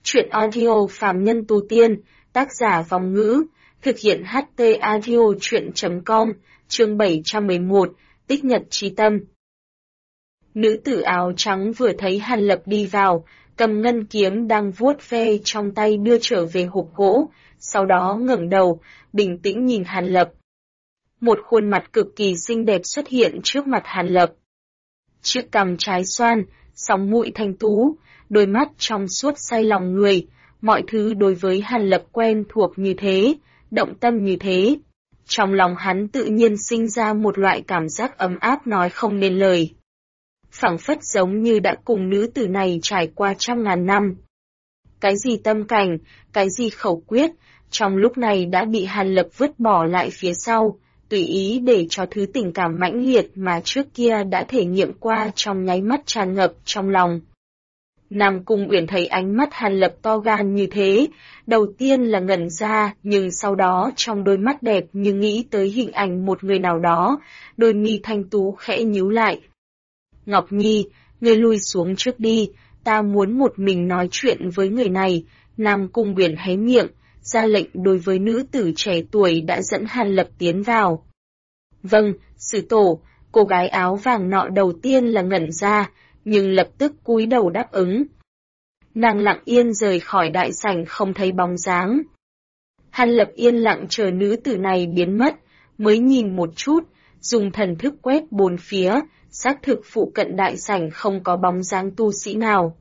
Truyện audio phàm nhân tu tiên, tác giả Vong Ngữ, thực hiện HT audio truyện.com, chương 711, Tích Nhật Chí Tâm. Nữ tử áo trắng vừa thấy Hàn Lập đi vào, cầm ngân kiếm đang vuốt ve trong tay đưa trở về hộp gỗ, sau đó ngẩng đầu, bình tĩnh nhìn Hàn Lập. Một khuôn mặt cực kỳ xinh đẹp xuất hiện trước mặt Hàn Lập. Chiếc cằm trái xoan, sóng mũi thanh tú, đôi mắt trong suốt say lòng người, mọi thứ đối với Hàn Lập quen thuộc như thế, động tâm như thế. Trong lòng hắn tự nhiên sinh ra một loại cảm giác ấm áp nói không nên lời. Phảng phất giống như đã cùng nữ tử này trải qua trăm ngàn năm. Cái gì tâm cảnh, cái gì khẩu quyết, trong lúc này đã bị Hàn Lập vứt bỏ lại phía sau, tùy ý để cho thứ tình cảm mãnh liệt mà trước kia đã thể nghiệm qua trong nháy mắt tràn ngập trong lòng. Nam Cung Uyển thấy ánh mắt Hàn Lập to gan như thế, đầu tiên là ngẩn ra, nhưng sau đó trong đôi mắt đẹp như nghĩ tới hình ảnh một người nào đó, đôi mi thanh tú khẽ nhíu lại. Ngọc Nhi, ngươi lui xuống trước đi, ta muốn một mình nói chuyện với người này. Nam Cung Uyển hé miệng, ra lệnh đối với nữ tử trẻ tuổi đã dẫn Hàn Lập tiến vào. Vâng, sư tổ, cô gái áo vàng nọ đầu tiên là ngẩn ra, nhưng lập tức cúi đầu đáp ứng. Nàng lặng yên rời khỏi đại sảnh không thấy bóng dáng. Hàn Lập yên lặng chờ nữ tử này biến mất, mới nhìn một chút, dùng thần thức quét bốn phía, xác thực phụ cận đại sảnh không có bóng dáng tu sĩ nào.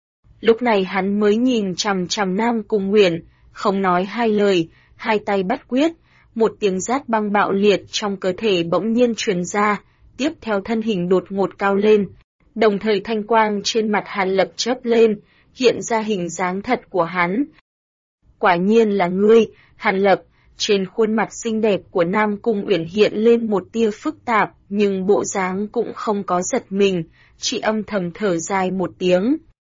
Lúc này hắn mới nhìn chằm chằm Nam Cung Uyển, không nói hai lời, hai tay bắt quyết, một tiếng rát băng bạo liệt trong cơ thể bỗng nhiên truyền ra, tiếp theo thân hình đột ngột cao lên, đồng thời thanh quang trên mặt Hàn Lập chớp lên, hiện ra hình dáng thật của hắn. Quả nhiên là ngươi, Hàn Lập. Trên khuôn mặt xinh đẹp của Nam Cung Uyển hiện lên một tia phức tạp, nhưng bộ dáng cũng không có giật mình, chỉ âm thầm thở dài một tiếng.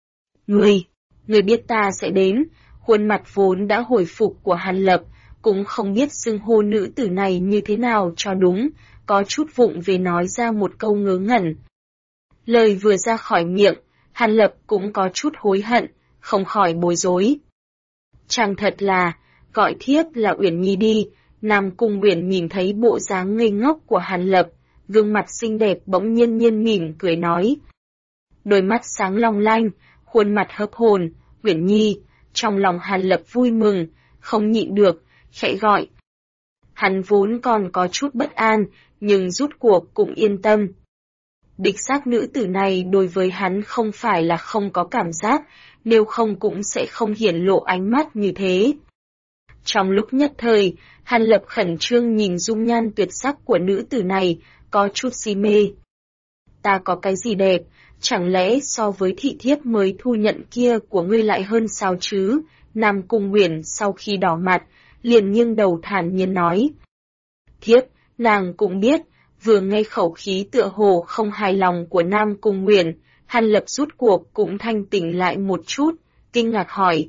Ngươi biết ta sẽ đến. Khuôn mặt vốn đã hồi phục của Hàn Lập, cũng không biết xưng hô nữ tử này như thế nào cho đúng, có chút vụng về nói ra một câu ngớ ngẩn. Lời vừa ra khỏi miệng, Hàn Lập cũng có chút hối hận, không khỏi bối rối. Chẳng thật là, gọi thiếp là Uyển Nhi đi. Nam Cung Uyển nhìn thấy bộ dáng ngây ngốc của Hàn Lập, gương mặt xinh đẹp bỗng nhiên mỉm cười nói. Đôi mắt sáng long lanh, khuôn mặt hớp hồn, Uyển Nhi. Trong lòng Hàn Lập vui mừng, không nhịn được, khẽ gọi. Hắn vốn còn có chút bất an, nhưng rút cuộc cũng yên tâm. Đích xác nữ tử này đối với hắn không phải là không có cảm giác, nếu không cũng sẽ không hiển lộ ánh mắt như thế. Trong lúc nhất thời, Hàn Lập khẩn trương nhìn dung nhan tuyệt sắc của nữ tử này, có chút si mê. Ta có cái gì đẹp, chẳng lẽ so với thị thiếp mới thu nhận kia của ngươi lại hơn sao chứ? Nam Cung Uyển sau khi đỏ mặt, liền nghiêng đầu thản nhiên nói. Thiếp, nàng cũng biết, vừa nghe khẩu khí tựa hồ không hài lòng của Nam Cung Uyển, Hàn Lập rút cuộc cũng thanh tỉnh lại một chút, kinh ngạc hỏi.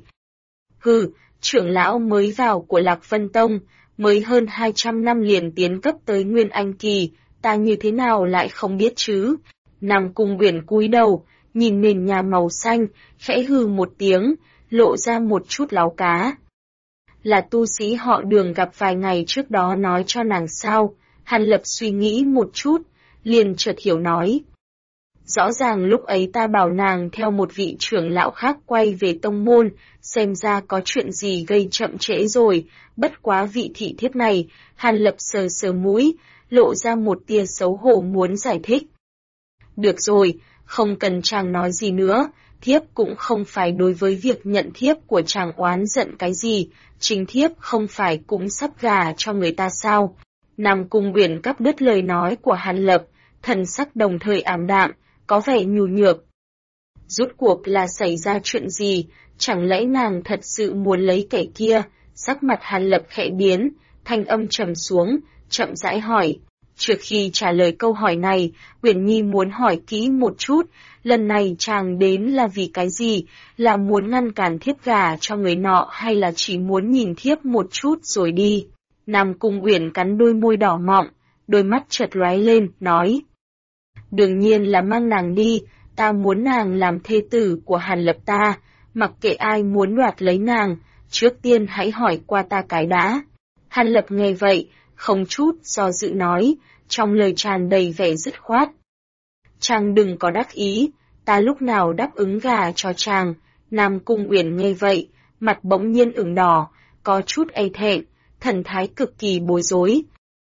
Trưởng lão mới vào của Lạc Vân Tông, mới hơn 200 năm liền tiến cấp tới Nguyên Anh Kỳ, ta như thế nào lại không biết chứ? Nam Cung Uyển cúi đầu, nhìn nền nhà màu xanh, khẽ hừ một tiếng, lộ ra một chút láu cá. Là tu sĩ họ Đường gặp vài ngày trước đó nói cho nàng sao? Hàn Lập suy nghĩ một chút, liền chợt hiểu nói. Rõ ràng lúc ấy ta bảo nàng theo một vị trưởng lão khác quay về tông môn, xem ra có chuyện gì gây chậm trễ rồi, bất quá vị thị thiếp này. Hàn Lập sờ sờ mũi, lộ ra một tia xấu hổ muốn giải thích. Được rồi, không cần chàng nói gì nữa, thiếp cũng không phải đối với việc nhận thiếp của chàng oán giận cái gì, chính thiếp không phải cũng sắp gả cho người ta sao? Nam Cung Uyển cắt đứt lời nói của Hàn Lập, thần sắc đồng thời ảm đạm, có vẻ nhu nhược. Rốt cuộc là xảy ra chuyện gì, chẳng lẽ nàng thật sự muốn lấy kẻ kia? Sắc mặt Hàn Lập khẽ biến, thanh âm trầm xuống, chậm rãi hỏi. Trước khi trả lời câu hỏi này, Uyển Nhi muốn hỏi kỹ một chút, lần này chàng đến là vì cái gì, là muốn ngăn cản thiếp gả cho người nọ hay là chỉ muốn nhìn thiếp một chút rồi đi? Nam Cung Uyển cắn đôi môi đỏ mọng, đôi mắt chợt lóe lên, nói. Đương nhiên là mang nàng đi, ta muốn nàng làm thê tử của Hàn Lập ta. mặc kệ ai muốn đoạt lấy nàng, trước tiên hãy hỏi qua ta cái đã. Hàn Lập nghe vậy, không chút do dự nói, trong lời tràn đầy vẻ dứt khoát. Chàng đừng có đắc ý, ta lúc nào đáp ứng gả cho chàng. Nam Cung Uyển nghe vậy, mặt bỗng nhiên ửng đỏ, có chút e thẹn, thần thái cực kỳ bối rối.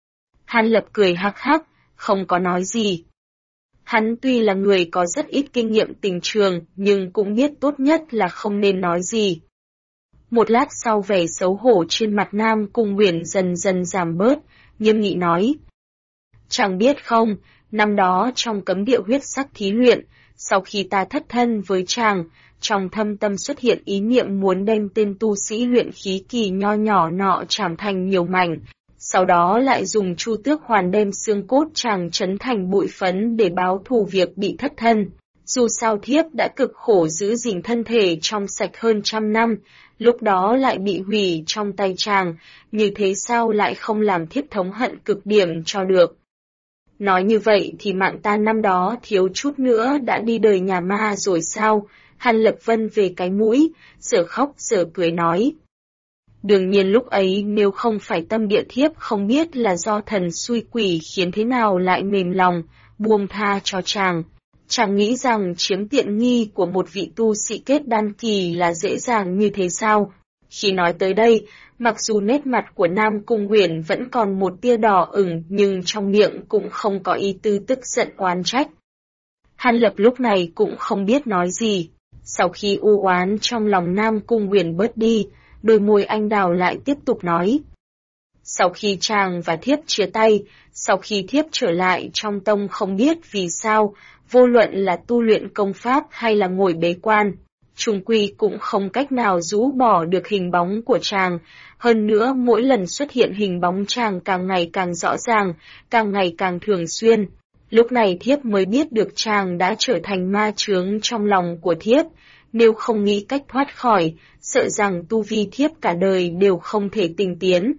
Hàn Lập cười hắc hắc, không có nói gì. Hắn tuy là người có rất ít kinh nghiệm tình trường, nhưng cũng biết tốt nhất là không nên nói gì. Một lát sau vẻ xấu hổ trên mặt Nam Cung Uyển dần dần giảm bớt, nghiêm nghị nói. Chẳng biết không, năm đó trong cấm địa huyết sắc thí luyện, sau khi ta thất thân với chàng, trong thâm tâm xuất hiện ý niệm muốn đem tên tu sĩ luyện khí kỳ nho nhỏ nọ chảm thành nhiều mảnh, sau đó lại dùng chu tước hoàn đem xương cốt chàng trấn thành bụi phấn để báo thù việc bị thất thân. Dù sao thiếp đã cực khổ giữ gìn thân thể trong sạch hơn 100 năm, lúc đó lại bị hủy trong tay chàng, như thế sao lại không làm thiếp thống hận cực điểm cho được. Nói như vậy thì mạng ta năm đó thiếu chút nữa đã đi đời nhà ma rồi sao? Hàn Lập vân về cái mũi, giờ khóc giờ cười nói. Đương nhiên lúc ấy nếu không phải tâm địa thiếp không biết là do thần xui quỷ khiến thế nào lại mềm lòng, buông tha cho chàng. Chàng nghĩ rằng chiếm tiện nghi của một vị tu sĩ kết đan kỳ là dễ dàng như thế sao? Khi nói tới đây, mặc dù nét mặt của Nam Cung Uyển vẫn còn một tia đỏ ửng nhưng trong miệng cũng không có ý tư tức giận oán trách. Hàn Lập lúc này cũng không biết nói gì. Sau khi u oán trong lòng Nam Cung Uyển bớt đi, đôi môi anh đào lại tiếp tục nói. Sau khi chàng và thiếp chia tay, sau khi thiếp trở lại trong tông không biết vì sao, vô luận là tu luyện công pháp hay là ngồi bế quan, chung quy cũng không cách nào rũ bỏ được hình bóng của chàng, hơn nữa mỗi lần xuất hiện hình bóng chàng càng ngày càng rõ ràng, càng ngày càng thường xuyên. Lúc này thiếp mới biết được chàng đã trở thành ma chướng trong lòng của thiếp, nếu không nghĩ cách thoát khỏi, sợ rằng tu vi thiếp cả đời đều không thể tinh tiến.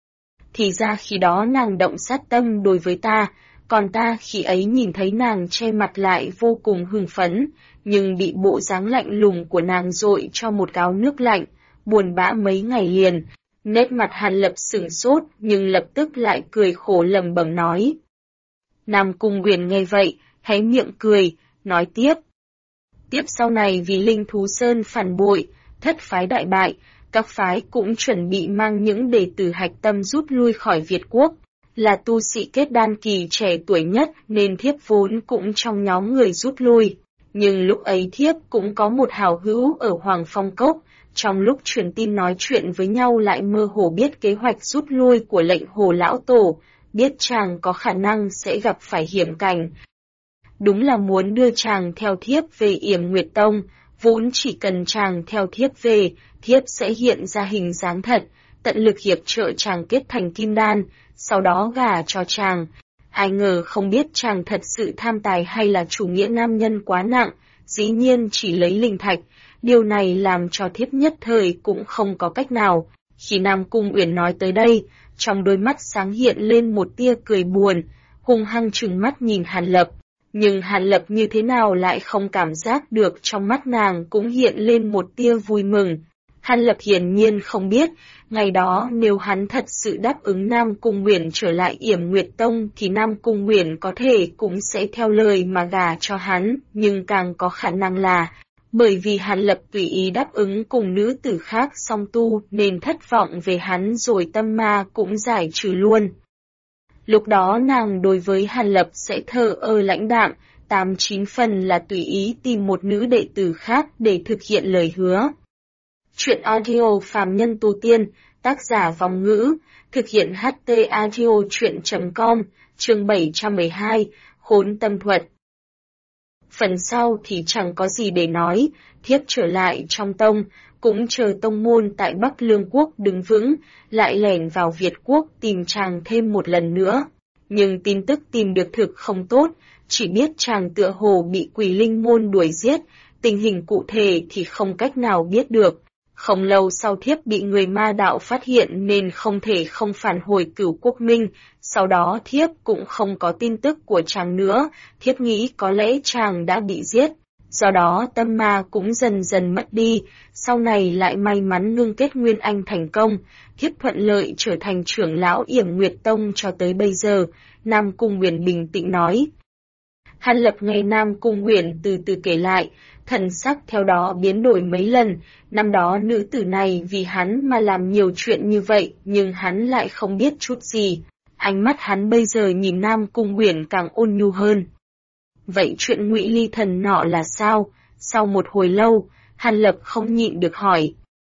Thì ra khi đó nàng động sát tâm đối với ta, còn ta khi ấy nhìn thấy nàng che mặt lại vô cùng hưng phấn, nhưng bị bộ dáng lạnh lùng của nàng dội cho một gáo nước lạnh, buồn bã mấy ngày liền. Nét mặt Hàn Lập sửng sốt nhưng lập tức lại cười khổ lẩm bẩm nói. Nam Cung Uyển nghe vậy, hé miệng cười, nói tiếp. Tiếp sau này vì Linh Thú Sơn phản bội, thất phái đại bại, các phái cũng chuẩn bị mang những đệ tử hạch tâm rút lui khỏi Việt Quốc. Là tu sĩ kết đan kỳ trẻ tuổi nhất nên thiếp vốn cũng trong nhóm người rút lui. Nhưng lúc ấy thiếp cũng có một hảo hữu ở Hoàng Phong Cốc, trong lúc truyền tin nói chuyện với nhau lại mơ hồ biết kế hoạch rút lui của lệnh Hồ Lão Tổ, biết chàng có khả năng sẽ gặp phải hiểm cảnh. Đúng là muốn đưa chàng theo thiếp về Yểm Nguyệt Tông, vốn chỉ cần chàng theo thiếp về, thiếp sẽ hiện ra hình dáng thật, tận lực hiệp trợ chàng kết thành kim đan, sau đó gả cho chàng. Ai ngờ không biết chàng thật sự tham tài hay là chủ nghĩa nam nhân quá nặng, dĩ nhiên chỉ lấy linh thạch, điều này làm cho thiếp nhất thời cũng không có cách nào. Khi Nam Cung Uyển nói tới đây, trong đôi mắt sáng hiện lên một tia cười buồn, hung hăng trừng mắt nhìn Hàn Lập. Nhưng Hàn Lập như thế nào lại không cảm giác được trong mắt nàng cũng hiện lên một tia vui mừng. Hàn Lập hiển nhiên không biết, ngày đó nếu hắn thật sự đáp ứng Nam Cung Uyển trở lại Yểm Nguyệt Tông thì Nam Cung Uyển có thể cũng sẽ theo lời mà gả cho hắn, nhưng càng có khả năng là, bởi vì Hàn Lập tùy ý đáp ứng cùng nữ tử khác song tu nên thất vọng về hắn rồi tâm ma cũng giải trừ luôn. Lúc đó nàng đối với Hàn Lập sẽ thờ ơ lãnh đạm, 8-9 phần là tùy ý tìm một nữ đệ tử khác để thực hiện lời hứa. Chuyện audio phàm nhân tu tiên, tác giả Vong Ngữ, thực hiện HT audio chuyện.com, chương 712, Khốn Tâm Thuật. Phần sau thì chẳng có gì để nói, thiếp trở lại trong tông, cũng chờ tông môn tại Bắc Lương Quốc đứng vững, lại lẻn vào Việt Quốc tìm chàng thêm một lần nữa. Nhưng tin tức tìm được thực không tốt, chỉ biết chàng tựa hồ bị Quỷ Linh môn đuổi giết, tình hình cụ thể thì không cách nào biết được. Không lâu sau thiếp bị người ma đạo phát hiện nên không thể không phản hồi Cửu Quốc Minh, sau đó thiếp cũng không có tin tức của chàng nữa, thiếp nghĩ có lẽ chàng đã bị giết. Do đó tâm ma cũng dần dần mất đi, sau này lại may mắn ngưng kết Nguyên Anh thành công, thiếp thuận lợi trở thành trưởng lão Yểm Nguyệt Tông cho tới bây giờ, Nam Cung Uyển bình tĩnh nói. Hàn Lập nghe Nam Cung Uyển từ từ kể lại, thần sắc theo đó biến đổi mấy lần, năm đó nữ tử này vì hắn mà làm nhiều chuyện như vậy, nhưng hắn lại không biết chút gì. Ánh mắt hắn bây giờ nhìn Nam Cung Uyển càng ôn nhu hơn. Vậy chuyện Ngụy Ly Thần nọ là sao? Sau một hồi lâu, Hàn Lập không nhịn được hỏi.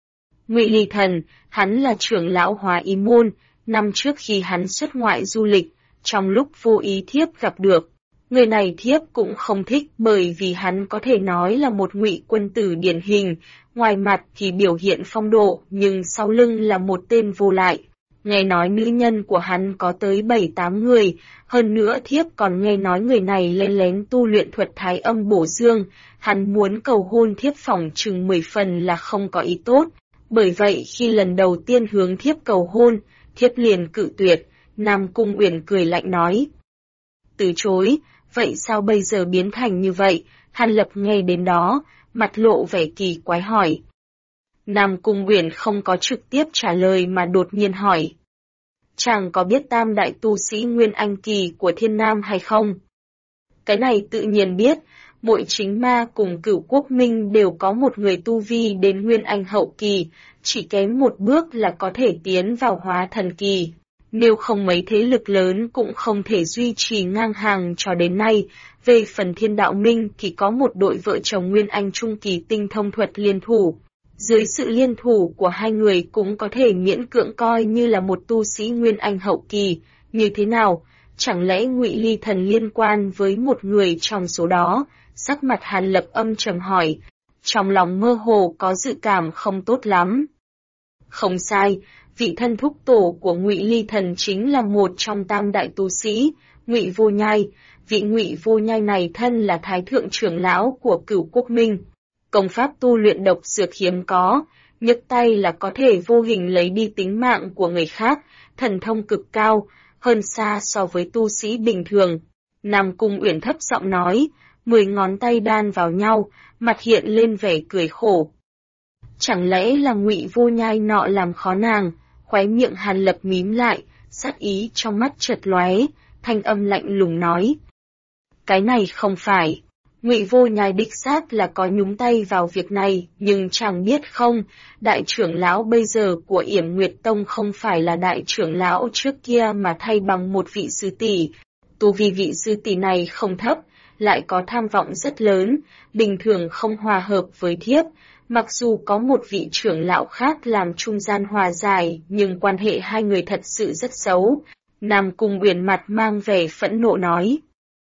Ngụy Ly Thần, hắn là trưởng lão Hóa Ý môn, năm trước khi hắn xuất ngoại du lịch, trong lúc vô ý thiếp gặp được. Người này thiếp cũng không thích bởi vì hắn có thể nói là một Ngụy quân tử điển hình, ngoài mặt thì biểu hiện phong độ nhưng sau lưng là một tên vô lại. Nghe nói nữ nhân của hắn có tới 7-8 người, hơn nữa thiếp còn nghe nói người này lén lén tu luyện thuật thái âm bổ dương, hắn muốn cầu hôn thiếp phỏng chừng 10 phần là không có ý tốt. Bởi vậy khi lần đầu tiên hướng thiếp cầu hôn, thiếp liền cự tuyệt, Nam Cung Uyển cười lạnh nói. Từ chối, vậy sao bây giờ biến thành như vậy? Hàn Lập nghe đến đó, mặt lộ vẻ kỳ quái hỏi. Nam Cung Uyển không có trực tiếp trả lời mà đột nhiên hỏi. Chàng có biết tam đại tu sĩ Nguyên Anh kỳ của Thiên Nam hay không? Cái này tự nhiên biết, Mội Chính Ma cùng Cửu Quốc Minh đều có một người tu vi đến Nguyên Anh hậu kỳ, chỉ kém một bước là có thể tiến vào Hóa Thần kỳ. Nếu không mấy thế lực lớn cũng không thể duy trì ngang hàng cho đến nay. Về phần Thiên Đạo Minh thì có một đội vợ chồng Nguyên Anh trung kỳ tinh thông thuật liên thủ. Dưới sự liên thủ của hai người cũng có thể miễn cưỡng coi như là một tu sĩ Nguyên Anh hậu kỳ. Như thế nào? Chẳng lẽ Ngụy Ly Thần liên quan với một người trong số đó? Sắc mặt Hàn Lập âm trầm hỏi. Trong lòng mơ hồ có dự cảm không tốt lắm. Không sai, vị thân thúc tổ của Ngụy Ly Thần chính là một trong tam đại tu sĩ, Ngụy Vô Nhai. Vị Ngụy Vô Nhai này thân là thái thượng trưởng lão của Cửu Quốc Minh. Công pháp tu luyện độc dược hiếm có, nhấc tay là có thể vô hình lấy đi tính mạng của người khác, thần thông cực cao, hơn xa so với tu sĩ bình thường. Nam Cung Uyển thấp giọng nói, 10 ngón tay đan vào nhau, mặt hiện lên vẻ cười khổ. Chẳng lẽ là Ngụy Vô Nhai nọ làm khó nàng? Khóe miệng Hàn Lập mím lại, sát ý trong mắt chợt lóe, thanh âm lạnh lùng nói. Cái này không phải. Ngụy Vô Nhai đích xác là có nhúng tay vào việc này, nhưng chàng biết không, đại trưởng lão bây giờ của Yểm Nguyệt Tông không phải là đại trưởng lão trước kia mà thay bằng một vị sư tỷ. Tu vi vị sư tỷ này không thấp, lại có tham vọng rất lớn, bình thường không hòa hợp với thiếp. Mặc dù có một vị trưởng lão khác làm trung gian hòa giải, nhưng quan hệ hai người thật sự rất xấu. Nam Cung Uyển mặt mang vẻ phẫn nộ nói.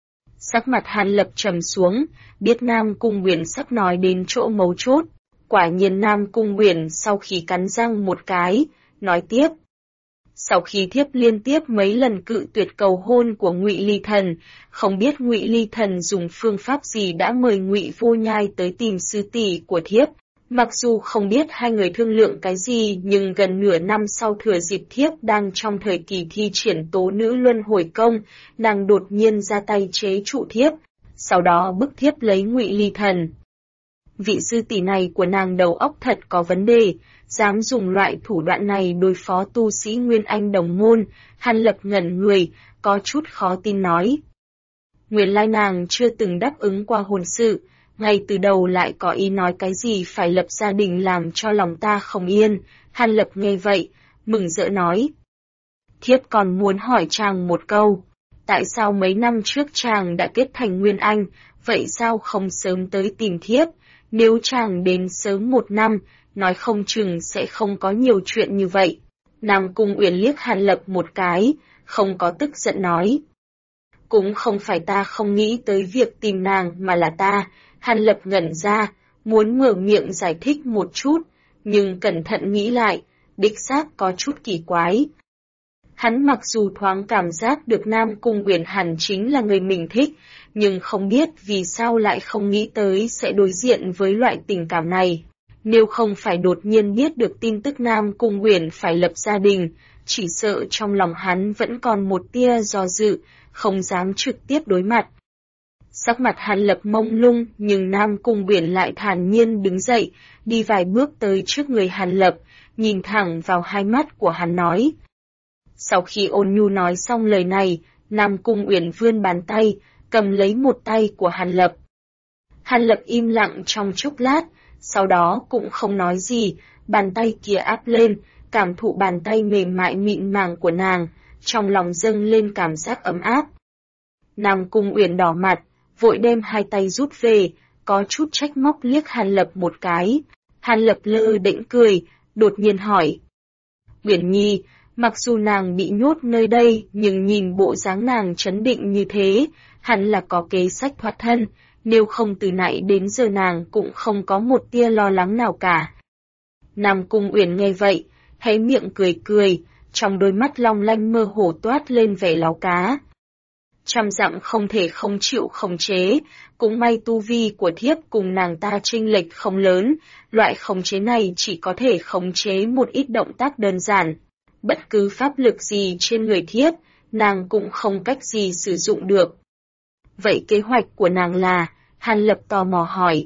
Sắc mặt Hàn Lập trầm xuống, biết Nam Cung Uyển sắp nói đến chỗ mấu chốt. Quả nhiên Nam Cung Uyển sau khi cắn răng một cái, nói tiếp. Sau khi thiếp liên tiếp mấy lần cự tuyệt cầu hôn của Ngụy Ly Thần, không biết Ngụy Ly Thần dùng phương pháp gì đã mời Ngụy Vô Nhai tới tìm sư tỷ của thiếp. Mặc dù không biết hai người thương lượng cái gì, nhưng gần nửa năm sau thừa dịp thiếp đang trong thời kỳ thi triển tố nữ luân hồi công, nàng đột nhiên ra tay chế trụ thiếp, sau đó bức thiếp lấy Ngụy Ly Thần. Vị sư tỷ này của nàng đầu óc thật có vấn đề, dám dùng loại thủ đoạn này đối phó tu sĩ Nguyên Anh đồng môn. Hàn Lập ngẩn người, có chút khó tin nói. Nguyên lai nàng chưa từng đáp ứng qua hôn sự, ngay từ đầu lại có ý nói cái gì phải lập gia đình làm cho lòng ta không yên. Hàn Lập nghe vậy, mừng rỡ nói. Thiếp còn muốn hỏi chàng một câu, tại sao mấy năm trước chàng đã kết thành Nguyên Anh, vậy sao không sớm tới tìm thiếp? Nếu chàng đến sớm 1 năm, nói không chừng sẽ không có nhiều chuyện như vậy. Nam Cung Uyển liếc Hàn Lập một cái, không có tức giận nói. Cũng không phải ta không nghĩ tới việc tìm nàng mà là ta. Hàn Lập ngẩn ra, muốn mở miệng giải thích một chút, nhưng cẩn thận nghĩ lại, đích xác có chút kỳ quái. Hắn mặc dù thoáng cảm giác được Nam Cung Uyển hẳn chính là người mình thích, nhưng không biết vì sao lại không nghĩ tới sẽ đối diện với loại tình cảm này. Nếu không phải đột nhiên biết được tin tức Nam Cung Uyển phải lập gia đình, chỉ sợ trong lòng hắn vẫn còn một tia do dự, không dám trực tiếp đối mặt. Sắc mặt Hàn Lập mông lung, nhưng Nam Cung Uyển lại thản nhiên đứng dậy, đi vài bước tới trước người Hàn Lập, nhìn thẳng vào hai mắt của hắn nói. Sau khi Ôn Nhu nói xong lời này, Nam Cung Uyển vươn bàn tay, cầm lấy một tay của Hàn Lập. Hàn Lập im lặng trong chốc lát, sau đó cũng không nói gì, bàn tay kia áp lên, cảm thụ bàn tay mềm mại mịn màng của nàng, trong lòng dâng lên cảm giác ấm áp. Nam Cung Uyển đỏ mặt, vội đem hai tay rút về, có chút trách móc liếc Hàn Lập một cái. Hàn Lập lơ đễnh cười, đột nhiên hỏi. Uyển Nhi, mặc dù nàng bị nhốt nơi đây, nhưng nhìn bộ dáng nàng trấn định như thế, hẳn là có kế sách thoát thân, nếu không từ nãy đến giờ nàng cũng không có một tia lo lắng nào cả. Nam Cung Uyển nghe vậy, hé miệng cười cười, trong đôi mắt long lanh mơ hồ toát lên vẻ láu cá. Trăm dặm không thể không chịu khống chế, cũng may tu vi của thiếp cùng nàng ta chênh lệch không lớn, loại khống chế này chỉ có thể khống chế một ít động tác đơn giản. Bất cứ pháp lực gì trên người thiếp, nàng cũng không cách gì sử dụng được. Vậy kế hoạch của nàng là? Hàn Lập tò mò hỏi.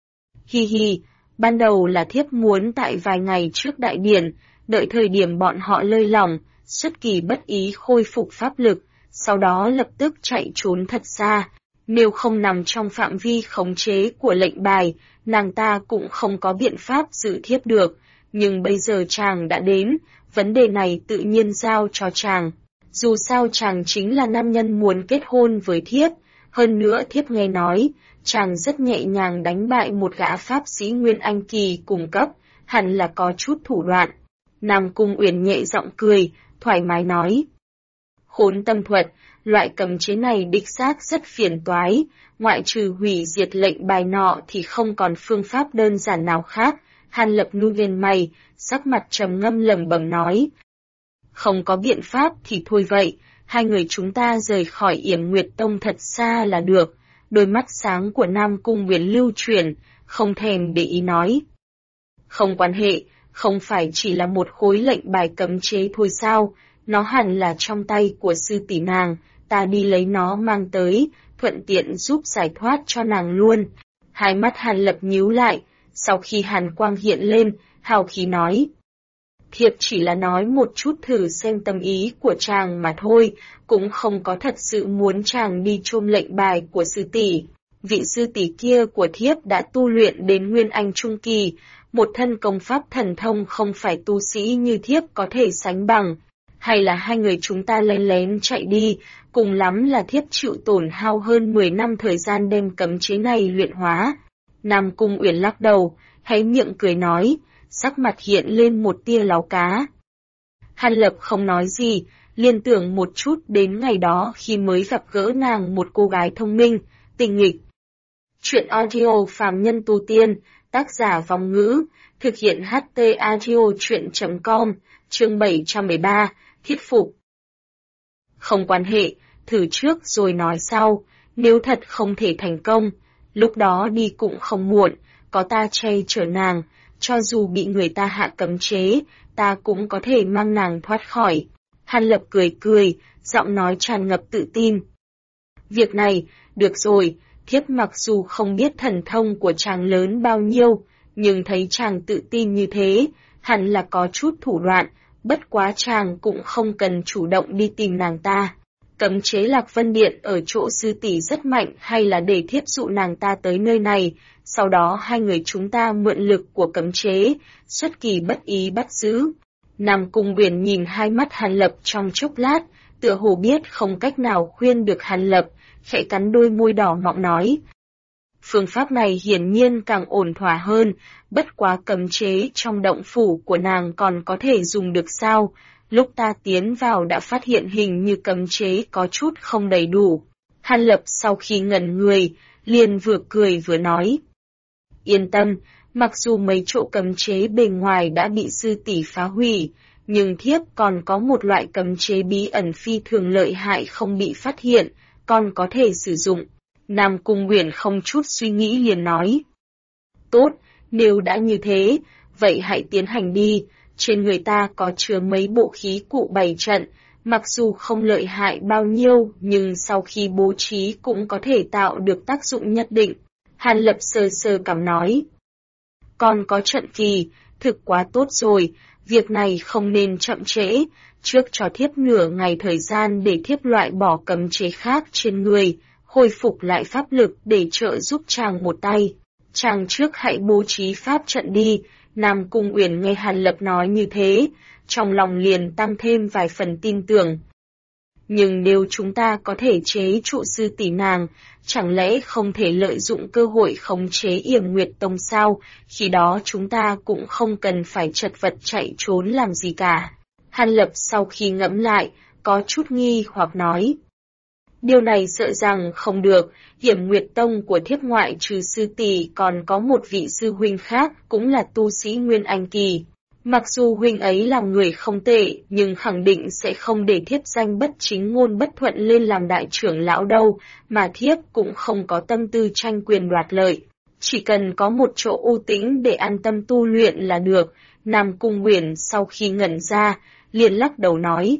Hi hi, ban đầu là thiếp muốn tại vài ngày trước đại điển, đợi thời điểm bọn họ lơi lỏng, xuất kỳ bất ý khôi phục pháp lực, sau đó lập tức chạy trốn thật xa. Nếu không nằm trong phạm vi khống chế của lệnh bài, nàng ta cũng không có biện pháp giữ thiếp được, nhưng bây giờ chàng đã đến, vấn đề này tự nhiên giao cho chàng. Dù sao chàng chính là nam nhân muốn kết hôn với thiếp, hơn nữa thiếp nghe nói, chàng rất nhẹ nhàng đánh bại một gã pháp sĩ Nguyên Anh kỳ cùng cấp, hẳn là có chút thủ đoạn. Nam Cung Uyển nhẹ giọng cười, thoải mái nói. Khốn tâm thuật, loại cấm chế này đích xác rất phiền toái, ngoại trừ hủy diệt lệnh bài nọ thì không còn phương pháp đơn giản nào khác. Hàn Lập nhún lên mày, sắc mặt trầm ngâm lẩm bẩm nói. Không có biện pháp thì thôi vậy, hai người chúng ta rời khỏi Yểm Nguyệt Tông thật xa là được. Đôi mắt sáng của Nam Cung Uyển lưu chuyển, không thèm để ý nói. Không quan hệ, không phải chỉ là một khối lệnh bài cấm chế thôi sao, nó hẳn là trong tay của sư tỷ nàng, ta đi lấy nó mang tới, thuận tiện giúp giải thoát cho nàng luôn. Hai mắt Hàn Lập nhíu lại, sau khi hàn quang hiện lên, hào khí nói. Thiệp chỉ là nói một chút thử xem tâm ý của chàng mà thôi, cũng không có thật sự muốn chàng đi chôm lệnh bài của sư tỷ. Vị sư tỷ kia của thiếp đã tu luyện đến Nguyên Anh Trung Kỳ, một thân công pháp thần thông không phải tu sĩ như thiếp có thể sánh bằng. Hay là hai người chúng ta lén lén chạy đi, cùng lắm là thiếp chịu tổn hao hơn 10 năm thời gian đem cấm chế này luyện hóa. Nam Cung Uyển lắc đầu, hé miệng cười nói, sắc mặt hiện lên một tia láu cá. Hàn Lập không nói gì, liên tưởng một chút đến ngày đó khi mới gặp gỡ nàng, một cô gái thông minh, tình nghịch. Chuyện audio phàm nhân tu tiên, tác giả Vong Ngữ, thực hiện HT audio chuyện.com, chương 713, thuyết phục. Không quan hệ, thử trước rồi nói sau, nếu thật không thể thành công, lúc đó đi cũng không muộn, có ta che chở nàng, cho dù bị người ta hạ cấm chế, ta cũng có thể mang nàng thoát khỏi. Hàn Lập cười cười, giọng nói tràn ngập tự tin. Việc này, được rồi, thiếp mặc dù không biết thần thông của chàng lớn bao nhiêu, nhưng thấy chàng tự tin như thế, hẳn là có chút thủ đoạn, bất quá chàng cũng không cần chủ động đi tìm nàng ta. Cấm chế Lạc Vân Điện ở chỗ sư tỷ rất mạnh, hay là để thiếp dụ nàng ta tới nơi này, sau đó hai người chúng ta mượn lực của cấm chế, xuất kỳ bất ý bắt giữ. Nam Cung Uyển nhìn hai mắt Hàn Lập trong chốc lát, tựa hồ biết không cách nào khuyên được Hàn Lập, khẽ cắn đôi môi đỏ mọng nói. Phương pháp này hiển nhiên càng ổn thỏa hơn, bất quá cấm chế trong động phủ của nàng còn có thể dùng được sao? Lúc ta tiến vào đã phát hiện hình như cấm chế có chút không đầy đủ. Hàn Lập sau khi ngẩn người, liền vừa cười vừa nói. Yên tâm, mặc dù mấy chỗ cấm chế bên ngoài đã bị sư tỷ phá hủy, nhưng thiếp còn có một loại cấm chế bí ẩn phi thường lợi hại không bị phát hiện, còn có thể sử dụng. Nam Cung Uyển không chút suy nghĩ liền nói. Tốt, nếu đã như thế, vậy hãy tiến hành đi, trên người ta có chứa mấy bộ khí cụ bày trận, Mặc dù không lợi hại bao nhiêu, nhưng sau khi bố trí cũng có thể tạo được tác dụng nhất định. Hàn Lập sờ sờ cằm nói. Còn có trận kỳ, thực quá tốt rồi, việc này không nên chậm trễ, trước cho thiếp nửa ngày thời gian để thiếp loại bỏ cấm chế khác trên người, hồi phục lại pháp lực để trợ giúp chàng một tay. Chàng trước hãy bố trí pháp trận đi. Nam Cung Uyển nghe Hàn Lập nói như thế, trong lòng liền tăng thêm vài phần tin tưởng. Nhưng nếu chúng ta có thể chế trụ sư tỷ nàng, chẳng lẽ không thể lợi dụng cơ hội khống chế Yểm Nguyệt Tông sao, khi đó chúng ta cũng không cần phải chật vật chạy trốn làm gì cả. Hàn Lập sau khi ngẫm lại, có chút nghi hoặc nói. Điều này sợ rằng không được, Yểm Nguyệt Tông của thiếp ngoại trừ sư tỷ còn có một vị sư huynh khác, cũng là tu sĩ Nguyên Anh Kỳ. Mặc dù huynh ấy là người không tệ, nhưng khẳng định sẽ không để thiếp danh bất chính ngôn bất thuận lên làm đại trưởng lão đâu, mà thiếp cũng không có tâm tư tranh quyền đoạt lợi. Chỉ cần có một chỗ u tĩnh để an tâm tu luyện là được. Nam Cung Uyển sau khi ngẩn ra, liền lắc đầu nói.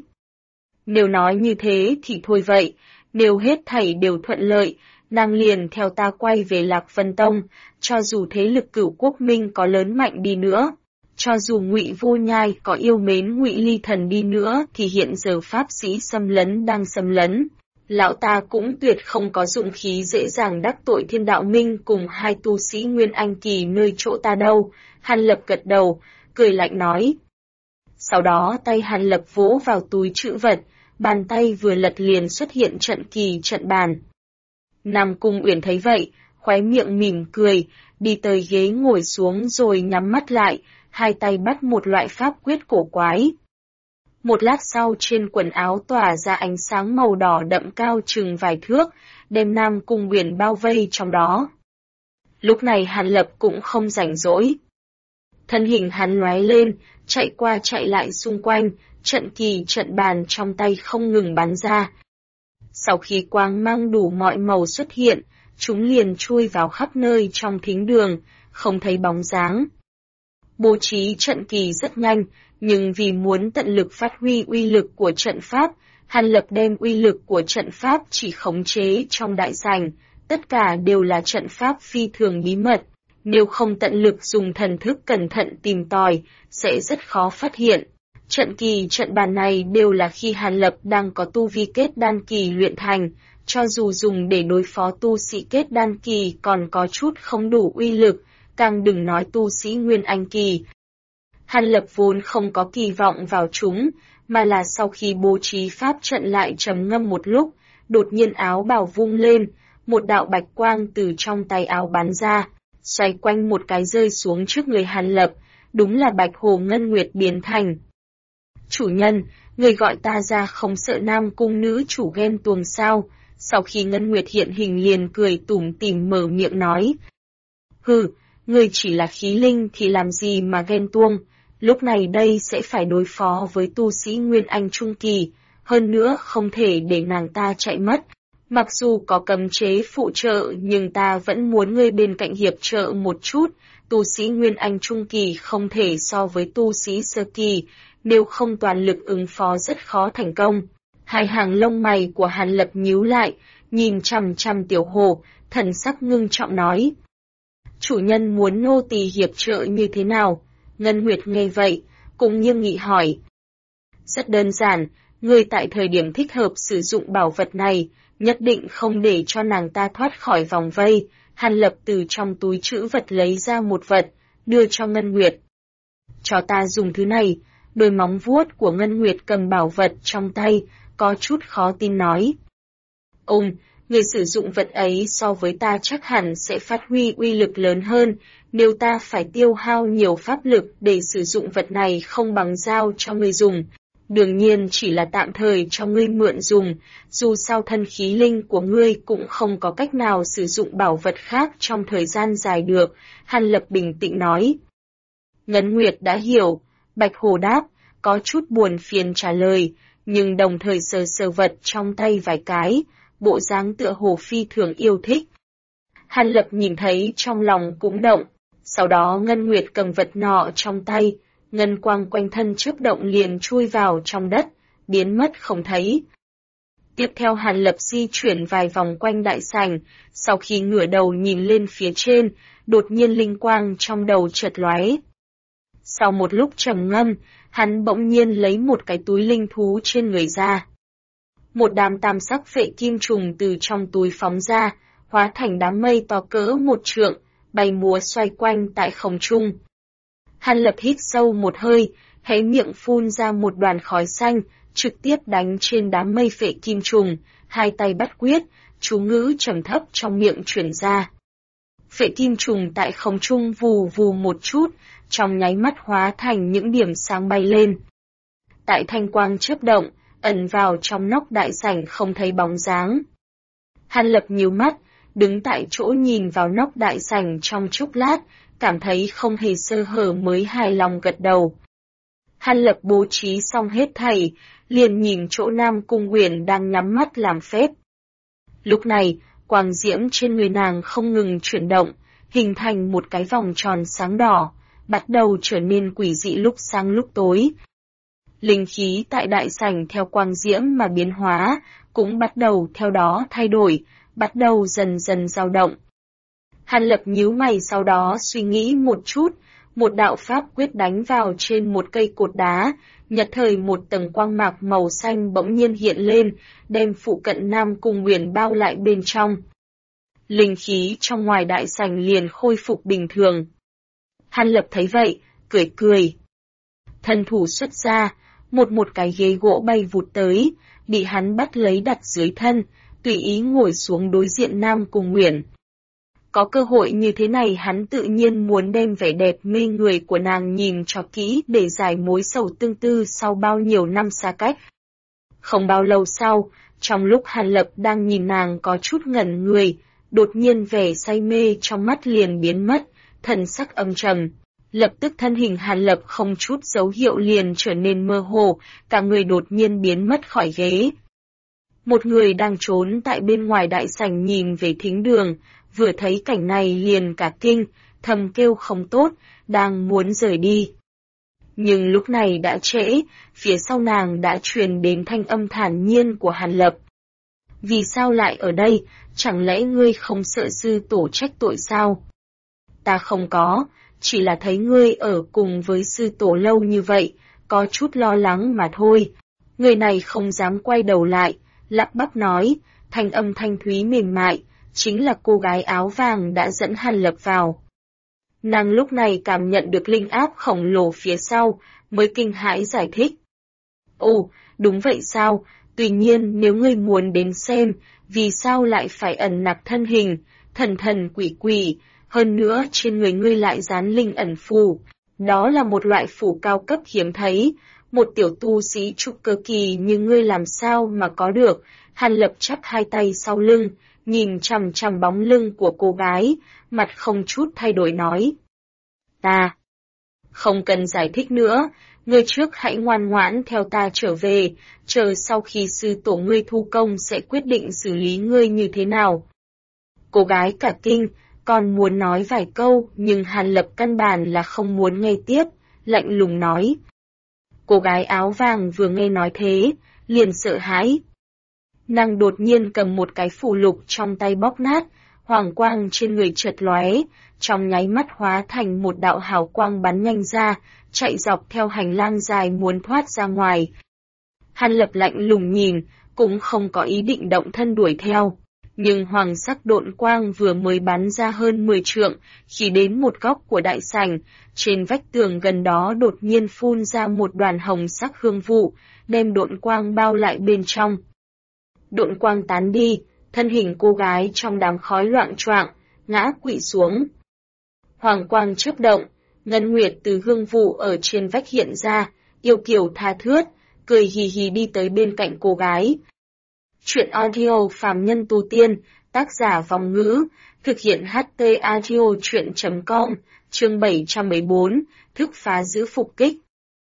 Nếu nói như thế thì thôi vậy, nếu hết thảy đều thuận lợi, nàng liền theo ta quay về Lạc Vân Tông, cho dù thế lực Cửu Quốc Minh có lớn mạnh đi nữa. Cho dù Ngụy Vô Nhai có yêu mến Ngụy Ly Thần đi nữa thì hiện giờ pháp sĩ xâm lấn đang xâm lấn. Lão ta cũng tuyệt không có dụng khí dễ dàng đắc tội Thiên Đạo Minh cùng hai tu sĩ Nguyên Anh Kỳ nơi chỗ ta đâu. Hàn Lập gật đầu, cười lạnh nói. Sau đó tay Hàn Lập vỗ vào túi trữ vật, bàn tay vừa lật liền xuất hiện trận kỳ trận bàn. Nam Cung Uyển thấy vậy, khóe miệng mỉm cười, đi tới ghế ngồi xuống rồi nhắm mắt lại, hai tay bắt một loại pháp quyết cổ quái. Một lát sau trên quần áo tỏa ra ánh sáng màu đỏ đậm cao chừng vài thước, đem Nam Cung Uyển bao vây trong đó. Lúc này Hàn Lập cũng không rảnh rỗi. Thân hình hắn lóe lên, chạy qua chạy lại xung quanh, trận kỳ trận bàn trong tay không ngừng bắn ra. Sau khi quang mang đủ mọi màu xuất hiện, chúng liền chui vào khắp nơi trong thính đường, không thấy bóng dáng. Bố trí trận kỳ rất nhanh, nhưng vì muốn tận lực phát huy uy lực của trận pháp, Hàn Lập đem uy lực của trận pháp chỉ khống chế trong đại sảnh, tất cả đều là trận pháp phi thường bí mật, nếu không tận lực dùng thần thức cẩn thận tìm tòi, sẽ rất khó phát hiện. Trận kỳ trận bàn này đều là khi Hàn Lập đang có tu vi kết đan kỳ luyện thành, cho dù dùng để đối phó tu sĩ kết đan kỳ còn có chút không đủ uy lực, càng đừng nói tu sĩ Nguyên Anh Kỳ. Hàn Lập vốn không có kỳ vọng vào chúng, mà là sau khi bố trí pháp trận lại trầm ngâm một lúc, đột nhiên áo bào vung lên, một đạo bạch quang từ trong tay áo bắn ra, xoay quanh một cái rơi xuống trước người Hàn Lập, đúng là Bạch Hồ Ngân Nguyệt biến thành. Chủ nhân, người gọi ta ra không sợ Nam Cung nữ chủ ghen tuông sao? Sau khi Ngân Nguyệt hiện hình liền cười tủm tỉm mở miệng nói. Hừ, người chỉ là khí linh thì làm gì mà ghen tuông, lúc này đây sẽ phải đối phó với tu sĩ Nguyên Anh Trung Kỳ, hơn nữa không thể để nàng ta chạy mất. Mặc dù có cấm chế phụ trợ nhưng ta vẫn muốn ngươi bên cạnh hiệp trợ một chút, tu sĩ Nguyên Anh Trung Kỳ không thể so với tu sĩ Sơ Kỳ, nếu không toàn lực ứng phó rất khó thành công. Hai hàng lông mày của Hàn Lập nhíu lại, nhìn chằm chằm Tiểu Hồ, thần sắc ngưng trọng nói. Chủ nhân muốn nô tỳ hiệp trợ như thế nào? Ngân Nguyệt nghe vậy, cũng nghiêm nghị hỏi. Rất đơn giản, ngươi tại thời điểm thích hợp sử dụng bảo vật này, nhất định không để cho nàng ta thoát khỏi vòng vây. Hàn Lập từ trong túi trữ vật lấy ra một vật, đưa cho Ngân Nguyệt. Cho ta dùng thứ này. Đôi móng vuốt của Ngân Nguyệt cầm bảo vật trong tay, có chút khó tin nói. Người sử dụng vật ấy so với ta chắc hẳn sẽ phát huy uy lực lớn hơn, nếu ta phải tiêu hao nhiều pháp lực để sử dụng vật này không bằng giao cho ngươi dùng. Đương nhiên chỉ là tạm thời cho ngươi mượn dùng, dù sao thân khí linh của ngươi cũng không có cách nào sử dụng bảo vật khác trong thời gian dài được, Hàn Lập bình tĩnh nói. Ngân Nguyệt đã hiểu, Bạch Hồ đáp, có chút buồn phiền trả lời, nhưng đồng thời sờ sờ vật trong tay vài cái, bộ dáng tựa hồ phi thường yêu thích. Hàn Lập nhìn thấy trong lòng cũng động, sau đó Ngân Nguyệt cầm vật nọ trong tay, ngân quang quanh thân chớp động liền chui vào trong đất, biến mất không thấy. Tiếp theo Hàn Lập di chuyển vài vòng quanh đại sảnh, sau khi ngửa đầu nhìn lên phía trên, đột nhiên linh quang trong đầu chợt lóe. Sau một lúc trầm ngâm, hắn bỗng nhiên lấy một cái túi linh thú trên người ra. Một đám tam sắc phệ kim trùng từ trong túi phóng ra, hóa thành đám mây to cỡ 1 trượng, bay múa xoay quanh tại không trung. Hàn Lập hít sâu một hơi, hé miệng phun ra một đoàn khói xanh, trực tiếp đánh trên đám mây phệ kim trùng, hai tay bắt quyết, chú ngữ trầm thấp trong miệng truyền ra. Phệ kim trùng tại không trung vù vù một chút, trong nháy mắt hóa thành những điểm sáng bay lên. Tại thanh quang chớp động, ẩn vào trong nóc đại sảnh không thấy bóng dáng. Hàn Lập nhíu mắt, đứng tại chỗ nhìn vào nóc đại sảnh trong chốc lát, cảm thấy không hề sơ hở mới hài lòng gật đầu. Hàn Lập bố trí xong hết thảy, liền nhìn chỗ Nam Cung Uyển đang nhắm mắt làm phép. Lúc này, quang diễm trên người nàng không ngừng chuyển động, hình thành một cái vòng tròn sáng đỏ, bắt đầu trở nên quỷ dị lúc sáng lúc tối. Linh khí tại đại sảnh theo quang diễm mà biến hóa, cũng bắt đầu theo đó thay đổi, bắt đầu dần dần dao động. Hàn Lập nhíu mày sau đó suy nghĩ một chút, một đạo pháp quyết đánh vào trên một cây cột đá, nhất thời một tầng quang mạc màu xanh bỗng nhiên hiện lên, đem phụ cận Nam Cung Uyển bao lại bên trong. Linh khí trong ngoài đại sảnh liền khôi phục bình thường. Hàn Lập thấy vậy, cười cười. Thân thủ xuất ra, một cái ghế gỗ bay vụt tới, bị hắn bắt lấy đặt dưới thân, tùy ý ngồi xuống đối diện Nam Cung Uyển. Có cơ hội như thế này hắn tự nhiên muốn đem vẻ đẹp mê người của nàng nhìn cho kỹ để giải mối sầu tương tư sau bao nhiêu năm xa cách. Không bao lâu sau, trong lúc Hàn Lập đang nhìn nàng có chút ngẩn người, đột nhiên vẻ say mê trong mắt liền biến mất, thần sắc âm trầm. Lập tức thân hình Hàn Lập không chút dấu hiệu liền trở nên mơ hồ, cả người đột nhiên biến mất khỏi ghế. Một người đang trốn tại bên ngoài đại sảnh nhìn về thính đường, vừa thấy cảnh này liền cả kinh, thầm kêu không tốt, đang muốn rời đi. Nhưng lúc này đã trễ, phía sau nàng đã truyền đến thanh âm thản nhiên của Hàn Lập. Vì sao lại ở đây, chẳng lẽ ngươi không sợ sư tổ trách tội sao? Ta không có, chỉ là thấy ngươi ở cùng với sư tổ lâu như vậy, có chút lo lắng mà thôi. Người này không dám quay đầu lại, lắp bắp nói, thanh âm thanh thúy mềm mại, chính là cô gái áo vàng đã dẫn Hàn Lập vào. Nàng lúc này cảm nhận được linh áp khổng lồ phía sau, mới kinh hãi giải thích. Ồ, đúng vậy sao, tuy nhiên nếu ngươi muốn đến xem, vì sao lại phải ẩn nặc thân hình, thần thần quỷ quỷ, hơn nữa trên người ngươi lại dán linh ẩn phù. Đó là một loại phù cao cấp hiếm thấy, một tiểu tu sĩ trúc cơ kỳ như ngươi làm sao mà có được. Hàn Lập chắp hai tay sau lưng, nhìn chằm chằm bóng lưng của cô gái, mặt không chút thay đổi nói. Ta không cần giải thích nữa, ngươi trước hãy ngoan ngoãn theo ta trở về, chờ sau khi sư tổ ngươi thu công sẽ quyết định xử lý ngươi như thế nào. Cô gái cả kinh, còn muốn nói vài câu, nhưng Hàn Lập căn bản là không muốn nghe tiếp, lạnh lùng nói. Cô gái áo vàng vừa nghe nói thế, liền sợ hãi. Nàng đột nhiên cầm một cái phù lục trong tay bóp nát, hoàng quang trên người chợt lóe, trong nháy mắt hóa thành một đạo hào quang bắn nhanh ra, chạy dọc theo hành lang dài muốn thoát ra ngoài. Hàn Lập lạnh lùng nhìn, cũng không có ý định động thân đuổi theo. Nhưng hoàng sắc độn quang vừa mới bắn ra hơn 10 trượng, khi đến một góc của đại sảnh, trên vách tường gần đó đột nhiên phun ra một đoàn hồng sắc hương vụ, đem độn quang bao lại bên trong. Độn quang tán đi, thân hình cô gái trong đám khói loạng choạng, ngã quỵ xuống. Hoàng quang chớp động, ngân nguyệt từ hương vụ ở trên vách hiện ra, yêu kiều tha thướt, cười hì hì đi tới bên cạnh cô gái. Chuyện audio phàm nhân tu tiên, tác giả Vong Ngữ, thực hiện HT audio chuyện.com, chương 714, thức phá giữ phục kích.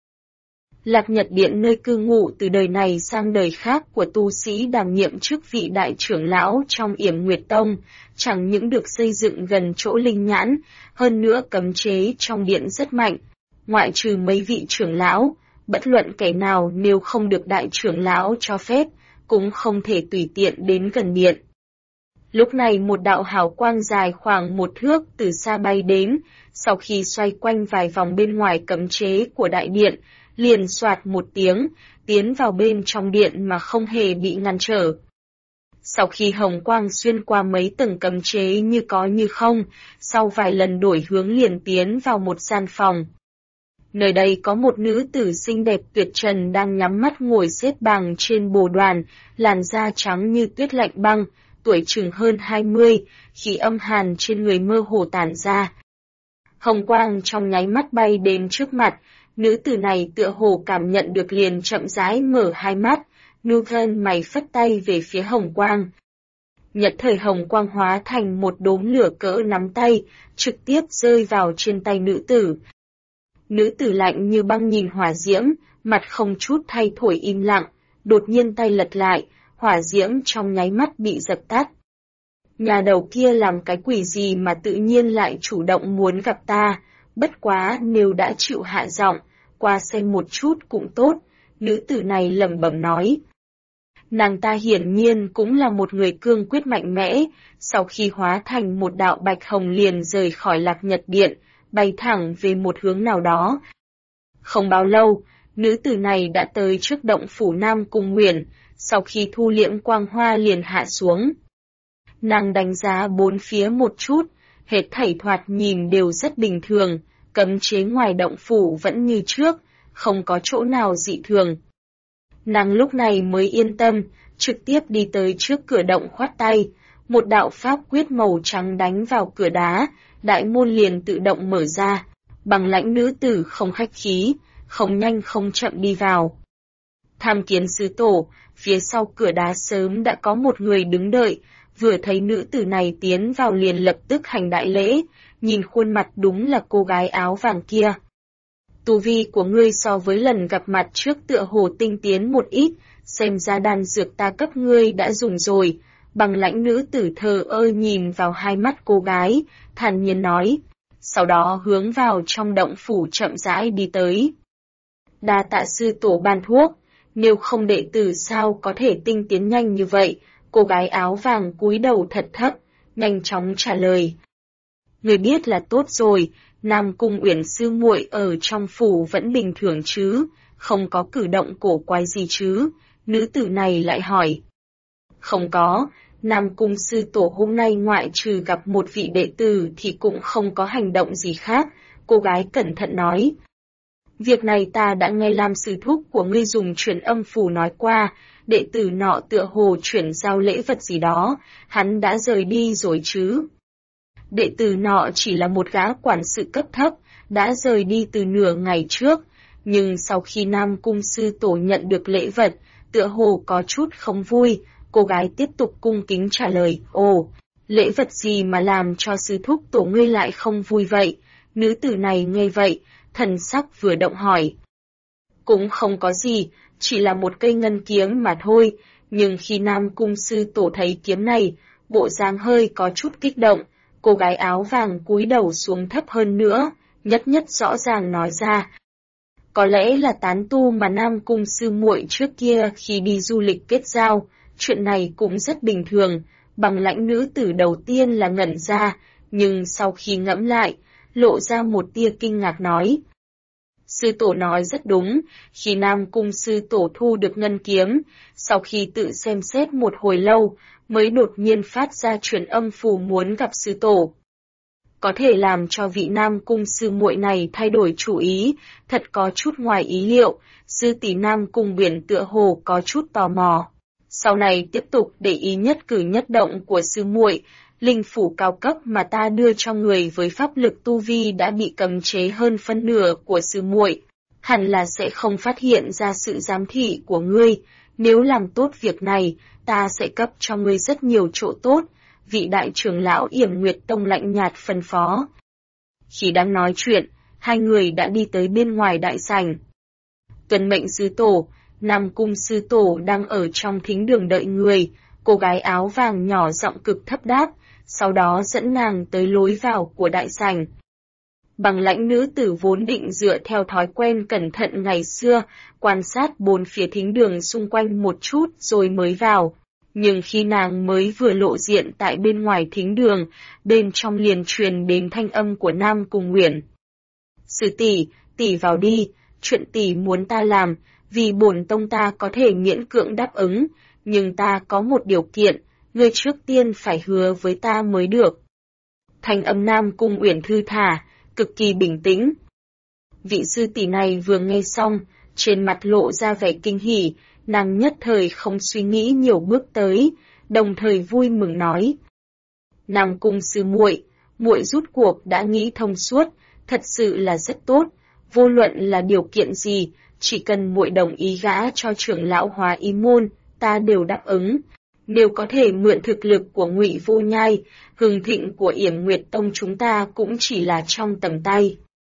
Lạc Nhật Điện nơi cư ngụ từ đời này sang đời khác của tu sĩ đảm nhiệm chức vị đại trưởng lão trong Yểm Nguyệt Tông, chẳng những được xây dựng gần chỗ linh nhãn, hơn nữa cấm chế trong điện rất mạnh. Ngoại trừ mấy vị trưởng lão, bất luận kẻ nào nếu không được đại trưởng lão cho phép, cũng không thể tùy tiện đến gần điện. Lúc này một đạo hào quang dài khoảng 1 thước từ xa bay đến, sau khi xoay quanh vài vòng bên ngoài cấm chế của đại điện, liền xoạt một tiếng, tiến vào bên trong điện mà không hề bị ngăn trở. Sau khi hồng quang xuyên qua mấy tầng cấm chế như có như không, sau vài lần đổi hướng liền tiến vào một gian phòng. Nơi đây có một nữ tử xinh đẹp tuyệt trần đang nhắm mắt ngồi xếp bằng trên bồ đoàn, làn da trắng như tuyết lạnh băng, tuổi chừng hơn 20, khí âm hàn trên người mơ hồ tản ra. Hồng quang trong nháy mắt bay đến trước mặt, nữ tử này tựa hồ cảm nhận được liền chậm rãi mở hai mắt, nu thân mày phất tay về phía hồng quang. Nhất thời hồng quang hóa thành một đốm lửa cỡ nắm tay, trực tiếp rơi vào trên tay nữ tử. Nữ tử lạnh như băng nhìn hỏa diễm, mặt không chút thay thổi im lặng, đột nhiên tay lật lại, hỏa diễm trong nháy mắt bị dập tắt. Nhà đầu kia làm cái quỷ gì mà tự nhiên lại chủ động muốn gặp ta, bất quá nếu đã chịu hạ giọng, qua xem một chút cũng tốt, nữ tử này lẩm bẩm nói. Nàng ta hiển nhiên cũng là một người cương quyết mạnh mẽ, sau khi hóa thành một đạo bạch hồng liền rời khỏi Lạc Nhật Điện, bay thẳng về một hướng nào đó. Không bao lâu, nữ tử này đã tới trước động phủ Nam Cung Uyển, sau khi thu liễm quang hoa liền hạ xuống. Nàng đánh giá bốn phía một chút, hết thảy thoạt nhìn đều rất bình thường, cấm chế ngoài động phủ vẫn như trước, không có chỗ nào dị thường. Nàng lúc này mới yên tâm, trực tiếp đi tới trước cửa động khoát tay, một đạo pháp quyết màu trắng đánh vào cửa đá, đại môn liền tự động mở ra, bằng lãnh nữ tử không khách khí, không nhanh không chậm đi vào. Tham kiến sứ tổ, phía sau cửa đá sớm đã có một người đứng đợi, vừa thấy nữ tử này tiến vào liền lập tức hành đại lễ, nhìn khuôn mặt đúng là cô gái áo vàng kia. Tu vi của ngươi so với lần gặp mặt trước tựa hồ tinh tiến một ít, xem ra đan dược ta cấp ngươi đã dùng rồi, bằng lãnh nữ tử thờ ơ nhìn vào hai mắt cô gái, thản nhiên nói, sau đó hướng vào trong động phủ chậm rãi đi tới. Đa tạ sư tổ ban thuốc, nếu không đệ tử sao có thể tinh tiến nhanh như vậy, cô gái áo vàng cúi đầu thật thấp, nhanh chóng trả lời. Người biết là tốt rồi, Nam Cung Uyển sư muội ở trong phủ vẫn bình thường chứ, không có cử động cổ quái gì chứ, nữ tử này lại hỏi. Không có, Nam Cung sư tổ hôm nay ngoại trừ gặp một vị đệ tử thì cũng không có hành động gì khác, cô gái cẩn thận nói. Việc này ta đã nghe Lam sư thúc của ngươi dùng truyền âm phù nói qua, đệ tử nọ tựa hồ chuyển giao lễ vật gì đó, hắn đã rời đi rồi chứ. Đệ tử nọ chỉ là một gã quản sự cấp thấp, đã rời đi từ nửa ngày trước, nhưng sau khi Nam Cung sư tổ nhận được lễ vật, tựa hồ có chút không vui, cô gái tiếp tục cung kính trả lời, ồ, lễ vật gì mà làm cho sư thúc tổ ngươi lại không vui vậy? Nữ tử này nghe vậy, thần sắc vừa động hỏi. Cũng không có gì, chỉ là một cây ngân kiếm mà thôi, nhưng khi Nam Cung sư tổ thấy kiếm này, bộ dáng hơi có chút kích động, cô gái áo vàng cúi đầu xuống thấp hơn nữa, nhất nhất rõ ràng nói ra. Có lẽ là tán tu mà Nam Cung sư muội trước kia khi đi du lịch kết giao, chuyện này cũng rất bình thường, bằng lãnh nữ tử đầu tiên là ngẩn ra, nhưng sau khi ngẫm lại, lộ ra một tia kinh ngạc nói. Sư tổ nói rất đúng, khi Nam Cung sư tổ thu được ngân kiếm, sau khi tự xem xét một hồi lâu, mới đột nhiên phát ra truyền âm phù muốn gặp sư tổ. Có thể làm cho vị Nam Cung sư muội này thay đổi chủ ý, thật có chút ngoài ý liệu, sư tỷ Nam Cung Uyển tựa hồ có chút tò mò. Sau này tiếp tục để ý nhất cử nhất động của sư muội, linh phủ cao cấp mà ta đưa cho người với pháp lực tu vi đã bị cấm chế hơn phân nửa của sư muội, hẳn là sẽ không phát hiện ra sự giám thị của ngươi, nếu làm tốt việc này, ta sẽ cấp cho ngươi rất nhiều chỗ tốt, vị đại trưởng lão Yểm Nguyệt Tông lạnh nhạt phân phó. Khi đang nói chuyện, hai người đã đi tới bên ngoài đại sảnh. Tuân mệnh sư tổ, Nam Cung sư tổ đang ở trong thính đường đợi người, cô gái áo vàng nhỏ giọng cực thấp đáp, sau đó dẫn nàng tới lối vào của đại sảnh. Bằng lãnh nữ tử vốn định dựa theo thói quen cẩn thận ngày xưa, quan sát bốn phía thính đường xung quanh một chút rồi mới vào. Nhưng khi nàng mới vừa lộ diện tại bên ngoài thính đường, bên trong liền truyền đến thanh âm của Nam Cung Uyển. Sư tỷ, tỷ vào đi, chuyện tỷ muốn ta làm, vì bổn tông ta có thể miễn cưỡng đáp ứng, nhưng ta có một điều kiện, ngươi trước tiên phải hứa với ta mới được. Thanh âm Nam Cung Uyển thư thả, cực kỳ bình tĩnh. Vị sư tỷ này vừa nghe xong, trên mặt lộ ra vẻ kinh hỉ, nàng nhất thời không suy nghĩ nhiều bước tới, đồng thời vui mừng nói. Nam Cung sư muội, muội rút cuộc đã nghĩ thông suốt, thật sự là rất tốt, vô luận là điều kiện gì, chỉ cần muội đồng ý gả cho trưởng lão Hóa Y môn, ta đều đáp ứng. Nếu có thể mượn thực lực của Ngụy Vô Nhai, hưng thịnh của Yểm Nguyệt Tông chúng ta cũng chỉ là trong tầm tay.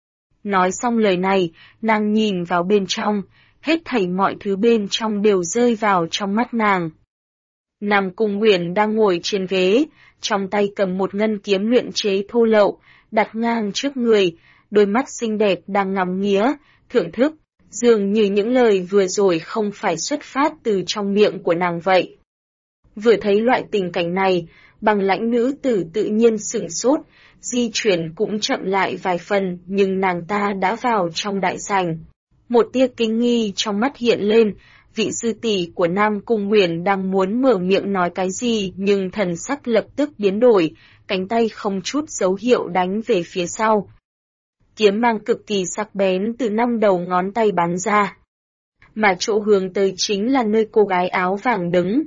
Nói xong lời này, nàng nhìn vào bên trong, hết thảy mọi thứ bên trong đều rơi vào trong mắt nàng. Nam Cung Uyển đang ngồi trên ghế, trong tay cầm một ngân kiếm luyện chế thô lậu, đặt ngang trước người, đôi mắt xinh đẹp đang ngắm nghía, thưởng thức, dường như những lời vừa rồi không phải xuất phát từ trong miệng của nàng vậy. Vừa thấy loại tình cảnh này, Bằng lãnh nữ tử tự nhiên sửng sốt, di chuyển cũng chậm lại vài phần, nhưng nàng ta đã vào trong đại sảnh. Một tia kinh nghi trong mắt hiện lên, vị sư tỷ của Nam Cung Uyển đang muốn mở miệng nói cái gì nhưng thần sắc lập tức biến đổi, cánh tay không chút dấu hiệu đánh về phía sau. Kiếm mang cực kỳ sắc bén từ 5 đầu ngón tay bắn ra. Mà chỗ hướng tới chính là nơi cô gái áo vàng đứng.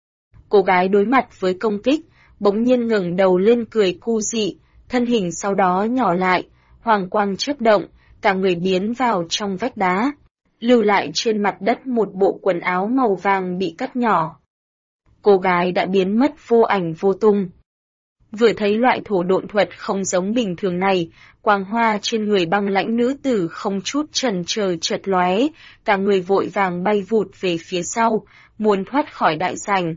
Cô gái đối mặt với công kích, bỗng nhiên ngẩng đầu lên cười cu dị, thân hình sau đó nhỏ lại, hoàng quang chớp động, cả người biến vào trong vách đá, lưu lại trên mặt đất một bộ quần áo màu vàng bị cắt nhỏ. Cô gái đã biến mất vô ảnh vô tung. Vừa thấy loại thổ độn thuật không giống bình thường này, quang hoa trên người băng lãnh nữ tử không chút chần chờ chợt lóe, cả người vội vàng bay vụt về phía sau, muốn thoát khỏi đại sảnh.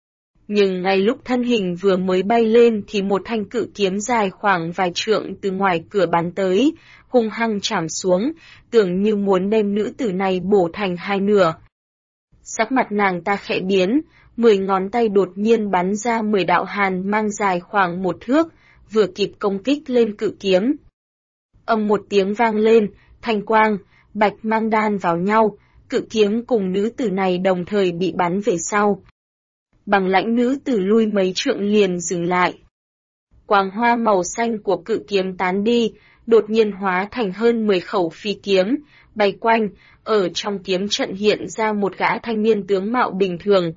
Nhưng ngay lúc thân hình vừa mới bay lên thì một thanh cự kiếm dài khoảng vài trượng từ ngoài cửa bắn tới, hung hăng chạm xuống, tưởng như muốn đem nữ tử này bổ thành hai nửa. Sắc mặt nàng ta khẽ biến, 10 ngón tay đột nhiên bắn ra 10 đạo hàn mang dài khoảng 1 thước, vừa kịp công kích lên cự kiếm. Âm một tiếng vang lên, thanh quang, bạch mang đan vào nhau, cự kiếm cùng nữ tử này đồng thời bị bắn về sau. Bằng lãnh nữ tử lui mấy trượng liền dừng lại. Quang hoa màu xanh của cự kiếm tán đi, đột nhiên hóa thành hơn 10 khẩu phi kiếm, bay quanh, ở trong kiếm trận hiện ra một gã thanh niên tướng mạo bình thường.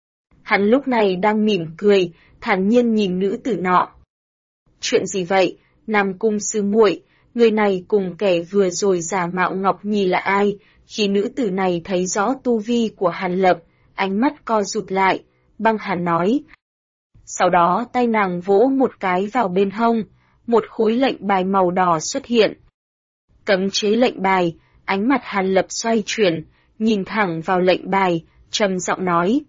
Hắn lúc này đang mỉm cười, thản nhiên nhìn nữ tử nọ. Chuyện gì vậy, Nam Cung sư muội, người này cùng kẻ vừa rồi giả mạo Ngọc Nhi là ai? Khi nữ tử này thấy rõ tu vi của Hàn Lập, ánh mắt co rụt lại, băng hàn nói. Sau đó tay nàng vỗ một cái vào bên hông, một khối lệnh bài màu đỏ xuất hiện. Cấm chế lệnh bài, ánh mặt Hàn Lập xoay chuyển, nhìn thẳng vào lệnh bài, trầm giọng nói.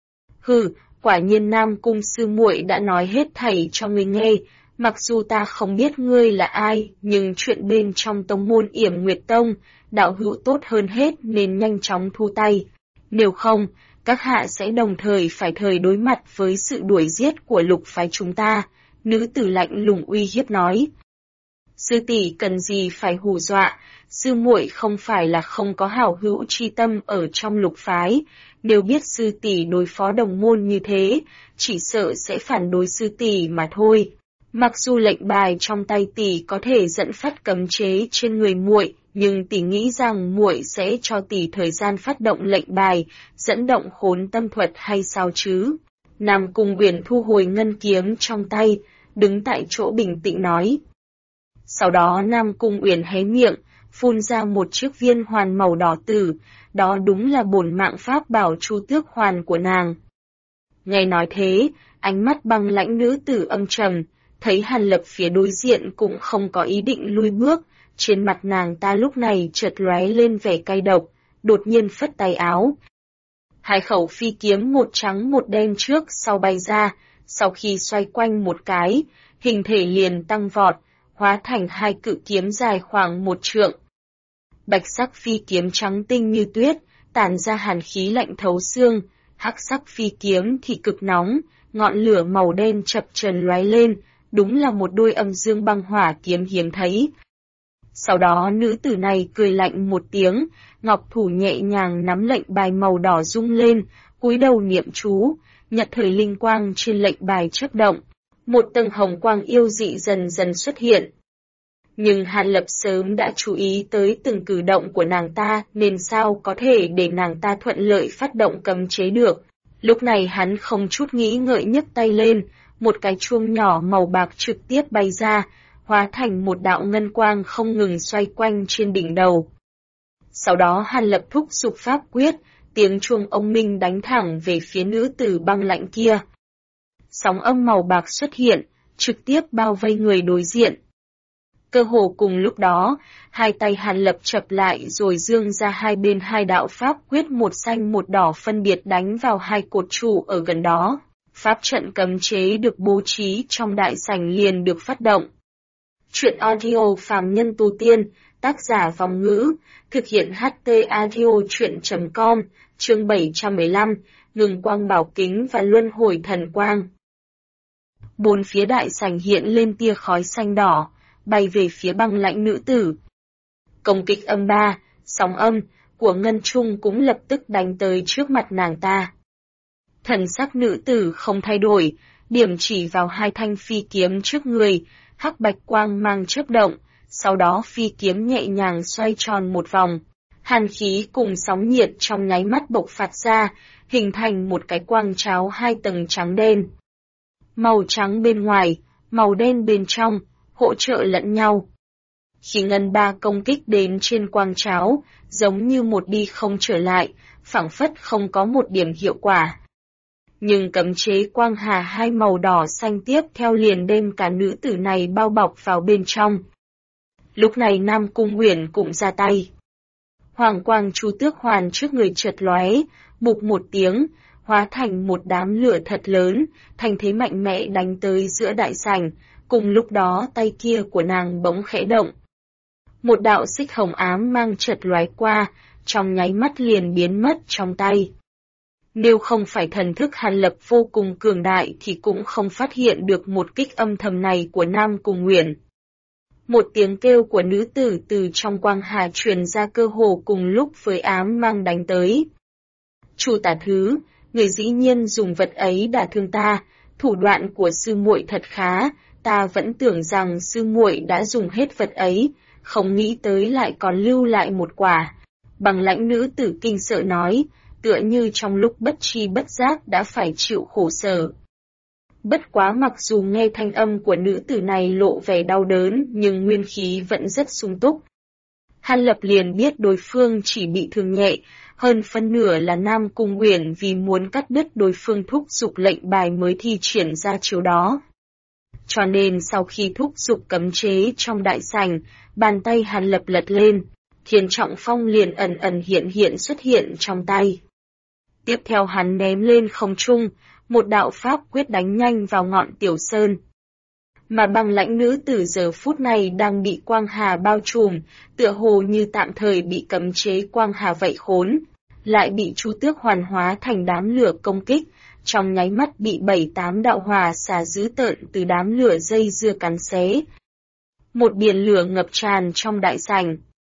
Hừ, quả nhiên Nam Cung sư muội đã nói hết thảy cho ngươi nghe, mặc dù ta không biết ngươi là ai, nhưng chuyện bên trong tông môn Yểm Nguyệt Tông, đạo hữu tốt hơn hết nên nhanh chóng thu tay. Nếu không, các hạ sẽ đồng thời phải đối mặt với sự đuổi giết của lục phái chúng ta, nữ tử lạnh lùng uy hiếp nói. Sư tỷ cần gì phải hù dọa, sư muội không phải là không có hảo hữu chi tâm ở trong lục phái, nếu biết sư tỷ đối phó đồng môn như thế, chỉ sợ sẽ phản đối sư tỷ mà thôi. Mặc dù lệnh bài trong tay tỷ có thể dẫn phát cấm chế trên người muội, nhưng tỷ nghĩ rằng muội sẽ cho tỷ thời gian phát động lệnh bài, dẫn động khốn tâm thuật hay sao chứ? Nam Cung Uyển thu hồi ngân kiếm trong tay, đứng tại chỗ bình tĩnh nói. Sau đó Nam Cung Uyển hé miệng, phun ra một chiếc viên hoàn màu đỏ tử, đó đúng là bổn mạng pháp bảo Chu Tước Hoàn của nàng. Nghe nói thế, ánh mắt băng lãnh nữ tử âm trầm, thấy Hàn Lập phía đối diện cũng không có ý định lui bước, trên mặt nàng ta lúc này chợt lóe lên vẻ cay độc, đột nhiên phất tay áo. Hai khẩu phi kiếm một trắng một đen trước sau bay ra, sau khi xoay quanh một cái, hình thể liền tăng vọt, hóa thành hai cự kiếm dài khoảng 1 trượng. Bạch sắc phi kiếm trắng tinh như tuyết, tản ra hàn khí lạnh thấu xương, hắc sắc phi kiếm thì cực nóng, ngọn lửa màu đen chập chờn lóe lên, đúng là một đôi âm dương băng hỏa kiếm hiếm thấy. Sau đó nữ tử này cười lạnh một tiếng, ngọc thủ nhẹ nhàng nắm lệnh bài màu đỏ rung lên, cúi đầu niệm chú, nhật thời linh quang trên lệnh bài chớp động, một tầng hồng quang yêu dị dần dần xuất hiện. Nhưng Hàn Lập sớm đã chú ý tới từng cử động của nàng ta nên sao có thể để nàng ta thuận lợi phát động cấm chế được. Lúc này hắn không chút nghĩ ngợi nhấc tay lên, một cái chuông nhỏ màu bạc trực tiếp bay ra, hóa thành một đạo ngân quang không ngừng xoay quanh trên đỉnh đầu. Sau đó Hàn Lập thúc giục pháp quyết, tiếng chuông ông minh đánh thẳng về phía nữ tử băng lạnh kia. Sóng âm màu bạc xuất hiện, trực tiếp bao vây người đối diện. Cơ hồ cùng lúc đó, hai tay Hàn Lập chập lại rồi dương ra hai bên hai đạo pháp quyết một xanh một đỏ phân biệt đánh vào hai cột trụ ở gần đó. Pháp trận cấm chế được bố trí trong đại sảnh liền được phát động. Truyện audio phàm nhân tu tiên, tác giả Vong Ngữ, thực hiện HT audio truyện.com, chương 715, ngừng quang bảo kính và luân hồi thần quang. Bốn phía đại sảnh hiện lên tia khói xanh đỏ, bay về phía băng lãnh nữ tử. Công kích âm ba, sóng âm, của Ngân Trung cũng lập tức đánh tới trước mặt nàng ta. Thần sắc nữ tử không thay đổi, điểm chỉ vào hai thanh phi kiếm trước người, hắc bạch quang mang chớp động, sau đó phi kiếm nhẹ nhàng xoay tròn một vòng. Hàn khí cùng sóng nhiệt trong nháy mắt bộc phát ra, hình thành một cái quang cháo hai tầng trắng đen. Màu trắng bên ngoài, màu đen bên trong, hỗ trợ lẫn nhau. Khi ngân ba công kích đến trên quang cháo, giống như một đi không trở lại, phảng phất không có một điểm hiệu quả. Nhưng cấm chế quang hà hai màu đỏ xanh tiếp theo liền đem cả nữ tử này bao bọc vào bên trong. Lúc này Nam Cung Uyển cũng ra tay. Hoàng quang chu tước hoàn trước người chợt lóe, bụp một tiếng, hóa thành một đám lửa thật lớn, thành thế mạnh mẽ đánh tới giữa đại sảnh, cùng lúc đó tay kia của nàng bỗng khẽ động. Một đạo xích hồng ám mang chợt lóe qua, trong nháy mắt liền biến mất trong tay. Nếu không phải thần thức Hàn Lập vô cùng cường đại thì cũng không phát hiện được một kích âm thầm này của Nam Cung Uyển. Một tiếng kêu của nữ tử từ trong quang hà truyền ra cơ hồ cùng lúc với ám mang đánh tới. Chu tả thứ, người dĩ nhiên dùng vật ấy đả thương ta, thủ đoạn của sư muội thật khá, ta vẫn tưởng rằng sư muội đã dùng hết vật ấy, không nghĩ tới lại còn lưu lại một quả. Bằng lãnh nữ tử kinh sợ nói, tựa như trong lúc bất tri bất giác đã phải chịu khổ sở. Bất quá mặc dù nghe thanh âm của nữ tử này lộ vẻ đau đớn nhưng nguyên khí vẫn rất sung túc. Hàn Lập liền biết đối phương chỉ bị thương nhẹ, hơn phân nửa là Nam Cung Uyển vì muốn cắt đứt đối phương thúc giục lệnh bài mới thi triển ra chiếu đó. Cho nên sau khi thúc giục cấm chế trong đại sảnh, bàn tay Hàn Lập lật lên, Thiên Trọng Phong liền ẩn ẩn hiện hiện xuất hiện trong tay. Tiếp theo hắn ném lên không trung, một đạo pháp quyết đánh nhanh vào ngọn tiểu sơn. Mà băng lãnh nữ tử giờ phút này đang bị quang hà bao trùm, tựa hồ như tạm thời bị cấm chế quang hà vậy khốn, lại bị Chu Tước hoàn hóa thành đám lửa công kích, trong nháy mắt bị 7-8 đạo hỏa xà dữ tợn từ đám lửa dây dưa cắn xé. Một biển lửa ngập tràn trong đại sảnh.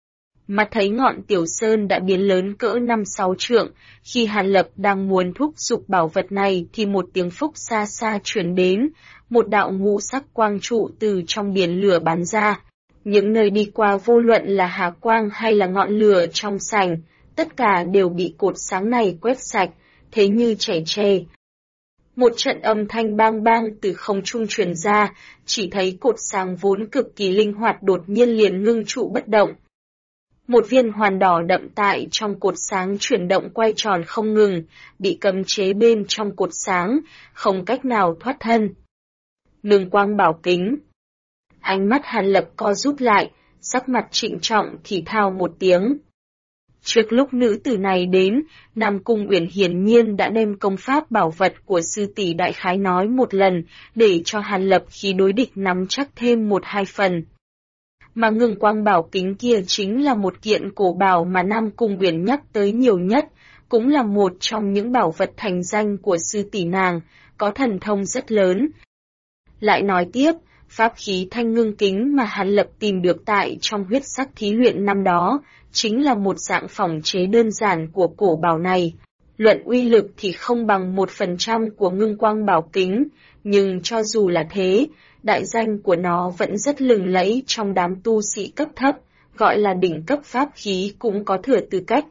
Mắt thấy ngọn tiểu sơn đã biến lớn cỡ 5-6 trượng, khi Hàn Lập đang muốn thúc giục bảo vật này thì một tiếng phúc xa xa truyền đến, một đạo ngũ sắc quang trụ từ trong biển lửa bắn ra. Những nơi đi qua vô luận là hà quang hay là ngọn lửa trong sảnh, tất cả đều bị cột sáng này quét sạch, thế như chảy tre. Một trận âm thanh bang bang từ không trung truyền ra, chỉ thấy cột sáng vốn cực kỳ linh hoạt đột nhiên liền ngưng trụ bất động. Một viên hoàn đỏ đậm tại trong cột sáng chuyển động quay tròn không ngừng, bị cấm chế bên trong cột sáng, không cách nào thoát thân. Nương quang bảo kính. Ánh mắt Hàn Lập co rút lại, sắc mặt trịnh trọng thì thào một tiếng. Trước lúc nữ tử này đến, Nam Cung Uyển hiển nhiên đã đem công pháp bảo vật của sư tỷ đại khái nói một lần, để cho Hàn Lập khi đối địch nắm chắc thêm 1-2 phần. Mà Ngưng Quang Bảo Kính kia chính là một kiện cổ bảo mà Nam Cung Uyển nhắc tới nhiều nhất, cũng là một trong những bảo vật thành danh của sư tỷ nàng, có thần thông rất lớn. Lại nói tiếp, pháp khí Thanh Ngưng Kính mà Hàn Lập tìm được tại trong huyết sắc thí luyện năm đó, chính là một dạng phỏng chế đơn giản của cổ bảo này. Luận uy lực thì không bằng 1% của Ngưng Quang Bảo Kính, nhưng cho dù là thế, đại danh của nó vẫn rất lừng lẫy trong đám tu sĩ cấp thấp, gọi là đỉnh cấp pháp khí cũng có thừa tư cách.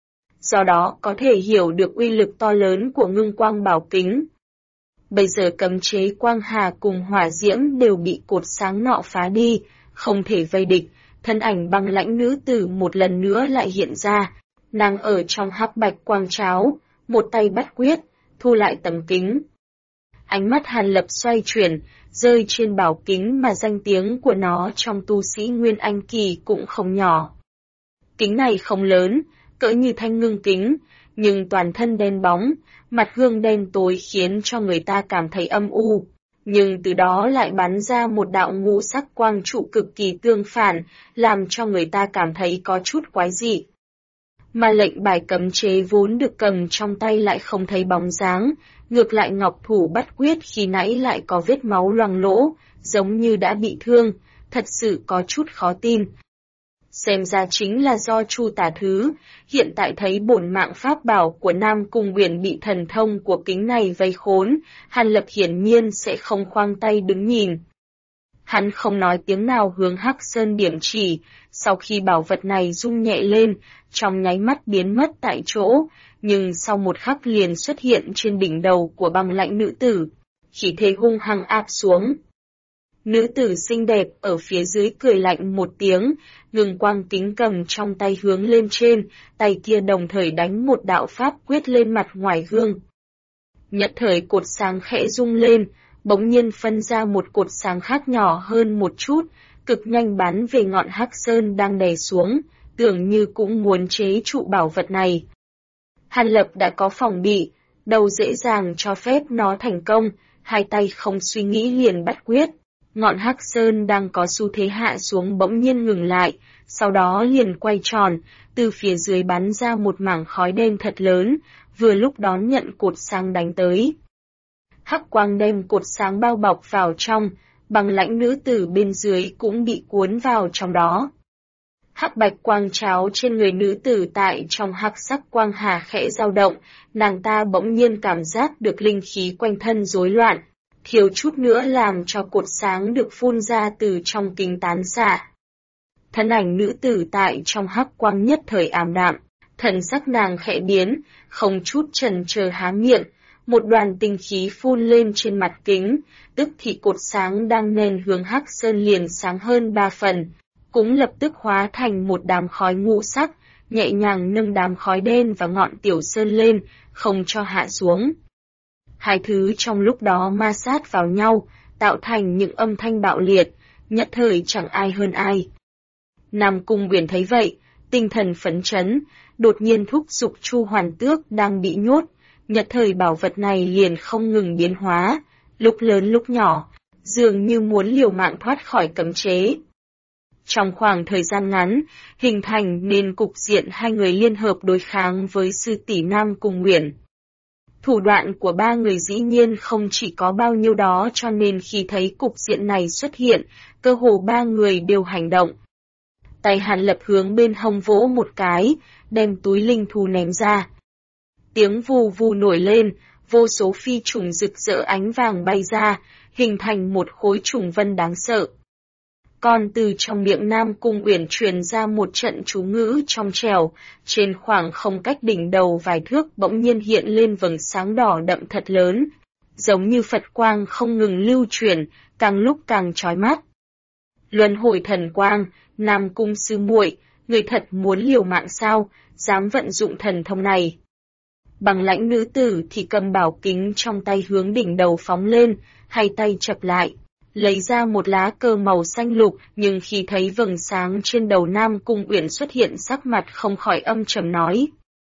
Do đó có thể hiểu được uy lực to lớn của Ngưng Quang Bảo Kính. Bây giờ cấm chế quang hà cùng hỏa diễm đều bị cột sáng nọ phá đi, không thể vây địch, thân ảnh băng lãnh nữ tử một lần nữa lại hiện ra, nàng ở trong hắc bạch quang tráo, một tay bắt quyết, thu lại tấm kính. Ánh mắt Hàn Lập xoay chuyển, rơi trên bảo kính mà danh tiếng của nó trong tu sĩ Nguyên Anh Kỳ cũng không nhỏ. Kính này không lớn, cỡ như thanh ngưng kính, nhưng toàn thân đen bóng, mặt gương đen tối khiến cho người ta cảm thấy âm u, nhưng từ đó lại bắn ra một đạo ngũ sắc quang trụ cực kỳ tương phản, làm cho người ta cảm thấy có chút quái dị. Mà lệnh bài cấm chế vốn được cầm trong tay lại không thấy bóng dáng, ngược lại ngọc thủ bắt quyết khi nãy lại có vết máu loang lỗ, giống như đã bị thương, thật sự có chút khó tin. Xem ra chính là do Chu Tả Thứ, hiện tại thấy bổn mạng pháp bảo của Nam Cung Uyển bị thần thông của kính này vây khốn, Hàn Lập hiển nhiên sẽ không khoanh tay đứng nhìn. Hắn không nói tiếng nào hướng Hắc Sơn điểm chỉ, sau khi bảo vật này rung nhẹ lên, trong nháy mắt biến mất tại chỗ, nhưng sau một khắc liền xuất hiện trên đỉnh đầu của băng lãnh nữ tử, khí thế hung hăng áp xuống. Nữ tử xinh đẹp ở phía dưới cười lạnh một tiếng, Ngưng Quang Kính cầm trong tay hướng lên trên, tay kia đồng thời đánh một đạo pháp quyết lên mặt ngoài gương. Nhất thời cột sáng khẽ rung lên, bỗng nhiên phân ra một cột sáng khác nhỏ hơn một chút, cực nhanh bắn về ngọn Hắc Sơn đang đè xuống, tưởng như cũng muốn chế trụ bảo vật này. Hàn Lập đã có phòng bị, đâu dễ dàng cho phép nó thành công, hai tay không suy nghĩ liền bắt quyết. Ngọn Hắc Sơn đang có xu thế hạ xuống bỗng nhiên ngừng lại, sau đó liền quay tròn, từ phía dưới bắn ra một mảng khói đen thật lớn, vừa lúc đón nhận cột sáng đánh tới. Hắc quang đem cột sáng bao bọc vào trong, băng lãnh nữ tử bên dưới cũng bị cuốn vào trong đó. Hắc bạch quang tráo trên người nữ tử tại trong hắc sắc quang hà khẽ dao động, nàng ta bỗng nhiên cảm giác được linh khí quanh thân rối loạn, thiếu chút nữa làm cho cột sáng được phun ra từ trong kính tán xạ. Thân ảnh nữ tử tại trong hắc quang nhất thời ảm đạm, thần sắc nàng khẽ biến, không chút chần chờ há miệng, một đoàn tinh khí phun lên trên mặt kính, tức thì cột sáng đang nền hướng Hắc Sơn liền sáng hơn 3 phần, cũng lập tức hóa thành một đám khói ngũ sắc, nhẹ nhàng nâng đám khói đen và ngọn tiểu sơn lên, không cho hạ xuống. Hai thứ trong lúc đó ma sát vào nhau, tạo thành những âm thanh bạo liệt, nhất thời chẳng ai hơn ai. Nam Cung Uyển thấy vậy, tinh thần phấn chấn, đột nhiên thúc giục Chu Hoàn Tước đang bị nhốt, nhất thời bảo vật này liền không ngừng biến hóa, lúc lớn lúc nhỏ, dường như muốn liều mạng thoát khỏi cấm chế. Trong khoảng thời gian ngắn, hình thành nên cục diện hai người liên hợp đối kháng với sư tỷ Nam Cung Uyển. Thủ đoạn của ba người dĩ nhiên không chỉ có bao nhiêu đó, cho nên khi thấy cục diện này xuất hiện, cơ hồ ba người đều hành động. Tay Hàn Lập hướng bên hông vỗ một cái, đem túi linh thú ném ra. Tiếng vù vù nổi lên, vô số phi trùng rực rỡ ánh vàng bay ra, hình thành một khối trùng vân đáng sợ. Còn từ trong miệng Nam Cung Uyển truyền ra một trận chú ngữ trong trẻo, trên khoảng không cách đỉnh đầu vài thước bỗng nhiên hiện lên vầng sáng đỏ đậm thật lớn, giống như Phật quang không ngừng lưu chuyển, càng lúc càng chói mắt. Luân hồi thần quang, Nam Cung sư muội, người thật muốn liều mạng sao, dám vận dụng thần thông này. Bằng lãnh nữ tử thì cầm bảo kính trong tay hướng đỉnh đầu phóng lên, hai tay chập lại. lấy ra một lá cờ màu xanh lục, nhưng khi thấy vầng sáng trên đầu Nam Cung Uyển xuất hiện, sắc mặt không khỏi âm trầm nói.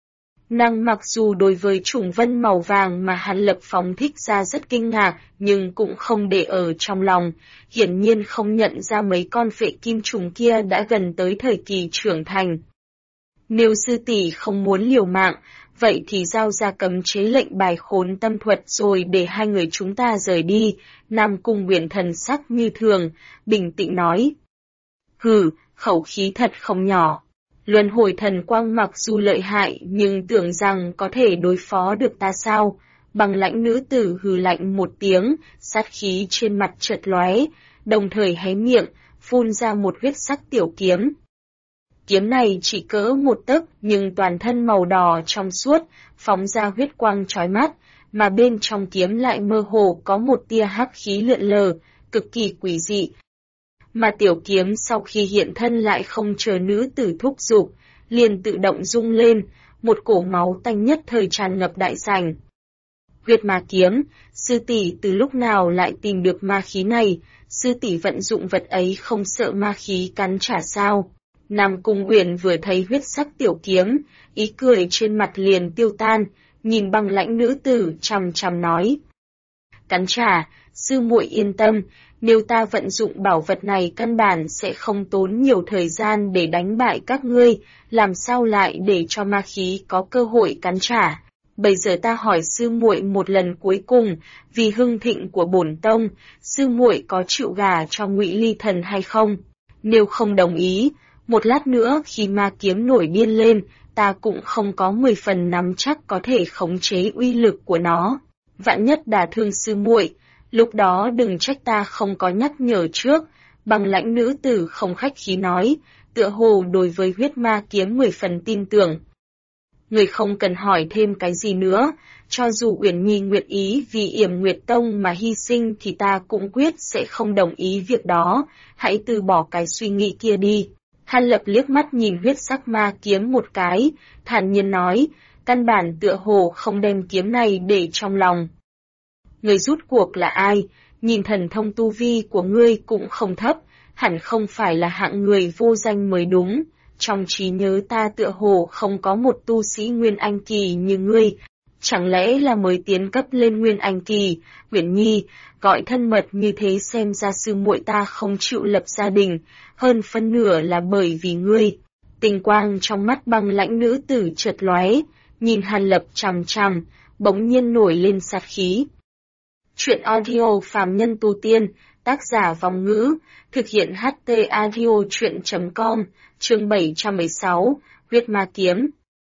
Nàng mặc dù đối với trùng vân màu vàng mà Hàn Lập phóng thích ra rất kinh ngạc, nhưng cũng không để ở trong lòng, hiển nhiên không nhận ra mấy con phệ kim trùng kia đã gần tới thời kỳ trưởng thành. Nếu sư tỷ không muốn liều mạng, vậy thì giao ra cấm chế lệnh bài khốn tâm thuật rồi để hai người chúng ta rời đi. Nam Cung Uyển thần sắc như thường, bình tĩnh nói. Hừ, khẩu khí thật không nhỏ. Luân hồi thần quang mặc dù lợi hại nhưng tưởng rằng có thể đối phó được ta sao? Bằng lãnh nữ tử hừ lạnh một tiếng, sát khí trên mặt chợt lóe, đồng thời hé miệng, phun ra một huyết sắc tiểu kiếm. Kiếm này chỉ cỡ một tấc nhưng toàn thân màu đỏ trong suốt, phóng ra huyết quang chói mắt, mà bên trong kiếm lại mơ hồ có một tia hắc khí lượn lờ, cực kỳ quỷ dị. Mà tiểu kiếm sau khi hiện thân lại không chờ nữ tử thúc giục, liền tự động rung lên, một cổ máu tanh nhất thời tràn ngập đại sảnh. Huyết ma kiếm, sư tỷ từ lúc nào lại tìm được ma khí này, sư tỷ vận dụng vật ấy không sợ ma khí cắn trả sao? Nam Cung Uyển vừa thấy huyết sắc tiểu kiếm, ý cười trên mặt liền tiêu tan, nhìn băng lãnh nữ tử chằm chằm nói. Cắn trả, sư muội yên tâm, nếu ta vận dụng bảo vật này căn bản sẽ không tốn nhiều thời gian để đánh bại các ngươi, làm sao lại để cho ma khí có cơ hội cắn trả. Bây giờ ta hỏi sư muội một lần cuối cùng, vì hưng thịnh của bổn tông, sư muội có chịu gả cho Ngụy Ly Thần hay không? Nếu không đồng ý, một lát nữa khi ma kiếm nổi điên lên, ta cũng không có 10 phần nắm chắc có thể khống chế uy lực của nó. Vạn nhất đả thương sư muội, lúc đó đừng trách ta không có nhắc nhở trước. Bằng lãnh nữ tử không khách khí nói, tựa hồ đối với huyết ma kiếm 10 phần tin tưởng. Người không cần hỏi thêm cái gì nữa, cho dù Uyển Nhi nguyện ý vì Yểm Nguyệt Tông mà hy sinh thì ta cũng quyết sẽ không đồng ý việc đó, hãy từ bỏ cái suy nghĩ kia đi. Hàn Lập liếc mắt nhìn huyết sắc ma kiếm một cái, thản nhiên nói, căn bản tựa hồ không đem kiếm này để trong lòng. Người rút cuộc là ai? Nhìn thần thông tu vi của ngươi cũng không thấp, hẳn không phải là hạng người vô danh mới đúng. Trong trí nhớ ta tựa hồ không có một tu sĩ Nguyên Anh Kỳ như ngươi, chẳng lẽ là mới tiến cấp lên Nguyên Anh Kỳ? Uyển Nhi, gọi thân mật như thế xem ra sư muội ta không chịu lập gia đình, hơn phân nửa là bởi vì ngươi. Tình quang trong mắt băng lãnh nữ tử chợt lóe, nhìn Hàn Lập chằm chằm, bỗng nhiên nổi lên sát khí. Chuyện audio phàm nhân tu tiên, tác giả Vong Ngữ, thực hiện HT audio chuyện.com, chương 716, huyết ma kiếm.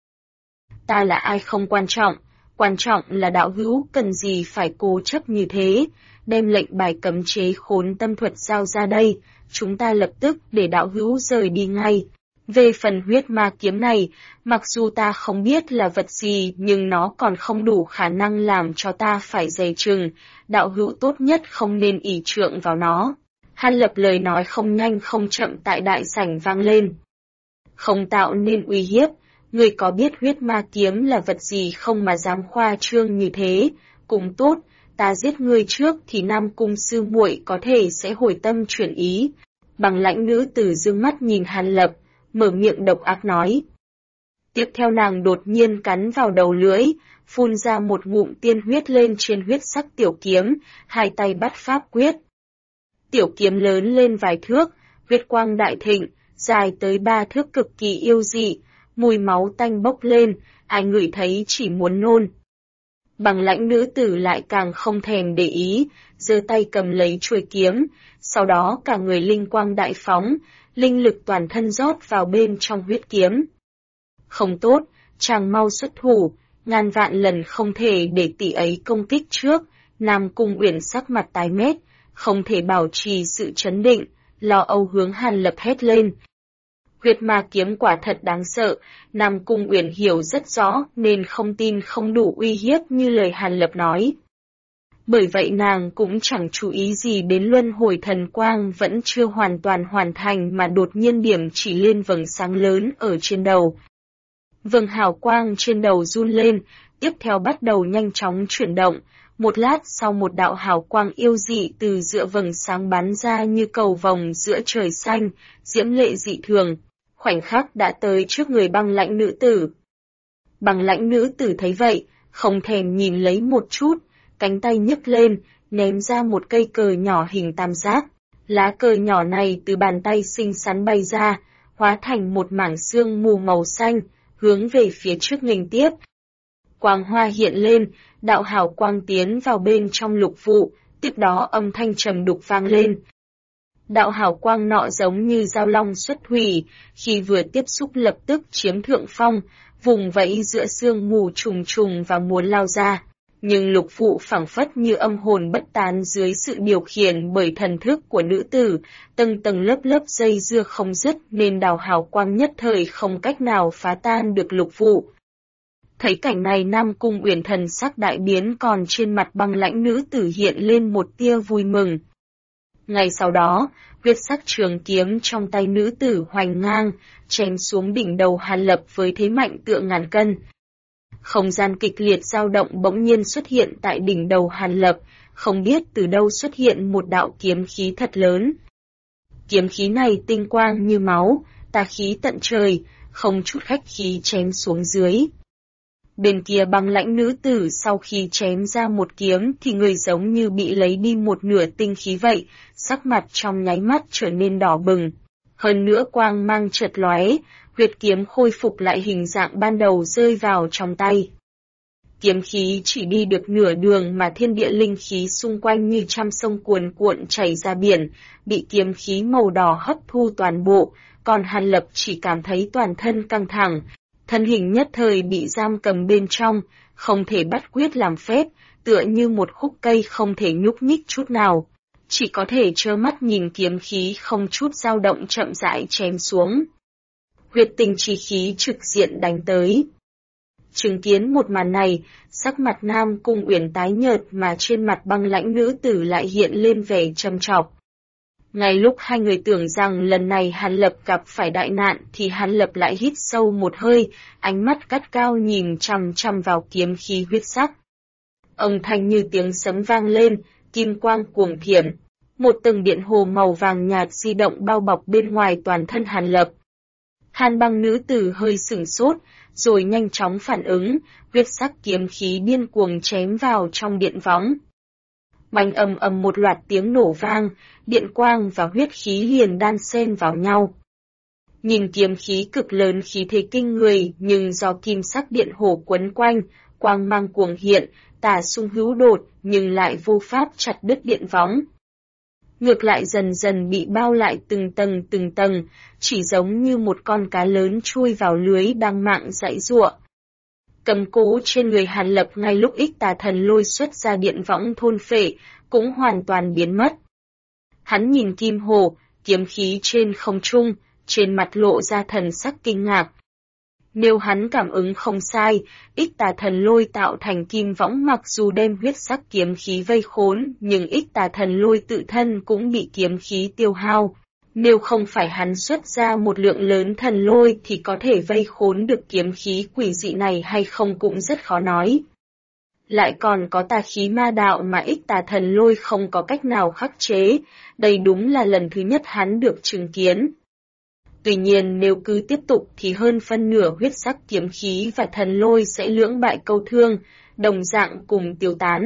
Ta là ai không quan trọng là đạo hữu cần gì phải cố chấp như thế, đem lệnh bài cấm chế khốn tâm thuật giao ra đây, chúng ta lập tức để đạo hữu rời đi ngay. Về phần huyết ma kiếm này, mặc dù ta không biết là vật gì nhưng nó còn không đủ khả năng làm cho ta phải dè chừng, đạo hữu tốt nhất không nên ỷ trượng vào nó. Hàn Lập lời nói không nhanh không chậm tại đại sảnh vang lên. Không tạo nên uy hiếp, người có biết huyết ma kiếm là vật gì không mà dám khoa trương như thế, cũng tốt, ta giết ngươi trước thì Nam Cung sư muội có thể sẽ hồi tâm chuyển ý. Bằng lãnh nữ tử dương mắt nhìn Hàn Lập, mở miệng độc ác nói. Tiếp theo nàng đột nhiên cắn vào đầu lưỡi, phun ra một ngụm tiên huyết lên trên huyết sắc tiểu kiếm, hai tay bắt pháp quyết. Tiểu kiếm lớn lên vài thước, huyết quang đại thịnh, dài tới 3 thước cực kỳ yêu dị, mùi máu tanh bốc lên, ai ngửi thấy chỉ muốn nôn. Bằng lãnh nữ tử lại càng không thèm để ý, giơ tay cầm lấy chuôi kiếm, sau đó cả người linh quang đại phóng, linh lực toàn thân rót vào bên trong huyết kiếm. Không tốt, chàng mau xuất thủ, ngàn vạn lần không thể để tỷ ấy công kích trước. Nam Cung Uyển sắc mặt tái mét, không thể bảo trì sự trấn định, lo âu hướng Hàn Lập hét lên. Huyết ma kiếm quả thật đáng sợ, Nam Cung Uyển hiểu rất rõ nên không tin không đủ uy hiếp như lời Hàn Lập nói. Bởi vậy nàng cũng chẳng chú ý gì đến luân hồi thần quang vẫn chưa hoàn toàn hoàn thành mà đột nhiên điểm chỉ lên vầng sáng lớn ở trên đầu. Vầng hào quang trên đầu run lên, tiếp theo bắt đầu nhanh chóng chuyển động, một lát sau một đạo hào quang yêu dị từ giữa vầng sáng bắn ra như cầu vồng giữa trời xanh, diễm lệ dị thường, khoảnh khắc đã tới trước người băng lãnh nữ tử. Băng lãnh nữ tử thấy vậy, không thèm nhìn lấy một chút, cánh tay nhấc lên, ném ra một cây cờ nhỏ hình tam giác. Lá cờ nhỏ này từ bàn tay xinh xắn bay ra, hóa thành một mảng sương mù màu xanh, hướng về phía trước nghênh tiếp. Quang hoa hiện lên, đạo hào quang tiến vào bên trong lục vụ, tiếp đó âm thanh trầm đục vang lên. Đạo hào quang nọ giống như dao long xuất thủy, khi vừa tiếp xúc lập tức chiếm thượng phong, vùng vẫy giữa sương mù trùng trùng và muốn lao ra. Nhưng lục vụ phảng phất như âm hồn bất tán dưới sự điều khiển bởi thần thức của nữ tử, tầng tầng lớp lớp dây dưa không dứt nên đạo hào quang nhất thời không cách nào phá tan được lục vụ. Thấy cảnh này Nam Cung Uyển thần sắc đại biến, còn trên mặt băng lãnh nữ tử hiện lên một tia vui mừng. Ngay sau đó, huyết sắc trường kiếm trong tay nữ tử hoành ngang, chém xuống đỉnh đầu Hàn Lập với thế mạnh tựa ngàn cân. Không gian kịch liệt dao động bỗng nhiên xuất hiện tại đỉnh đầu Hàn Lập, không biết từ đâu xuất hiện một đạo kiếm khí thật lớn. Kiếm khí này tinh quang như máu, tà khí tận trời, không chút khách khí chém xuống dưới. Bên kia băng lãnh nữ tử sau khi chém ra một kiếm thì người giống như bị lấy đi một nửa tinh khí vậy, sắc mặt trong nháy mắt trở nên đỏ bừng. Hơn nữa quang mang chợt lóe, huyết kiếm khôi phục lại hình dạng ban đầu rơi vào trong tay. Kiếm khí chỉ đi được nửa đường mà thiên địa linh khí xung quanh như trăm sông cuồn cuộn chảy ra biển, bị kiếm khí màu đỏ hấp thu toàn bộ, còn Hàn Lập chỉ cảm thấy toàn thân căng thẳng. Thân hình nhất thời bị giam cầm bên trong, không thể bắt quyết làm phép, tựa như một khúc cây không thể nhúc nhích chút nào. Chỉ có thể trơ mắt nhìn kiếm khí không chút dao động chậm rãi chém xuống. Huyết tình chi khí trực diện đánh tới. Chứng kiến một màn này, sắc mặt Nam Cung Uyển tái nhợt mà trên mặt băng lãnh nữ tử lại hiện lên vẻ trầm trọc. Ngay lúc hai người tưởng rằng lần này Hàn Lập gặp phải đại nạn thì Hàn Lập lại hít sâu một hơi, ánh mắt gắt cao nhìn chằm chằm vào kiếm khí huyết sắc. Âm thanh như tiếng sấm vang lên, kim quang cuồng thiểm. Một tầng điện hồ màu vàng nhạt di động bao bọc bên ngoài toàn thân Hàn Lập. Hàn băng nữ tử hơi sửng sốt, rồi nhanh chóng phản ứng, huyết sắc kiếm khí điên cuồng chém vào trong điện võng. Bành ầm ầm một loạt tiếng nổ vang, điện quang và huyết khí liền đan xen vào nhau. Nhìn kiếm khí cực lớn khí thế kinh người nhưng do kim sắc điện hồ quấn quanh, quang mang cuồng hiện, tả xung hữu đột nhưng lại vô pháp chặt đứt điện võng. Ngược lại dần dần bị bao lại từng tầng, chỉ giống như một con cá lớn chui vào lưới đang mạng giãy giụa. Cầm cố trên người Hàn Lập ngay lúc Ích Tà Thần lôi xuất ra điện võng thôn phệ, cũng hoàn toàn biến mất. Hắn nhìn kim hồ, kiếm khí trên không trung, trên mặt lộ ra thần sắc kinh ngạc. Nếu hắn cảm ứng không sai, Ích Tà Thần lôi tạo thành kim võng mặc dù đem huyết sắc kiếm khí vây khốn, nhưng Ích Tà Thần lôi tự thân cũng bị kiếm khí tiêu hao. Nếu không phải hắn xuất ra một lượng lớn thần lôi thì có thể vây khốn được kiếm khí quỷ dị này hay không cũng rất khó nói. Lại còn có tà khí ma đạo mà Ích Tà Thần lôi không có cách nào khắc chế, đây đúng là lần thứ nhất hắn được chứng kiến. Tuy nhiên nếu cứ tiếp tục thì hơn phân nửa huyết sắc kiếm khí và thần lôi sẽ lưỡng bại câu thương, đồng dạng cùng tiêu tán.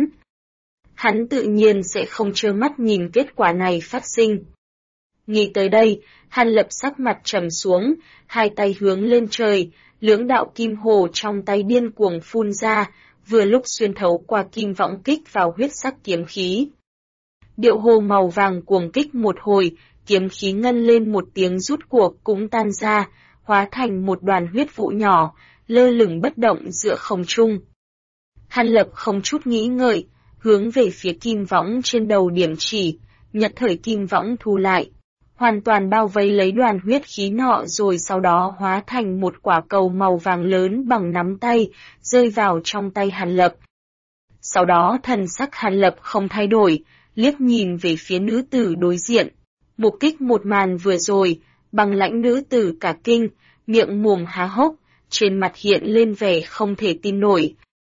Hắn tự nhiên sẽ không trơ mắt nhìn kết quả này phát sinh. Nghĩ tới đây, Hàn Lập sắc mặt trầm xuống, hai tay hướng lên trời, lưỡng đạo kim hồ trong tay điên cuồng phun ra, vừa lúc xuyên thấu qua kim võng kích vào huyết sắc kiếm khí. Điệu hồ màu vàng cuồng kích một hồi, kiếm khí ngân lên một tiếng rút cuộc cũng tan ra, hóa thành một đoàn huyết vụ nhỏ, lơ lửng bất động giữa không trung. Hàn Lập không chút nghĩ ngợi, hướng về phía kim võng trên đầu điểm chỉ, nhật thời kim võng thu lại, hoàn toàn bao vây lấy đoàn huyết khí nọ rồi sau đó hóa thành một quả cầu màu vàng lớn bằng nắm tay, rơi vào trong tay Hàn Lập. Sau đó thần sắc Hàn Lập không thay đổi, liếc nhìn về phía nữ tử đối diện. Mục kích một màn vừa rồi, băng lãnh nữ tử cả kinh, miệng mồm há hốc, trên mặt hiện lên vẻ không thể tin nổi.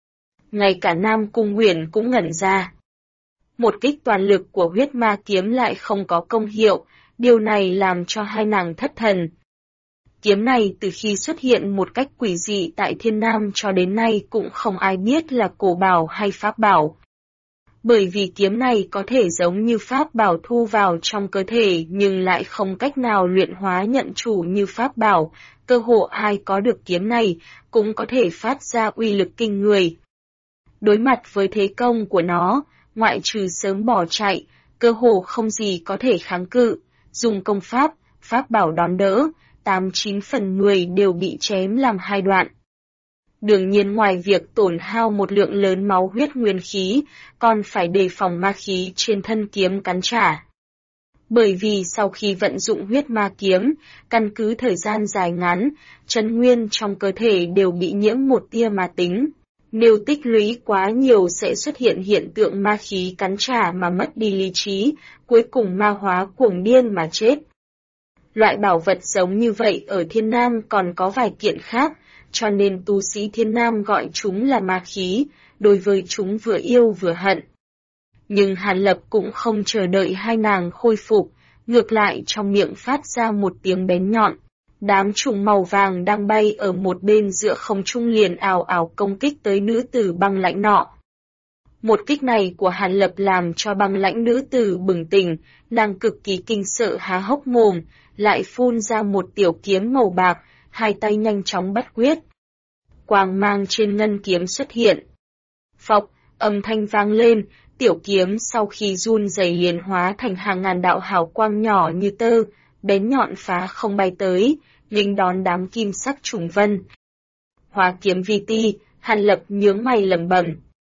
Ngay cả Nam Cung Uyển cũng ngẩn ra. Một kích toàn lực của huyết ma kiếm lại không có công hiệu, điều này làm cho hai nàng thất thần. Kiếm này từ khi xuất hiện một cách quỷ dị tại Thiên Nam cho đến nay cũng không ai biết là cổ bảo hay pháp bảo. Bởi vì kiếm này có thể giống như pháp bảo thu vào trong cơ thể nhưng lại không cách nào luyện hóa nhận chủ như pháp bảo, cơ hồ ai có được kiếm này cũng có thể phát ra uy lực kinh người. Đối mặt với thế công của nó, ngoại trừ sớm bỏ chạy, cơ hồ không gì có thể kháng cự, dùng công pháp, pháp bảo đón đỡ, 89 phần 10 đều bị chém làm hai đoạn. Đương nhiên ngoài việc tổn hao một lượng lớn máu huyết nguyên khí, còn phải đề phòng ma khí trên thân kiếm cắn trả. Bởi vì sau khi vận dụng huyết ma kiếm, căn cứ thời gian dài ngắn, chân nguyên trong cơ thể đều bị nhiễm một tia ma tính. Nếu tích lũy quá nhiều sẽ xuất hiện hiện tượng ma khí cắn trả mà mất đi lý trí, cuối cùng ma hóa cuồng điên mà chết. Loại bảo vật giống như vậy ở Thiên Nam còn có vài kiện khác, cho nên tu sĩ Thiên Nam gọi chúng là ma khí, đối với chúng vừa yêu vừa hận. Nhưng Hàn Lập cũng không chờ đợi hai nàng khôi phục, ngược lại trong miệng phát ra một tiếng bén nhọn. Đám trùng màu vàng đang bay ở một bên giữa không trung liền ào ào công kích tới nữ tử băng lãnh nọ. Một kích này của Hàn Lập làm cho băng lãnh nữ tử bừng tỉnh, nàng cực kỳ kinh sợ há hốc mồm, lại phun ra một tiểu kiếm màu bạc, hai tay nhanh chóng bắt quyết. Quang mang trên ngân kiếm xuất hiện. Phộc, âm thanh vang lên, tiểu kiếm sau khi run rẩy liền hóa thành hàng ngàn đạo hào quang nhỏ như tơ, bén nhọn phá không bay tới, nghênh đón đám kim sắc trùng vân. Hóa kiếm vi ti, Hàn Lập nhướng mày lẩm bẩm.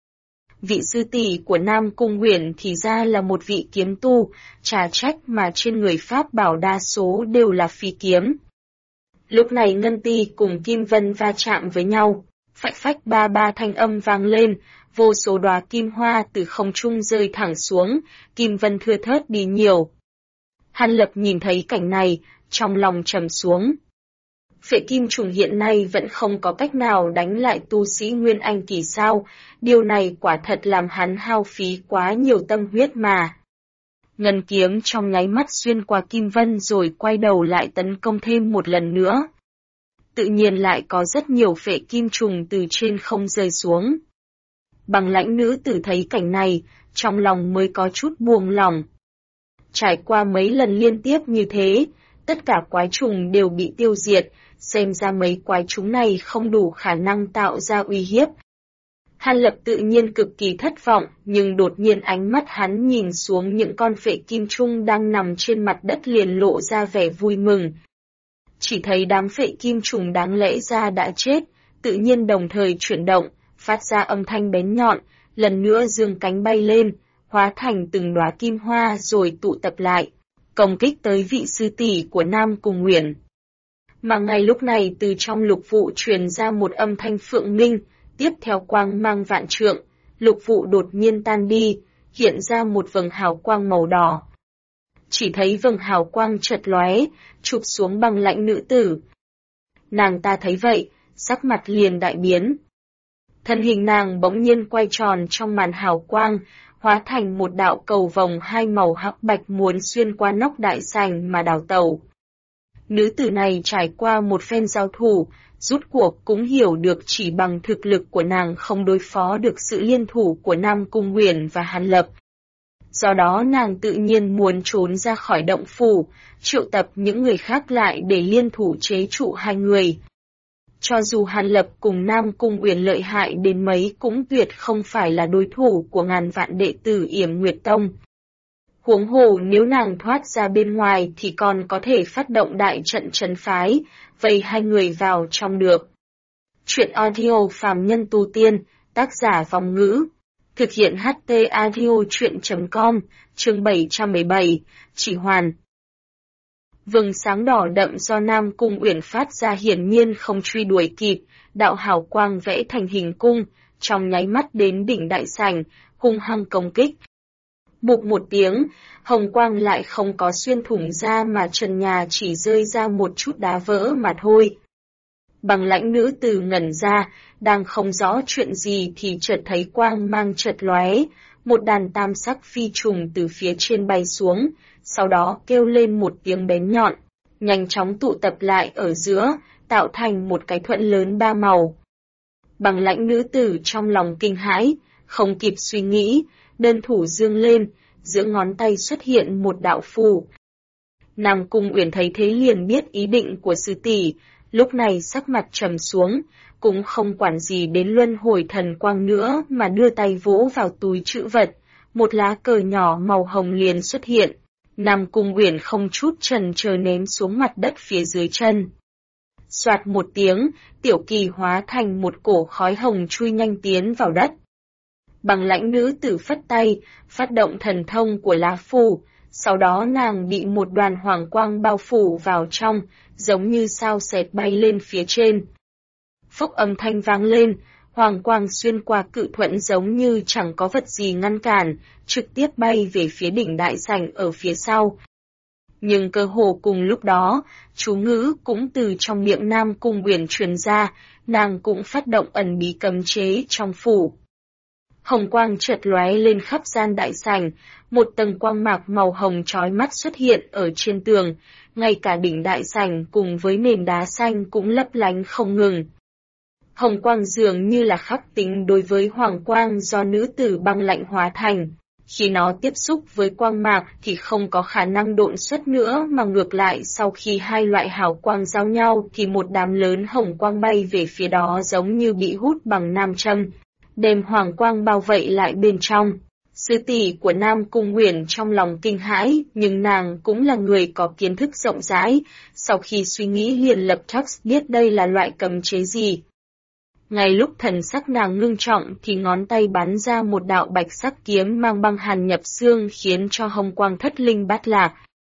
Vị sư tỷ của Nam Cung Uyển thì ra là một vị kiếm tu, chả trách mà trên người pháp bảo đa số đều là phi kiếm. Lúc này ngân ti cùng kim vân va chạm với nhau, phách phách ba ba thanh âm vang lên, vô số đóa kim hoa từ không trung rơi thẳng xuống, kim vân thưa thớt đi nhiều. Hàn Lập nhìn thấy cảnh này, trong lòng trầm xuống. Phệ kim trùng hiện nay vẫn không có cách nào đánh lại tu sĩ Nguyên Anh kỳ sao, điều này quả thật làm hắn hao phí quá nhiều tâm huyết mà. Ngân kiếm trong nháy mắt xuyên qua kim vân rồi quay đầu lại tấn công thêm một lần nữa. Tự nhiên lại có rất nhiều phệ kim trùng từ trên không rơi xuống. Băng lãnh nữ tử thấy cảnh này, trong lòng mới có chút buông lòng. Trải qua mấy lần liên tiếp như thế, tất cả quái trùng đều bị tiêu diệt, xem ra mấy quái trùng này không đủ khả năng tạo ra uy hiếp. Hàn Lập tự nhiên cực kỳ thất vọng, nhưng đột nhiên ánh mắt hắn nhìn xuống những con phệ kim trùng đang nằm trên mặt đất liền lộ ra vẻ vui mừng. Chỉ thấy đám phệ kim trùng đáng lẽ ra đã chết, tự nhiên đồng thời chuyển động, phát ra âm thanh bén nhọn, lần nữa dương cánh bay lên, hóa thành từng đóa kim hoa rồi tụ tập lại, công kích tới vị sư tỷ của Nam Cung Uyển. Mà ngay lúc này từ trong lục vụ truyền ra một âm thanh phượng minh, tiếp theo quang mang vạn trượng, lục vụ đột nhiên tan đi, hiện ra một vầng hào quang màu đỏ. Chỉ thấy vầng hào quang chợt lóe, chụp xuống băng lãnh nữ tử. Nàng ta thấy vậy, sắc mặt liền đại biến. Thân hình nàng bỗng nhiên quay tròn trong màn hào quang, hóa thành một đạo cầu vồng hai màu hắc bạch muốn xuyên qua nóc đại sảnh mà đào tẩu. Nữ tử này trải qua một phen giao thủ, rút cuộc cũng hiểu được chỉ bằng thực lực của nàng không đối phó được sự liên thủ của Nam Cung Uyển và Hàn Lập. Do đó nàng tự nhiên muốn trốn ra khỏi động phủ, triệu tập những người khác lại để liên thủ chế trụ hai người. Cho dù Hàn Lập cùng Nam Cung Uyển lợi hại đến mấy cũng tuyệt không phải là đối thủ của ngàn vạn đệ tử Yểm Nguyệt Tông. Huống hồ nếu nàng thoát ra bên ngoài thì còn có thể phát động đại trận trấn phái, vây hai người vào trong được. Chuyện audio phàm nhân tu tiên, tác giả Vong Ngữ. Thực hiện HT audio chuyện.com, chương 717, Chỉ Hoàn. Vầng sáng đỏ đậm do Nam Cung Uyển phát ra hiển nhiên không truy đuổi kịp, đạo hào quang vẽ thành hình cung, trong nháy mắt đến đỉnh đại sảnh, hung hăng công kích. Bụp một tiếng, hồng quang lại không có xuyên thủng ra mà trần nhà chỉ rơi ra một chút đá vỡ mà thôi. Bằng lãnh nữ tử ngẩn ra, đang không rõ chuyện gì thì chợt thấy quang mang chợt lóe, một đàn tam sắc phi trùng từ phía trên bay xuống, sau đó kêu lên một tiếng bén nhọn, nhanh chóng tụ tập lại ở giữa, tạo thành một cái thuẫn lớn ba màu. Bằng lãnh nữ tử trong lòng kinh hãi, không kịp suy nghĩ, đơn thủ dương lên, giữa ngón tay xuất hiện một đạo phù. Nam Cung Uyển thấy thế liền biết ý định của sư tỷ, lúc này sắc mặt trầm xuống, cũng không quản gì đến luân hồi thần quang nữa mà đưa tay vỗ vào túi trữ vật, một lá cờ nhỏ màu hồng liền xuất hiện. Nam Cung Uyển không chút chần chờ ném xuống mặt đất phía dưới chân. Soạt một tiếng, tiểu kỳ hóa thành một cổ khói hồng chui nhanh tiến vào đất. Bằng lãnh nữ tử phất tay, phát động thần thông của lá phù, sau đó nàng bị một đoàn hoàng quang bao phủ vào trong, giống như sao sét bay lên phía trên. Phốc âm thanh vang lên, hoàng quang xuyên qua cự thuẫn giống như chẳng có vật gì ngăn cản, trực tiếp bay về phía đỉnh đại sảnh ở phía sau. Nhưng cơ hồ cùng lúc đó, chú ngữ cũng từ trong miệng Nam Cung Uyển truyền ra, nàng cũng phát động ẩn bí cấm chế trong phủ. Hồng quang chợt lóe lên khắp gian đại sảnh, một tầng quang mạc màu hồng chói mắt xuất hiện ở trên tường, ngay cả đỉnh đại sảnh cùng với nền đá xanh cũng lấp lánh không ngừng. Hồng quang dường như là khắc tính đối với hoàng quang do nữ tử băng lạnh hóa thành. Khi nó tiếp xúc với quang mạc thì không có khả năng độn xuất nữa mà ngược lại sau khi hai loại hào quang giao nhau thì một đám lớn hồng quang bay về phía đó giống như bị hút bằng nam châm, đem hoàng quang bao vây lại bên trong. Sư tỷ của Nam Cung Uyển trong lòng kinh hãi, nhưng nàng cũng là người có kiến thức rộng rãi, sau khi suy nghĩ liền lập tức biết đây là loại cấm chế gì. Ngay lúc thần sắc nàng ngưng trọng thì ngón tay bắn ra một đạo bạch sắc kiếm mang băng hàn nhập xương khiến cho hồng quang thất linh bát lạc.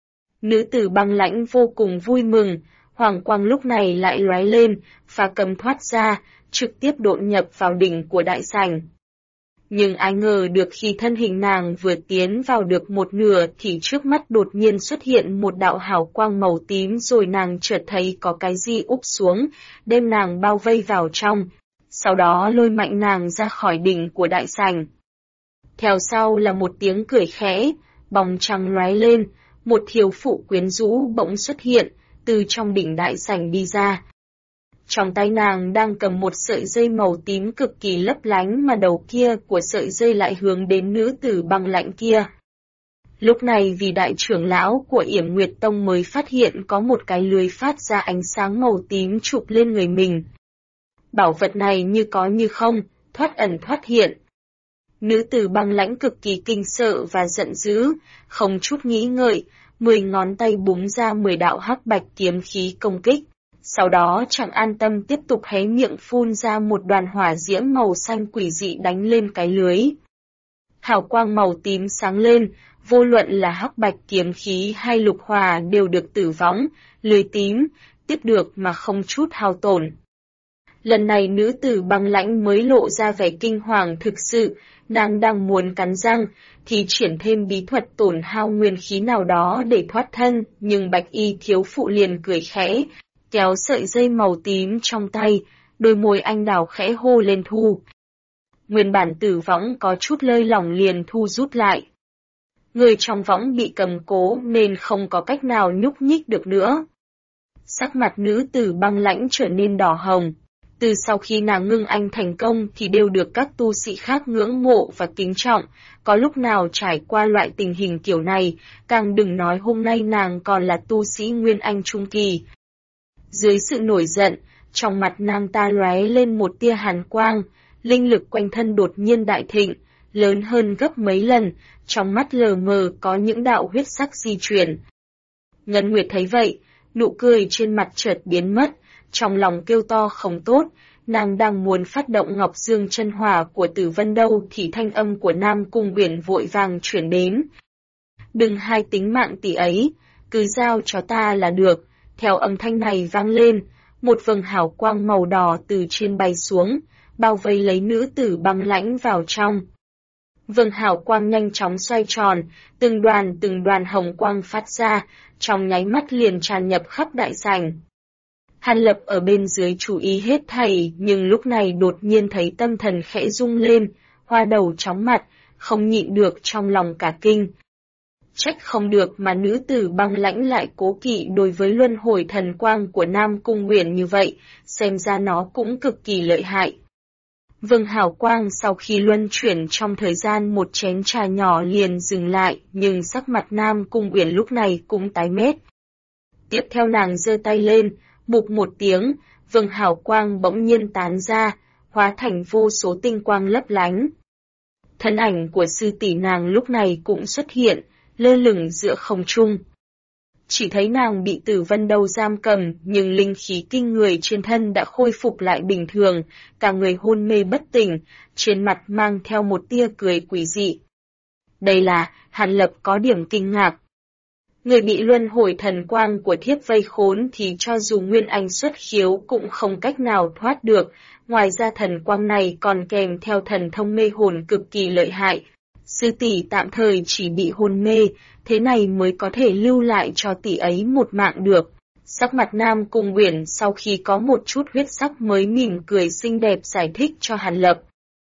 Nữ tử băng lãnh vô cùng vui mừng, hoàng quang lúc này lại lóe lên, phá cấm thoát ra, trực tiếp độn nhập vào đỉnh của đại sảnh. Nhưng ai ngờ được khi thân hình nàng vừa tiến vào được một nửa thì trước mắt đột nhiên xuất hiện một đạo hào quang màu tím rồi nàng chợt thấy có cái gì úp xuống, đem nàng bao vây vào trong, sau đó lôi mạnh nàng ra khỏi đỉnh của đại sảnh. Theo sau là một tiếng cười khẽ, bóng trăng lóe lên, một thiếu phụ quyến rũ bỗng xuất hiện, từ trong đỉnh đại sảnh đi ra. Trong tay nàng đang cầm một sợi dây màu tím cực kỳ lấp lánh mà đầu kia của sợi dây lại hướng đến nữ tử băng lạnh kia. Lúc này vì đại trưởng lão của Yểm Nguyệt Tông mới phát hiện có một cái lưới phát ra ánh sáng màu tím chụp lên người mình. Bảo vật này như có như không, thoát ẩn thoát hiện. Nữ tử băng lãnh cực kỳ kinh sợ và giận dữ, không chút nghĩ ngợi, 10 ngón tay búng ra 10 đạo hắc bạch kiếm khí công kích. Sau đó chẳng an tâm tiếp tục hé miệng phun ra một đoàn hỏa diễm màu xanh quỷ dị đánh lên cái lưới. Hào quang màu tím sáng lên, vô luận là hắc bạch kiếm khí hay lục hỏa đều được tử vong, lưới tím, tiếp được mà không chút hao tổn. Lần này nữ tử băng lãnh mới lộ ra vẻ kinh hoàng thực sự, nàng đang muốn cắn răng, thì triển thêm bí thuật tổn hao nguyên khí nào đó để thoát thân, nhưng bạch y thiếu phụ liền cười khẽ, kéo sợi dây màu tím trong tay, đôi môi anh đào khẽ hô lên thu. Nguyên bản tử võng có chút lơi lỏng liền thu rút lại. Người trong võng bị cầm cố nên không có cách nào nhúc nhích được nữa. Sắc mặt nữ tử băng lãnh trở nên đỏ hồng. Từ sau khi nàng ngưng anh thành công thì đều được các tu sĩ khác ngưỡng mộ và kính trọng, có lúc nào trải qua loại tình hình kiểu này, càng đừng nói hôm nay nàng còn là tu sĩ Nguyên Anh Trung Kỳ. Dưới sự nổi giận, trong mặt nàng ta lóe lên một tia hàn quang, linh lực quanh thân đột nhiên đại thịnh, lớn hơn gấp mấy lần, trong mắt lờ mờ có những đạo huyết sắc di chuyển. Ngân Nguyệt thấy vậy, nụ cười trên mặt chợt biến mất, trong lòng kêu to không tốt, nàng đang muốn phát động Ngọc Dương chân hỏa của Tử Vân đâu thì thanh âm của Nam Cung Uyển vội vàng chuyển đến. Đừng hai tính mạng tỷ ấy, cứ giao cho ta là được. Theo âm thanh này vang lên, một vầng hào quang màu đỏ từ trên bay xuống, bao vây lấy nữ tử băng lãnh vào trong. Vầng hào quang nhanh chóng xoay tròn, từng đoàn hồng quang phát ra, trong nháy mắt liền tràn nhập khắp đại sảnh. Hàn Lập ở bên dưới chú ý hết thảy, nhưng lúc này đột nhiên thấy tâm thần khẽ rung lên, hoa đầu chóng mặt, không nhịn được trong lòng cả kinh. Trách không được mà nữ tử băng lãnh lại cố kỵ đối với luân hồi thần quang của Nam Cung Uyển như vậy, xem ra nó cũng cực kỳ lợi hại. Vương hào quang sau khi luân chuyển trong thời gian một chén trà nhỏ liền dừng lại, nhưng sắc mặt Nam Cung Uyển lúc này cũng tái mét. Tiếp theo nàng giơ tay lên, bụp một tiếng, vương hào quang bỗng nhiên tán ra, hóa thành vô số tinh quang lấp lánh. Thân ảnh của sư tỷ nàng lúc này cũng xuất hiện, lơ lửng giữa không trung. Chỉ thấy nàng bị Tử Vân Đâu giam cầm, nhưng linh khí kinh người trên thân đã khôi phục lại bình thường, cả người hôn mê bất tỉnh, trên mặt mang theo một tia cười quỷ dị. Đây là, Hàn Lập có điểm kinh ngạc. Người bị luân hồi thần quang của thiếp vây khốn thì cho dù Nguyên Anh xuất khiếu cũng không cách nào thoát được, ngoài ra thần quang này còn kèm theo thần thông mê hồn cực kỳ lợi hại. Sư tỷ tạm thời chỉ bị hôn mê, thế này mới có thể lưu lại cho tỷ ấy một mạng được. Sắc mặt Nam Cung Uyển sau khi có một chút huyết sắc mới mỉm cười xinh đẹp giải thích cho Hàn Lập.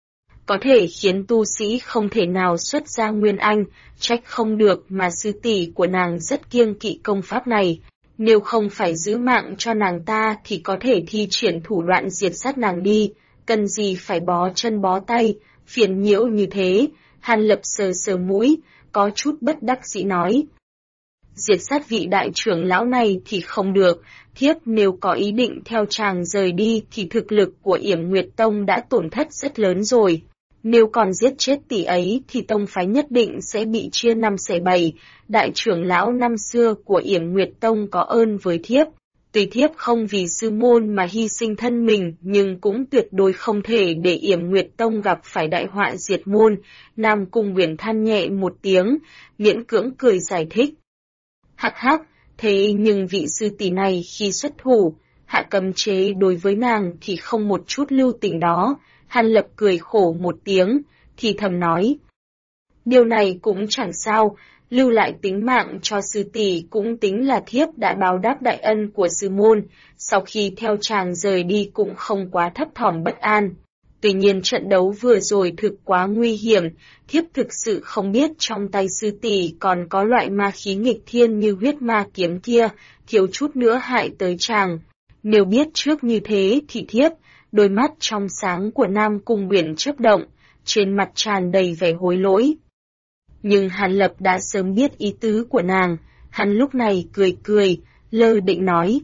Có thể khiến tu sĩ không thể nào xuất ra Nguyên Anh, trách không được mà sư tỷ của nàng rất kiêng kỵ công pháp này. Nếu không phải giữ mạng cho nàng ta thì có thể thi triển thủ đoạn diệt sát nàng đi, cần gì phải bó chân bó tay, phiền nhiễu như thế. Hàn Lập sờ sờ mũi, có chút bất đắc dĩ nói. Diệt sát vị đại trưởng lão này thì không được, thiếp nếu có ý định theo chàng rời đi thì thực lực của Yểm Nguyệt Tông đã tổn thất rất lớn rồi. Nếu còn giết chết tỷ ấy thì tông phái nhất định sẽ bị chia năm xẻ bảy. Đại trưởng lão năm xưa của Yểm Nguyệt Tông có ơn với thiếp. Tuy thiếp không vì sư môn mà hy sinh thân mình, nhưng cũng tuyệt đối không thể để Yểm Nguyệt Tông gặp phải đại họa diệt môn. Nam Cung Uyển than nhẹ một tiếng, miễn cưỡng cười giải thích. Hắc hắc, thế nhưng vị sư tỷ này khi xuất thủ, hạ cấm chế đối với nàng thì không một chút lưu tình đó. Hàn Lập cười khổ một tiếng, thì thầm nói. Điều này cũng chẳng sao, lưu lại tính mạng cho sư tỷ cũng tính là thiếp đã báo đáp đại ân của sư môn, sau khi theo chàng rời đi cũng không quá thấp thỏm bất an. Tuy nhiên trận đấu vừa rồi thực quá nguy hiểm, thiếp thực sự không biết trong tay sư tỷ còn có loại ma khí nghịch thiên như huyết ma kiếm kia, thiếu chút nữa hại tới chàng. Nếu biết trước như thế thì thiếp, đôi mắt trong sáng của Nam Cung Uyển chớp động, trên mặt tràn đầy vẻ hối lỗi. Nhưng Hàn Lập đã sớm biết ý tứ của nàng, hắn lúc này cười cười, lơ định nói.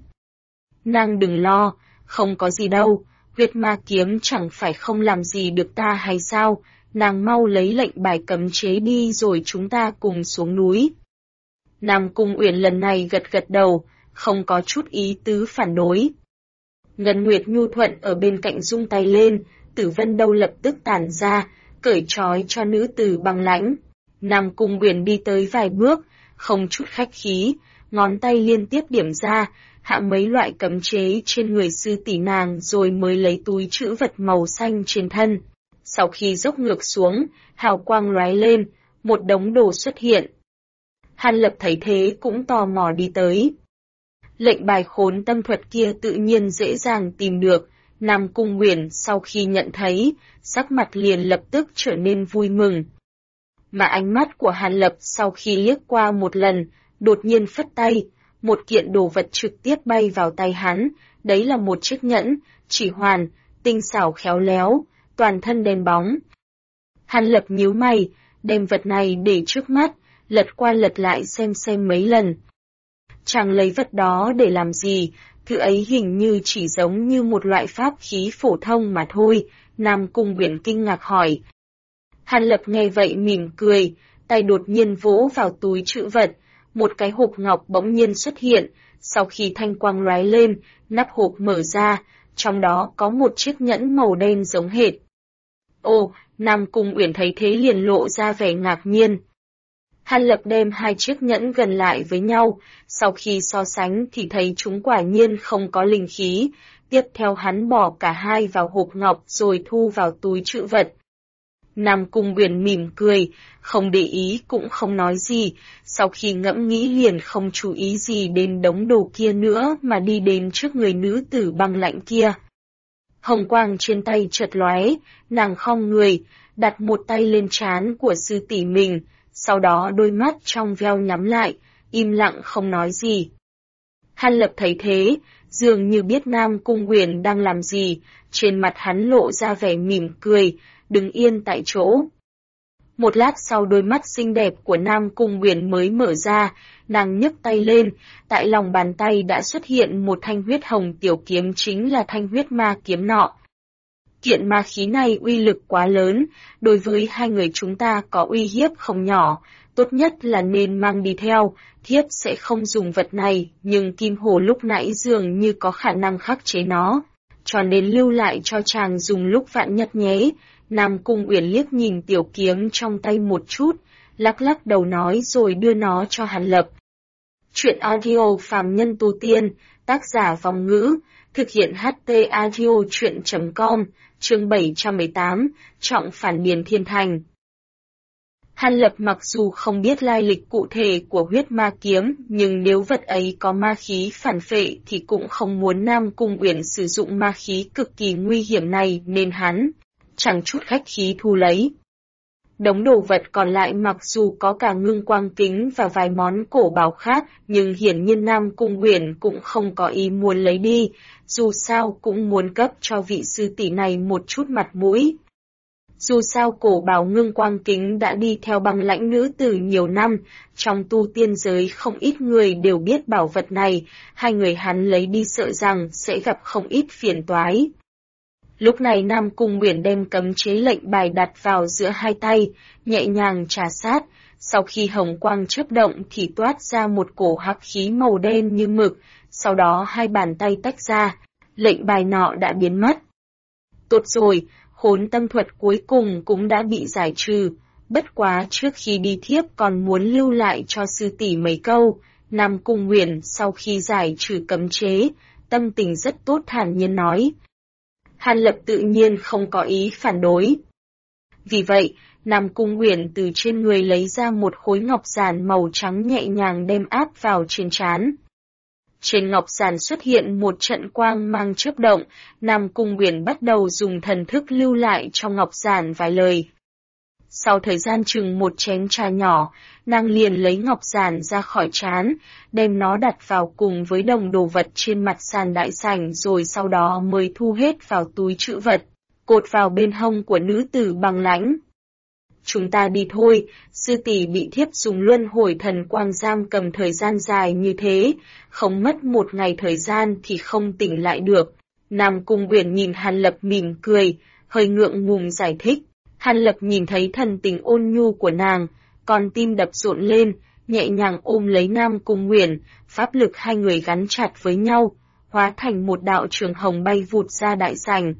Nàng đừng lo, không có gì đâu, huyết ma kiếm chẳng phải không làm gì được ta hay sao, nàng mau lấy lệnh bài cấm chế đi rồi chúng ta cùng xuống núi. Nam Cung Uyển lần này gật gật đầu, không có chút ý tứ phản đối. Ngân Nguyệt nhu thuận ở bên cạnh rung tay lên, Tử Vân Đâu lập tức tản ra, cởi trói cho nữ tử băng lãnh. Nam Cung Uyển đi tới vài bước, không chút khách khí, ngón tay liên tiếp điểm ra, hạ mấy loại cấm chế trên người sư tỷ nàng rồi mới lấy túi trữ vật màu xanh trên thân. Sau khi dốc ngược xuống, hào quang lóe lên, một đống đồ xuất hiện. Hàn Lập thấy thế cũng tò mò đi tới. Lệnh bài khốn tâm thuật kia tự nhiên dễ dàng tìm được, Nam Cung Uyển sau khi nhận thấy, sắc mặt liền lập tức trở nên vui mừng. Mà ánh mắt của Hàn Lập sau khi liếc qua một lần, đột nhiên phất tay, một kiện đồ vật trực tiếp bay vào tay hắn, đấy là một chiếc nhẫn, chỉ hoàn, tinh xảo khéo léo, toàn thân đen bóng. Hàn Lập nhíu mày, đem vật này để trước mắt, lật qua lật lại xem mấy lần. Chàng lấy vật đó để làm gì, thứ ấy hình như chỉ giống như một loại pháp khí phổ thông mà thôi, Nam Cung Uyển kinh ngạc hỏi. Hàn Lập nghe vậy mỉm cười, tay đột nhiên vỗ vào túi trữ vật, một cái hộp ngọc bỗng nhiên xuất hiện, sau khi thanh quang lóe lên, nắp hộp mở ra, trong đó có một chiếc nhẫn màu đen giống hệt. Ồ, Nam Cung Uyển thấy thế liền lộ ra vẻ ngạc nhiên. Hàn Lập đem hai chiếc nhẫn gần lại với nhau, sau khi so sánh thì thấy chúng quả nhiên không có linh khí, tiếp theo hắn bỏ cả hai vào hộp ngọc rồi thu vào túi trữ vật. Nam Cung Uyển mỉm cười, không để ý cũng không nói gì, sau khi ngẫm nghĩ liền không chú ý gì đến đống đồ kia nữa mà đi đến trước người nữ tử băng lạnh kia. Hồng quang trên tay chợt lóe, nàng khom người, đặt một tay lên trán của sư tỷ mình, sau đó đôi mắt trong veo nhắm lại, im lặng không nói gì. Hàn Lập thấy thế, dường như biết Nam Cung Uyển đang làm gì, trên mặt hắn lộ ra vẻ mỉm cười, đứng yên tại chỗ. Một lát sau đôi mắt xinh đẹp của Nam Cung Uyển mới mở ra, nàng nhấc tay lên, tại lòng bàn tay đã xuất hiện một thanh huyết hồng tiểu kiếm, chính là thanh huyết ma kiếm nọ. Kiện ma khí này uy lực quá lớn, đối với hai người chúng ta có uy hiếp không nhỏ, tốt nhất là nên mang đi theo, thiếp sẽ không dùng vật này, nhưng Kim Hồ lúc nãy dường như có khả năng khắc chế nó, cho nên lưu lại cho chàng dùng lúc vạn nhất nhé. Nam Cung Uyển liếc nhìn tiểu kiếm trong tay một chút, lắc lắc đầu nói rồi đưa nó cho Hàn Lập. Chuyện audio phàm nhân tu tiên, tác giả Vong Ngữ, thực hiện HT audio chuyện.com, chương 718, trọng phản Điền Thiên Thành. Hàn Lập mặc dù không biết lai lịch cụ thể của huyết ma kiếm, nhưng nếu vật ấy có ma khí phản phệ thì cũng không muốn Nam Cung Uyển sử dụng ma khí cực kỳ nguy hiểm này, nên hắn chẳng chút khách khí thu lấy. Đống đồ vật còn lại mặc dù có cả ngưng quang kính và vài món cổ bảo khác, nhưng hiển nhiên Nam Cung Uyển cũng không có ý muốn lấy đi, dù sao cũng muốn cấp cho vị sư tỷ này một chút mặt mũi. Dù sao cổ bảo ngưng quang kính đã đi theo băng lãnh nữ tử nhiều năm, trong tu tiên giới không ít người đều biết bảo vật này, hai người hắn lấy đi sợ rằng sẽ gặp không ít phiền toái. Lúc này Nam Cung Uyển đem cấm chế lệnh bài đặt vào giữa hai tay, nhẹ nhàng trà sát, sau khi hồng quang chớp động thì toát ra một cổ hắc khí màu đen như mực, sau đó hai bàn tay tách ra, lệnh bài nọ đã biến mất. Tốt rồi, khốn tâm thuật cuối cùng cũng đã bị giải trừ, bất quá trước khi đi thiếp còn muốn lưu lại cho sư tỷ mấy câu. Nam Cung Uyển sau khi giải trừ cấm chế, tâm tình rất tốt thản nhiên nói. Hàn Lập tự nhiên không có ý phản đối. Vì vậy, Nam Cung Uyển từ trên người lấy ra một khối ngọc giản màu trắng nhẹ nhàng đem áp vào trên trán. Trên ngọc giản xuất hiện một trận quang mang chớp động, Nam Cung Uyển bắt đầu dùng thần thức lưu lại trong ngọc giản vài lời. Sau thời gian chừng một chén trà nhỏ, nàng liền lấy ngọc giản ra khỏi trán, đem nó đặt vào cùng với đồng đồ vật trên mặt sàn đại sảnh, rồi sau đó mới thu hết vào túi trữ vật, cột vào bên hông của nữ tử băng lãnh. Chúng ta đi thôi, sư tỷ bị thiếp dùng luân hồi thần quang giam cầm thời gian dài như thế, không mất một ngày thời gian thì không tỉnh lại được. Nam Cung Uyển nhìn Hàn Lập mỉm cười, hơi ngượng ngùng giải thích. Hàn Lập nhìn thấy thần tình ôn nhu của nàng, còn tim đập rộn lên, nhẹ nhàng ôm lấy Nam Cung Uyển, pháp lực hai người gắn chặt với nhau, hóa thành một đạo trường hồng bay vụt ra đại sảnh.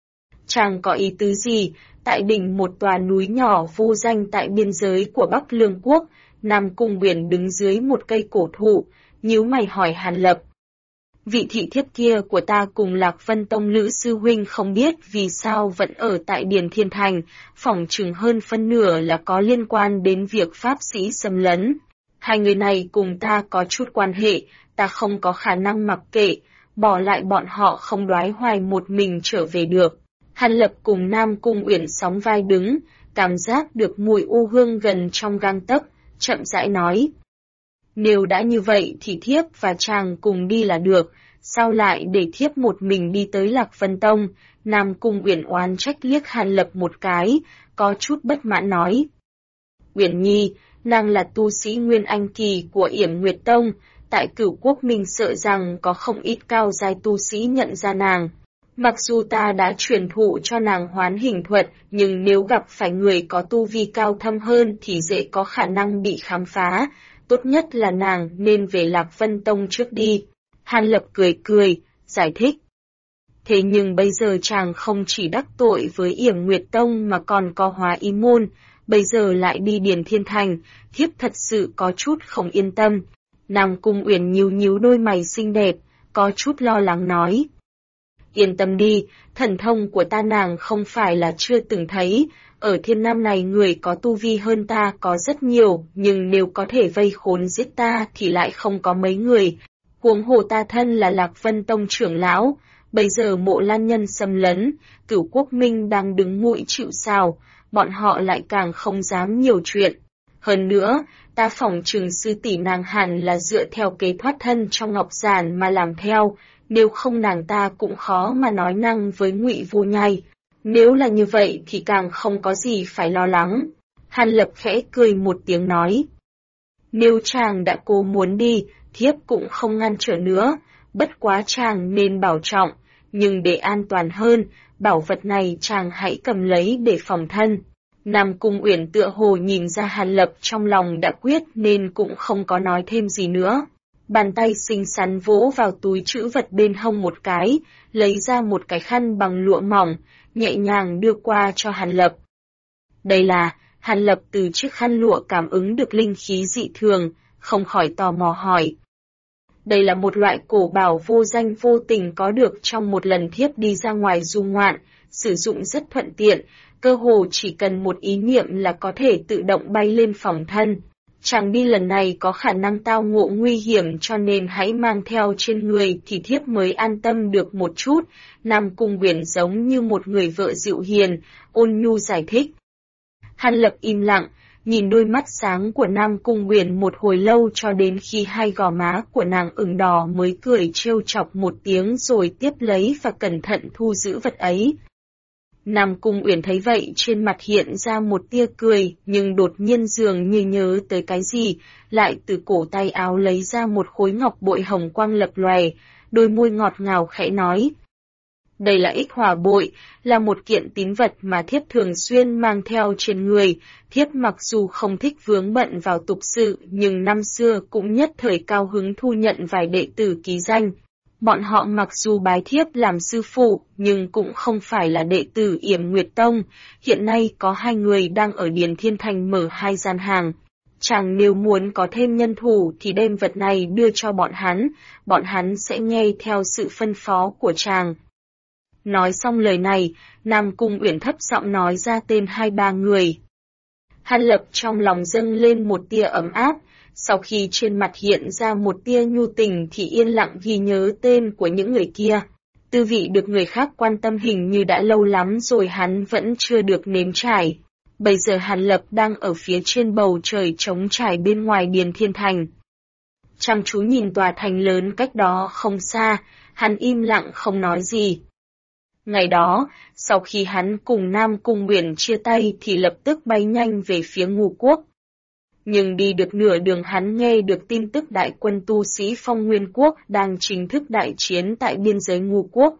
Chàng có ý tứ gì? Tại đỉnh một tòa núi nhỏ vô danh tại biên giới của Bắc Lương Quốc, Nam Cung Uyển đứng dưới một cây cổ thụ, nhíu mày hỏi Hàn Lập. Vị thị thiếp kia của ta cùng Lạc Vân Tông Lữ sư huynh không biết vì sao vẫn ở tại Điền Thiên Thành, phỏng chừng hơn phân nửa là có liên quan đến việc pháp sĩ xâm lấn. Hai người này cùng ta có chút quan hệ, ta không có khả năng mặc kệ, bỏ lại bọn họ không đoái hoài một mình trở về được. Hàn Lập cùng Nam Cung Uyển sóng vai đứng, cảm giác được mùi u hương gần trong gang tấc, chậm rãi nói. Nếu đã như vậy thì thiếp và chàng cùng đi là được, sao lại để thiếp một mình đi tới Lạc Vân Tông? Nam Cung Uyển oán trách liếc Hàn Lập một cái, có chút bất mãn nói. Uyển Nhi, nàng là tu sĩ Nguyên Anh Kỳ của Yểm Nguyệt Tông, tại Cửu Quốc Minh sợ rằng có không ít cao giai tu sĩ nhận ra nàng. Mặc dù ta đã truyền thụ cho nàng hoán hình thuật, nhưng nếu gặp phải người có tu vi cao thâm hơn thì dễ có khả năng bị khám phá, tốt nhất là nàng nên về Lạc Vân Tông trước đi. Hàn Lập cười cười, giải thích. Thế nhưng bây giờ chàng không chỉ đắc tội với Yểm Nguyệt Tông mà còn có Hóa Y Môn, bây giờ lại đi Điền Thiên Thành, thiếp thật sự có chút không yên tâm. Nam Cung Uyển nhíu nhíu đôi mày xinh đẹp, có chút lo lắng nói. Yên tâm đi, thần thông của ta nàng không phải là chưa từng thấy, ở thiên nam này người có tu vi hơn ta có rất nhiều, nhưng nếu có thể vây khốn giết ta thì lại không có mấy người. Huống hồ ta thân là Lạc Vân Tông trưởng lão, bây giờ Mộ Lan Nhân xâm lấn, Cửu Quốc Minh đang đứng mũi chịu sào, bọn họ lại càng không dám nhiều chuyện. Hơn nữa, ta phỏng chừng sư tỷ nàng hẳn là dựa theo kế thoát thân trong ngọc giản mà làm theo, nếu không nàng ta cũng khó mà nói năng với Ngụy Vô Nhai. Nếu là như vậy thì càng không có gì phải lo lắng. Hàn Lập khẽ cười một tiếng nói. Nếu chàng đã cố muốn đi, thiếp cũng không ngăn trở nữa, bất quá chàng nên bảo trọng, nhưng để an toàn hơn, bảo vật này chàng hãy cầm lấy để phòng thân. Nam Cung Uyển tựa hồ nhìn ra Hàn Lập trong lòng đã quyết nên cũng không có nói thêm gì nữa. Bàn tay xinh xắn vỗ vào túi trữ vật bên hông một cái, lấy ra một cái khăn bằng lụa mỏng, nhẹ nhàng đưa qua cho Hàn Lập. Đây là, Hàn Lập từ chiếc khăn lụa cảm ứng được linh khí dị thường, không khỏi tò mò hỏi. Đây là một loại cổ bảo vô danh vô tình có được trong một lần thiếp đi ra ngoài du ngoạn, sử dụng rất thuận tiện, cơ hồ chỉ cần một ý niệm là có thể tự động bay lên phòng thân. Chàng đi lần này có khả năng tao ngộ nguy hiểm cho nên hãy mang theo trên người thì thiếp mới an tâm được một chút. Nam Cung Uyển giống như một người vợ dịu hiền, ôn nhu giải thích. Hàn Lập im lặng, nhìn đôi mắt sáng của Nam Cung Uyển một hồi lâu cho đến khi hai gò má của nàng ửng đỏ mới cười trêu chọc một tiếng rồi tiếp lấy và cẩn thận thu giữ vật ấy. Nam Cung Uyển thấy vậy trên mặt hiện ra một tia cười, nhưng đột nhiên dường như nhớ tới cái gì, lại từ cổ tay áo lấy ra một khối ngọc bội hồng quang lập lòe, đôi môi ngọt ngào khẽ nói. Đây là ích hỏa bội, là một kiện tín vật mà thiếp thường xuyên mang theo trên người, thiếp mặc dù không thích vướng bận vào tục sự nhưng năm xưa cũng nhất thời cao hứng thu nhận vài đệ tử ký danh. Bọn họ mặc dù bái thiếp làm sư phụ, nhưng cũng không phải là đệ tử Yểm Nguyệt Tông, hiện nay có 2 người đang ở Điền Thiên Thành mở 2 gian hàng. Chàng nếu muốn có thêm nhân thủ thì đem vật này đưa cho bọn hắn sẽ nghe theo sự phân phó của chàng. Nói xong lời này, Nam Cung Uyển thấp giọng nói ra tên 2-3 người. Hàn Lập trong lòng dâng lên một tia ấm áp, sau khi trên mặt hiện ra một tia nhu tình thì yên lặng ghi nhớ tên của những người kia. Tư vị được người khác quan tâm hình như đã lâu lắm rồi hắn vẫn chưa được nếm trải. Bây giờ Hàn Lập đang ở phía trên bầu trời trống trải bên ngoài Điền Thiên Thành. Chăm chú nhìn tòa thành lớn cách đó không xa, hắn im lặng không nói gì. Ngày đó, sau khi hắn cùng Nam Cung Uyển chia tay thì lập tức bay nhanh về phía Ngũ Quốc. Nhưng đi được nửa đường hắn nghe được tin tức đại quân tu sĩ Phong Nguyên Quốc đang chính thức đại chiến tại biên giới Ngũ Quốc.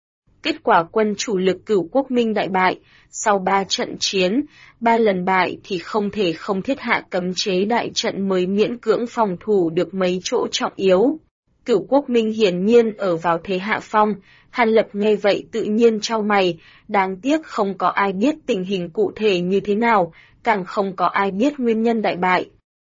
Kết quả quân chủ lực Cửu Quốc Minh đại bại, sau 3 trận chiến, 3 lần bại thì không thể không thiết hạ cấm chế đại trận mới miễn cưỡng phòng thủ được mấy chỗ trọng yếu. Cửu Quốc Minh hiển nhiên ở vào thế hạ phong, Hàn Lập nghe vậy tự nhiên chau mày, đáng tiếc không có ai biết tình hình cụ thể như thế nào, càng không có ai biết nguyên nhân đại bại.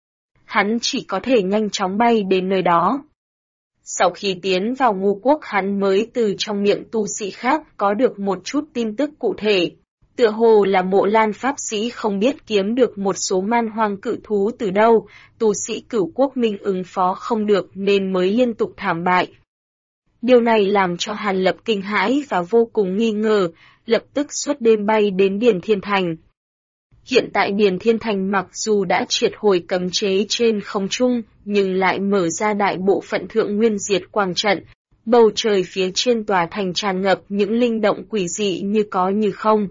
Hắn chỉ có thể nhanh chóng bay đến nơi đó. Sau khi tiến vào Ngũ Quốc hắn mới từ trong miệng tu sĩ khác có được một chút tin tức cụ thể. Tựa hồ là Mộ Lan Pháp Sĩ không biết kiếm được một số man hoang cự thú từ đâu, tu sĩ Cửu Quốc Minh ứng phó không được nên mới liên tục thảm bại. Điều này làm cho Hàn Lập kinh hãi và vô cùng nghi ngờ, lập tức suốt đêm bay đến Điền Thiên Thành. Hiện tại Điền Thiên Thành mặc dù đã triệt hồi cấm chế trên không trung, nhưng lại mở ra đại bộ phận Thượng Nguyên Diệt Quang trận, bầu trời phía trên tòa thành tràn ngập những linh động quỷ dị như có như không.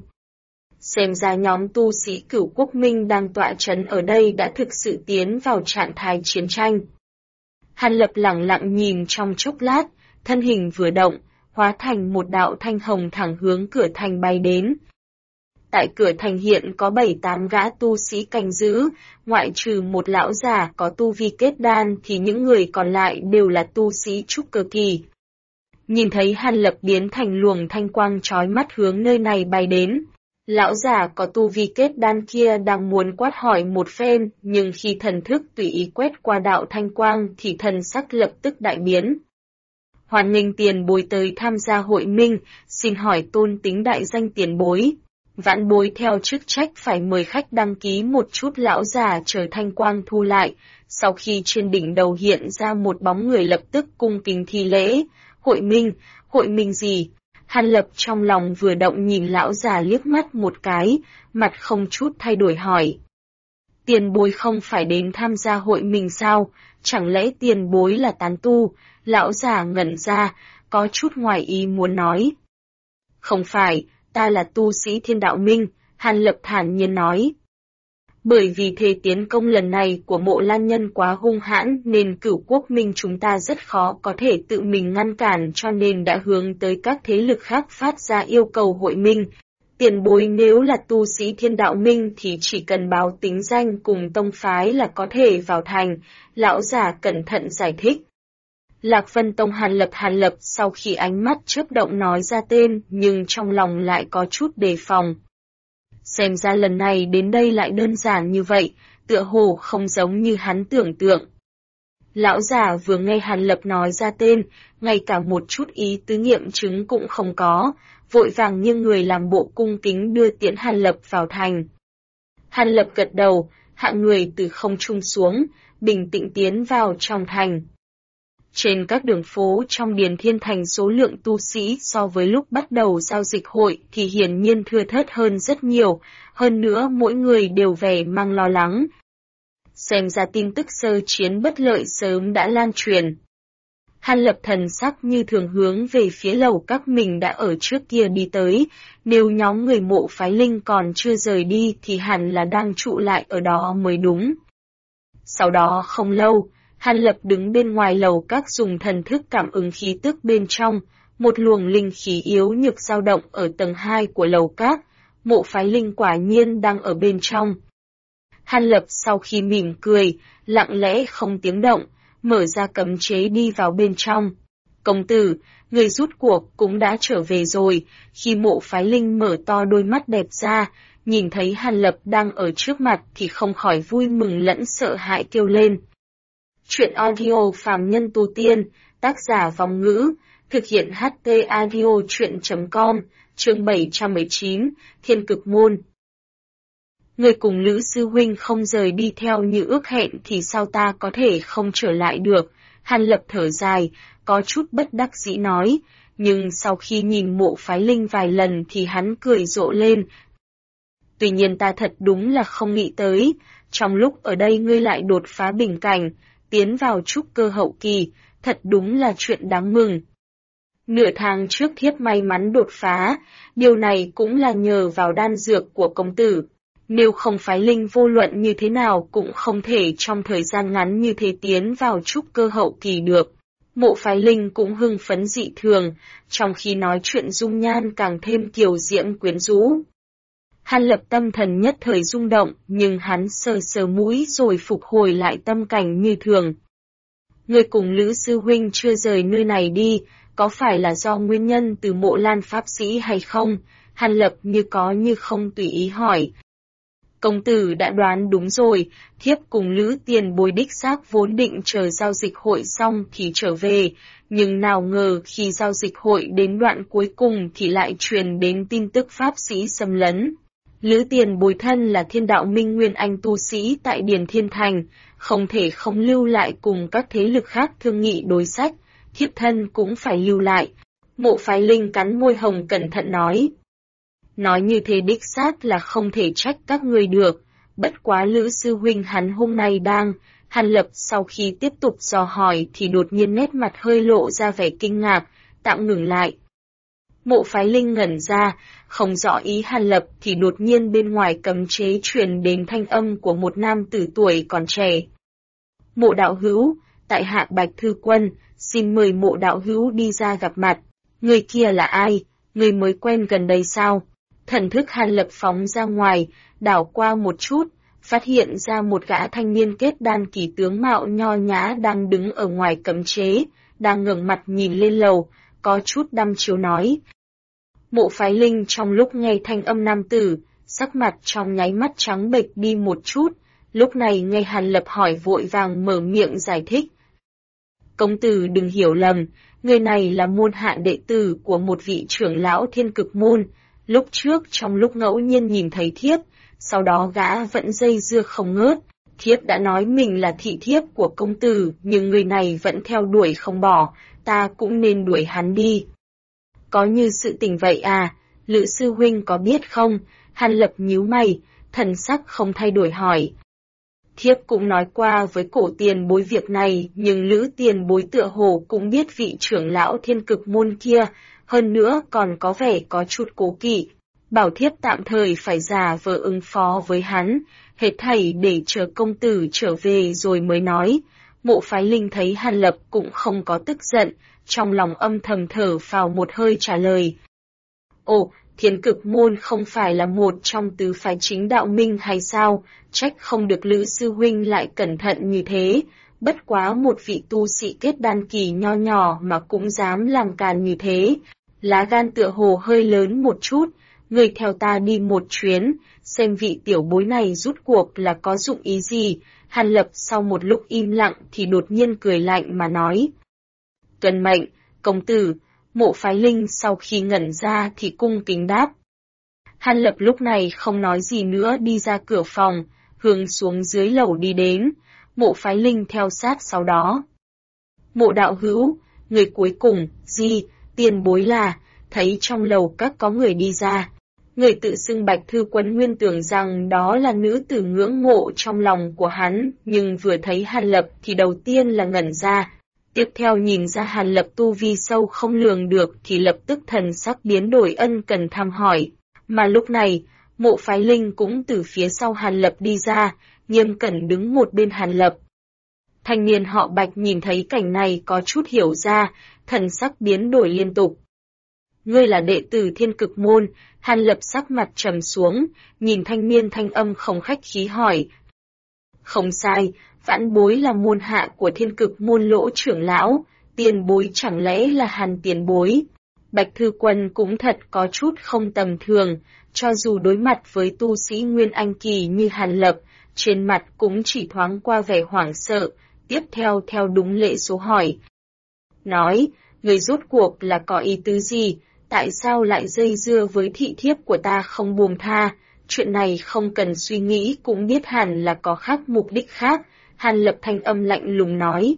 Xem ra nhóm tu sĩ Cửu Quốc Minh đang tọa trấn ở đây đã thực sự tiến vào trạng thái chiến tranh. Hàn Lập lặng lặng nhìn trong chốc lát, thân hình vừa động, hóa thành một đạo thanh hồng thẳng hướng cửa thành bay đến. Tại cửa thành hiện có 7-8 gã tu sĩ canh giữ, ngoại trừ một lão già có tu vi kết đan thì những người còn lại đều là tu sĩ trúc cơ kỳ. Nhìn thấy Hàn Lập biến thành luồng thanh quang chói mắt hướng nơi này bay đến. Lão già có tu vi kết đan kia đang muốn quát hỏi một phen, nhưng khi thần thức tùy ý quét qua đạo thanh quang thì thần sắc lập tức đại biến. Hoan nghênh tiền bối tới tham gia hội minh, xin hỏi tôn tính đại danh tiền bối. Vãn bối theo chức trách phải mời khách đăng ký một chút. Lão già trời thanh quang thu lại, sau khi trên đỉnh đầu hiện ra một bóng người lập tức cung kính thi lễ. Hội minh gì? Hàn Lập trong lòng vừa động nhìn lão già liếc mắt một cái, mặt không chút thay đổi hỏi. Tiền bối không phải đến tham gia hội mình sao, chẳng lẽ tiền bối là tán tu? Lão già ngẩn ra, có chút ngoài ý muốn nói. Không phải, ta là tu sĩ Thiên Đạo Minh, Hàn Lập thản nhiên nói. Bởi vì thế tiến công lần này của Mộ Lan Nhân quá hung hãn nên Cửu Quốc Minh chúng ta rất khó có thể tự mình ngăn cản, cho nên đã hướng tới các thế lực khác phát ra yêu cầu hội minh. Tiền bối nếu là tu sĩ Thiên Đạo Minh thì chỉ cần báo tính danh cùng tông phái là có thể vào thành, lão già cẩn thận giải thích. Lạc Vân Tông Hàn Lập sau khi ánh mắt chớp động nói ra tên nhưng trong lòng lại có chút đề phòng. Xem ra lần này đến đây lại đơn giản như vậy, tựa hồ không giống như hắn tưởng tượng. Lão già vừa nghe Hàn Lập nói ra tên, ngay cả một chút ý tứ nghiệm chứng cũng không có, vội vàng nghiêng người làm bộ cung kính đưa tiễn Hàn Lập vào thành. Hàn Lập gật đầu, hạ người từ không trung xuống, bình tĩnh tiến vào trong thành. Trên các đường phố trong Điền Thiên Thành số lượng tu sĩ so với lúc bắt đầu giao dịch hội thì hiển nhiên thưa thớt hơn rất nhiều, hơn nữa mỗi người đều vẻ mang lo lắng. Xem ra tin tức sơ chiến bất lợi sớm đã lan truyền. Hàn Lập thần sắc như thường hướng về phía lầu các mình đã ở trước kia đi tới, nếu nhóm người Mộ Phái Linh còn chưa rời đi thì hẳn là đang trụ lại ở đó mới đúng. Sau đó không lâu, Hàn Lập đứng bên ngoài lầu các dùng thần thức cảm ứng khí tức bên trong, một luồng linh khí yếu nhược dao động ở tầng 2 của lầu các, Mộ Phái Linh quả nhiên đang ở bên trong. Hàn Lập sau khi mỉm cười, lặng lẽ không tiếng động, mở ra cấm chế đi vào bên trong. Công tử, người rút cuộc cũng đã trở về rồi. Khi Mộ Phái Linh mở to đôi mắt đẹp ra, nhìn thấy Hàn Lập đang ở trước mặt thì không khỏi vui mừng lẫn sợ hãi kêu lên. Chuyện audio phàm nhân tu tiên, tác giả Vong Ngữ, thực hiện HT audio chuyện.com, chương 719, Thiên Cực Môn. Người cùng Lữ sư huynh không rời đi theo như ước hẹn thì sao ta có thể không trở lại được, Hàn Lập thở dài, có chút bất đắc dĩ nói, nhưng sau khi nhìn Mộ Phái Linh vài lần thì hắn cười rộ lên. Tuy nhiên ta thật đúng là không nghĩ tới, trong lúc ở đây ngươi lại đột phá bình cảnh, tiến vào trúc cơ hậu kỳ, thật đúng là chuyện đáng mừng. Nửa tháng trước thiếp may mắn đột phá, điều này cũng là nhờ vào đan dược của công tử. Nếu không Phái Linh vô luận như thế nào cũng không thể trong thời gian ngắn như thế tiến vào trúc cơ hậu kỳ được. Mộ Phái Linh cũng hưng phấn dị thường, trong khi nói chuyện dung nhan càng thêm kiều diễm quyến rũ. Hàn Lập tâm thần nhất thời rung động, nhưng hắn sờ sờ mũi rồi phục hồi lại tâm cảnh như thường. Người cùng Lữ sư huynh chưa rời nơi này đi, có phải là do nguyên nhân từ Mộ Lan pháp sĩ hay không? Hàn Lập như có như không tùy ý hỏi. Công tử đã đoán đúng rồi, thiếp cùng Lữ tiền bối đích xác vốn định chờ giao dịch hội xong thì trở về, nhưng nào ngờ khi giao dịch hội đến đoạn cuối cùng thì lại truyền đến tin tức pháp sĩ xâm lấn. Lữ tiền bối thân là Thiên Đạo Minh nguyên anh tu sĩ tại Điền Thiên Thành, không thể không lưu lại cùng các thế lực khác thương nghị đối sách, thiếp thân cũng phải lưu lại. Mộ Phái Linh cắn môi hồng cẩn thận nói. Nói như thế đích xác là không thể trách các người được, bất quá Lữ sư huynh hắn hôm nay đang. Hàn Lập sau khi tiếp tục dò hỏi thì đột nhiên nét mặt hơi lộ ra vẻ kinh ngạc, tạm ngừng lại. Mộ Phái Linh ngẩn ra, không rõ ý Hàn Lập thì đột nhiên bên ngoài cấm chế truyền đến thanh âm của một nam tử tuổi còn trẻ. Mộ đạo hữu, tại hạ Bạch Thư Quân, xin mời Mộ đạo hữu đi ra gặp mặt. Người kia là ai? Người mới quen gần đây sao? Thần thức Hàn Lập phóng ra ngoài, đảo qua một chút, phát hiện ra một gã thanh niên kết đan kỳ tướng mạo nho nhã đang đứng ở ngoài cấm chế, đang ngẩng mặt nhìn lên lầu, có chút đăm chiếu nói. Mộ Phái Linh trong lúc nghe thanh âm nam tử, sắc mặt trong nháy mắt trắng bệch đi một chút, lúc này nghe Hàn Lập hỏi vội vàng mở miệng giải thích. Công tử đừng hiểu lầm, Người này là môn hạ đệ tử của một vị trưởng lão Thiên Cực môn. Lúc trước trong lúc ngẫu nhiên nhìn thấy thiếp, sau đó gã vẫn dây dưa không ngớt. Thiếp đã nói mình là thị thiếp của công tử, nhưng người này vẫn theo đuổi không bỏ, ta cũng nên đuổi hắn đi. Có như sự tình vậy à, Lữ sư huynh có biết không? Hàn Lập nhíu mày, thần sắc không thay đổi hỏi. Thiếp cũng nói qua với cổ tiền bối việc này, nhưng Lữ tiền bối tựa hồ cũng biết vị trưởng lão Thiên Cực môn kia, hơn nữa còn có vẻ có chút cố kỵ. Bảo thiếp tạm thời phải giả vờ ứng phó với hắn, hết thảy để chờ công tử trở về rồi mới nói. Mộ Phái Linh thấy Hàn Lập cũng không có tức giận, trong lòng âm thầm thở phào một hơi trả lời. Ồ, Thiên Cực môn không phải là một trong tứ phái chính đạo minh hay sao, trách không được Lữ sư huynh lại cẩn thận như thế, bất quá một vị tu sĩ kết đan kỳ nho nhỏ mà cũng dám làm càn như thế, lá gan tựa hồ hơi lớn một chút, người theo ta đi một chuyến, xem vị tiểu bối này rút cuộc là có dụng ý gì. Hàn Lập sau một lúc im lặng thì đột nhiên cười lạnh mà nói. Tuân mệnh, công tử. Mộ Phái Linh sau khi ngẩn ra thì cung kính đáp. Hàn Lập lúc này không nói gì nữa đi ra cửa phòng, hướng xuống dưới lầu đi đến, Mộ Phái Linh theo sát sau đó. Mộ đạo hữu, người cuối cùng, tiền bối là, thấy trong lầu các có người đi ra. Người tự xưng Bạch Thư Quân nguyên tưởng rằng đó là nữ tử ngưỡng mộ trong lòng của hắn, nhưng vừa thấy Hàn Lập thì đầu tiên là ngẩn ra. Tiếp theo nhìn ra Hàn Lập tu vi sâu không lường được thì lập tức thần sắc biến đổi ân cần thăm hỏi. Mà lúc này, Mộ Phái Linh cũng từ phía sau Hàn Lập đi ra, nghiêm cẩn đứng một bên Hàn Lập. Thanh niên họ Bạch nhìn thấy cảnh này có chút hiểu ra, thần sắc biến đổi liên tục. Ngươi là đệ tử Thiên Cực môn, Hàn Lập sắc mặt trầm xuống, nhìn thanh niên thanh âm không khách khí hỏi. Không sai, vãn bối là môn hạ của Thiên Cực môn Lỗ trưởng lão, tiền bối chẳng lẽ là Hàn tiền bối. Bạch Thư Quân cũng thật có chút không tầm thường, cho dù đối mặt với tu sĩ Nguyên Anh kỳ như Hàn Lập, trên mặt cũng chỉ thoáng qua vẻ hoảng sợ, tiếp theo theo đúng lệ số hỏi. Nói, người rốt cuộc là có ý tứ gì, tại sao lại dây dưa với thị thiếp của ta không buông tha, chuyện này không cần suy nghĩ cũng biết hẳn là có khác mục đích khác, Hàn Lập thanh âm lạnh lùng nói.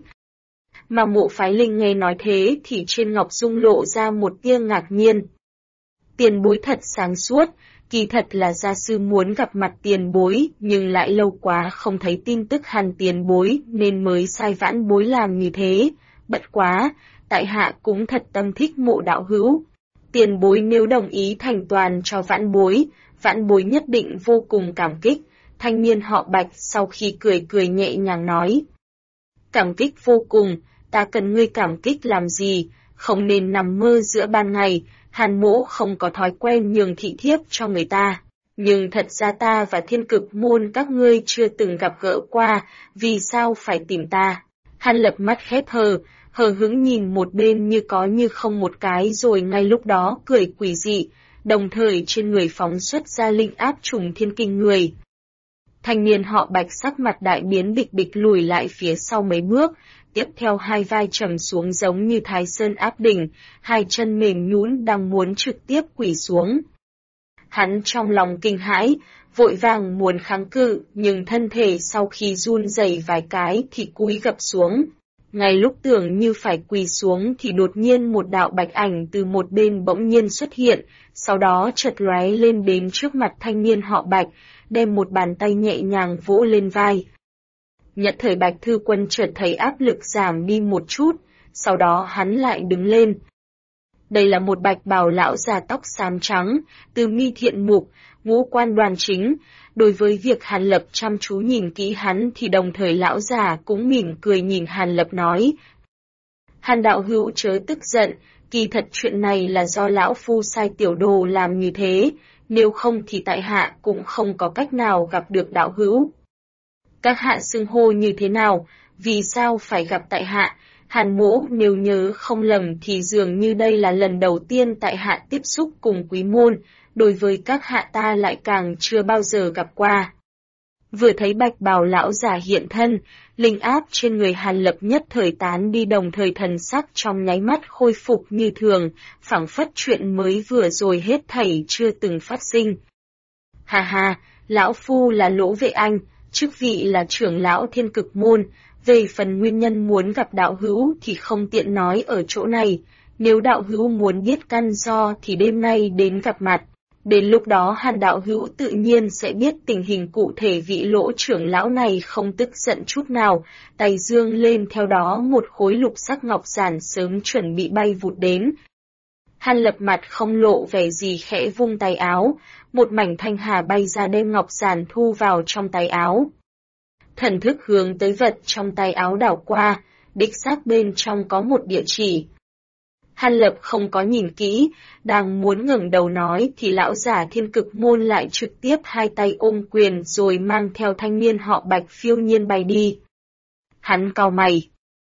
Mà Mộ Phái Linh nghe nói thế thì trên ngọc dung lộ ra một tia ngạc nhiên. Tiền bối thật sáng suốt, kỳ thật là gia sư muốn gặp mặt tiền bối, nhưng lại lâu quá không thấy tin tức Hàn tiền bối nên mới sai vãn bối làm như thế. Bất quá, tại hạ cũng thật tâm thích Mộ đạo hữu. Tiền bối nếu đồng ý thành toàn cho vãn bối nhất định vô cùng cảm kích. Thanh niên họ Bạch sau khi cười nhẹ nhàng nói. Cảm kích vô cùng, ta cần ngươi cảm kích làm gì, không nên nằm mơ giữa ban ngày, Hàn mỗ không có thói quen nhường thị thiếp cho người ta. Nhưng thật ra ta và Thiên Cực môn các ngươi chưa từng gặp gỡ qua, vì sao phải tìm ta? Hàn Lập mắt khép hờ hững nhìn một bên như có như không một cái rồi ngay lúc đó cười quỷ dị, đồng thời trên người phóng xuất ra linh áp trùng thiên kinh người. Thanh niên họ Bạch sắc mặt đại biến bịch bịch lùi lại phía sau mấy bước, tiếp theo hai vai trầm xuống giống như Thái Sơn áp đỉnh, hai chân mềm nhũn đang muốn trực tiếp quỳ xuống. Hắn trong lòng kinh hãi, vội vàng muốn kháng cự, nhưng thân thể sau khi run rẩy vài cái thì cúi gập xuống. Ngay lúc tưởng như phải quỳ xuống thì đột nhiên một đạo bạch ảnh từ một bên bỗng nhiên xuất hiện, sau đó chợt lóe lên đến trước mặt thanh niên họ Bạch, đem một bàn tay nhẹ nhàng vỗ lên vai. Nhất thời Bạch Thư Quân chợt thấy áp lực giảm đi một chút, sau đó hắn lại đứng lên. Đây là một bạch bào lão già tóc xám trắng, từ mi thiện mục, ngũ quan đoan chính. Đối với việc Hàn Lập chăm chú nhìn kỹ hắn thì đồng thời lão già cũng mỉm cười nhìn Hàn Lập nói. Hàn đạo hữu chớ tức giận, kỳ thật chuyện này là do lão phu sai tiểu đồ làm như thế, nếu không thì tại hạ cũng không có cách nào gặp được đạo hữu. Các hạ xưng hô như thế nào, vì sao phải gặp tại hạ? Hàn mỗ nếu nhớ không lầm thì dường như đây là lần đầu tiên tại hạ tiếp xúc cùng quý môn, đối với các hạ ta lại càng chưa bao giờ gặp qua. Vừa thấy bạch bào lão giả hiện thân, linh áp trên người Hàn Lập nhất thời tán đi, đồng thời thần sắc trong nháy mắt khôi phục như thường, phảng phất chuyện mới vừa rồi hết thảy chưa từng phát sinh. Hà hà, lão phu là Lỗ Vệ Anh, chức vị là trưởng lão Thiên Cực Môn, về phần nguyên nhân muốn gặp đạo hữu thì không tiện nói ở chỗ này, nếu đạo hữu muốn biết căn do thì đêm nay đến gặp mặt. Đến lúc đó Hàn đạo hữu tự nhiên sẽ biết tình hình cụ thể. Vị Lỗ trưởng lão này không tức giận chút nào, tay dương lên, theo đó một khối lục sắc ngọc giản sớm chuẩn bị bay vụt đến. Hàn Lập mặt không lộ vẻ gì, khẽ vung tay áo, một mảnh thanh hà bay ra đem ngọc giản thu vào trong tay áo. Thần thức hướng tới vật trong tay áo đảo qua, đích xác bên trong có một địa chỉ. Hàn Lập không có nhìn kỹ, đang muốn ngẩng đầu nói thì lão giả Thiên Cực Môn lại trực tiếp hai tay ôm quyền rồi mang theo thanh niên họ Bạch phiêu nhiên bay đi. Hắn cau mày.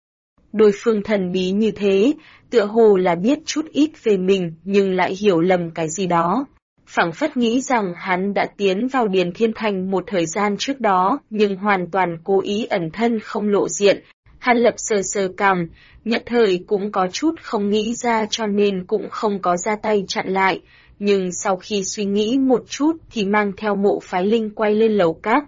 Đối phương thần bí như thế, tựa hồ là biết chút ít về mình nhưng lại hiểu lầm cái gì đó. Phảng phất nghĩ rằng hắn đã tiến vào Điền Thiên Thành một thời gian trước đó nhưng hoàn toàn cố ý ẩn thân không lộ diện. Hàn Lập sờ sờ cằm, nhất thời cũng có chút không nghĩ ra cho nên cũng không có ra tay chặn lại, nhưng sau khi suy nghĩ một chút thì mang theo Mộ Phái Linh quay lên lầu các.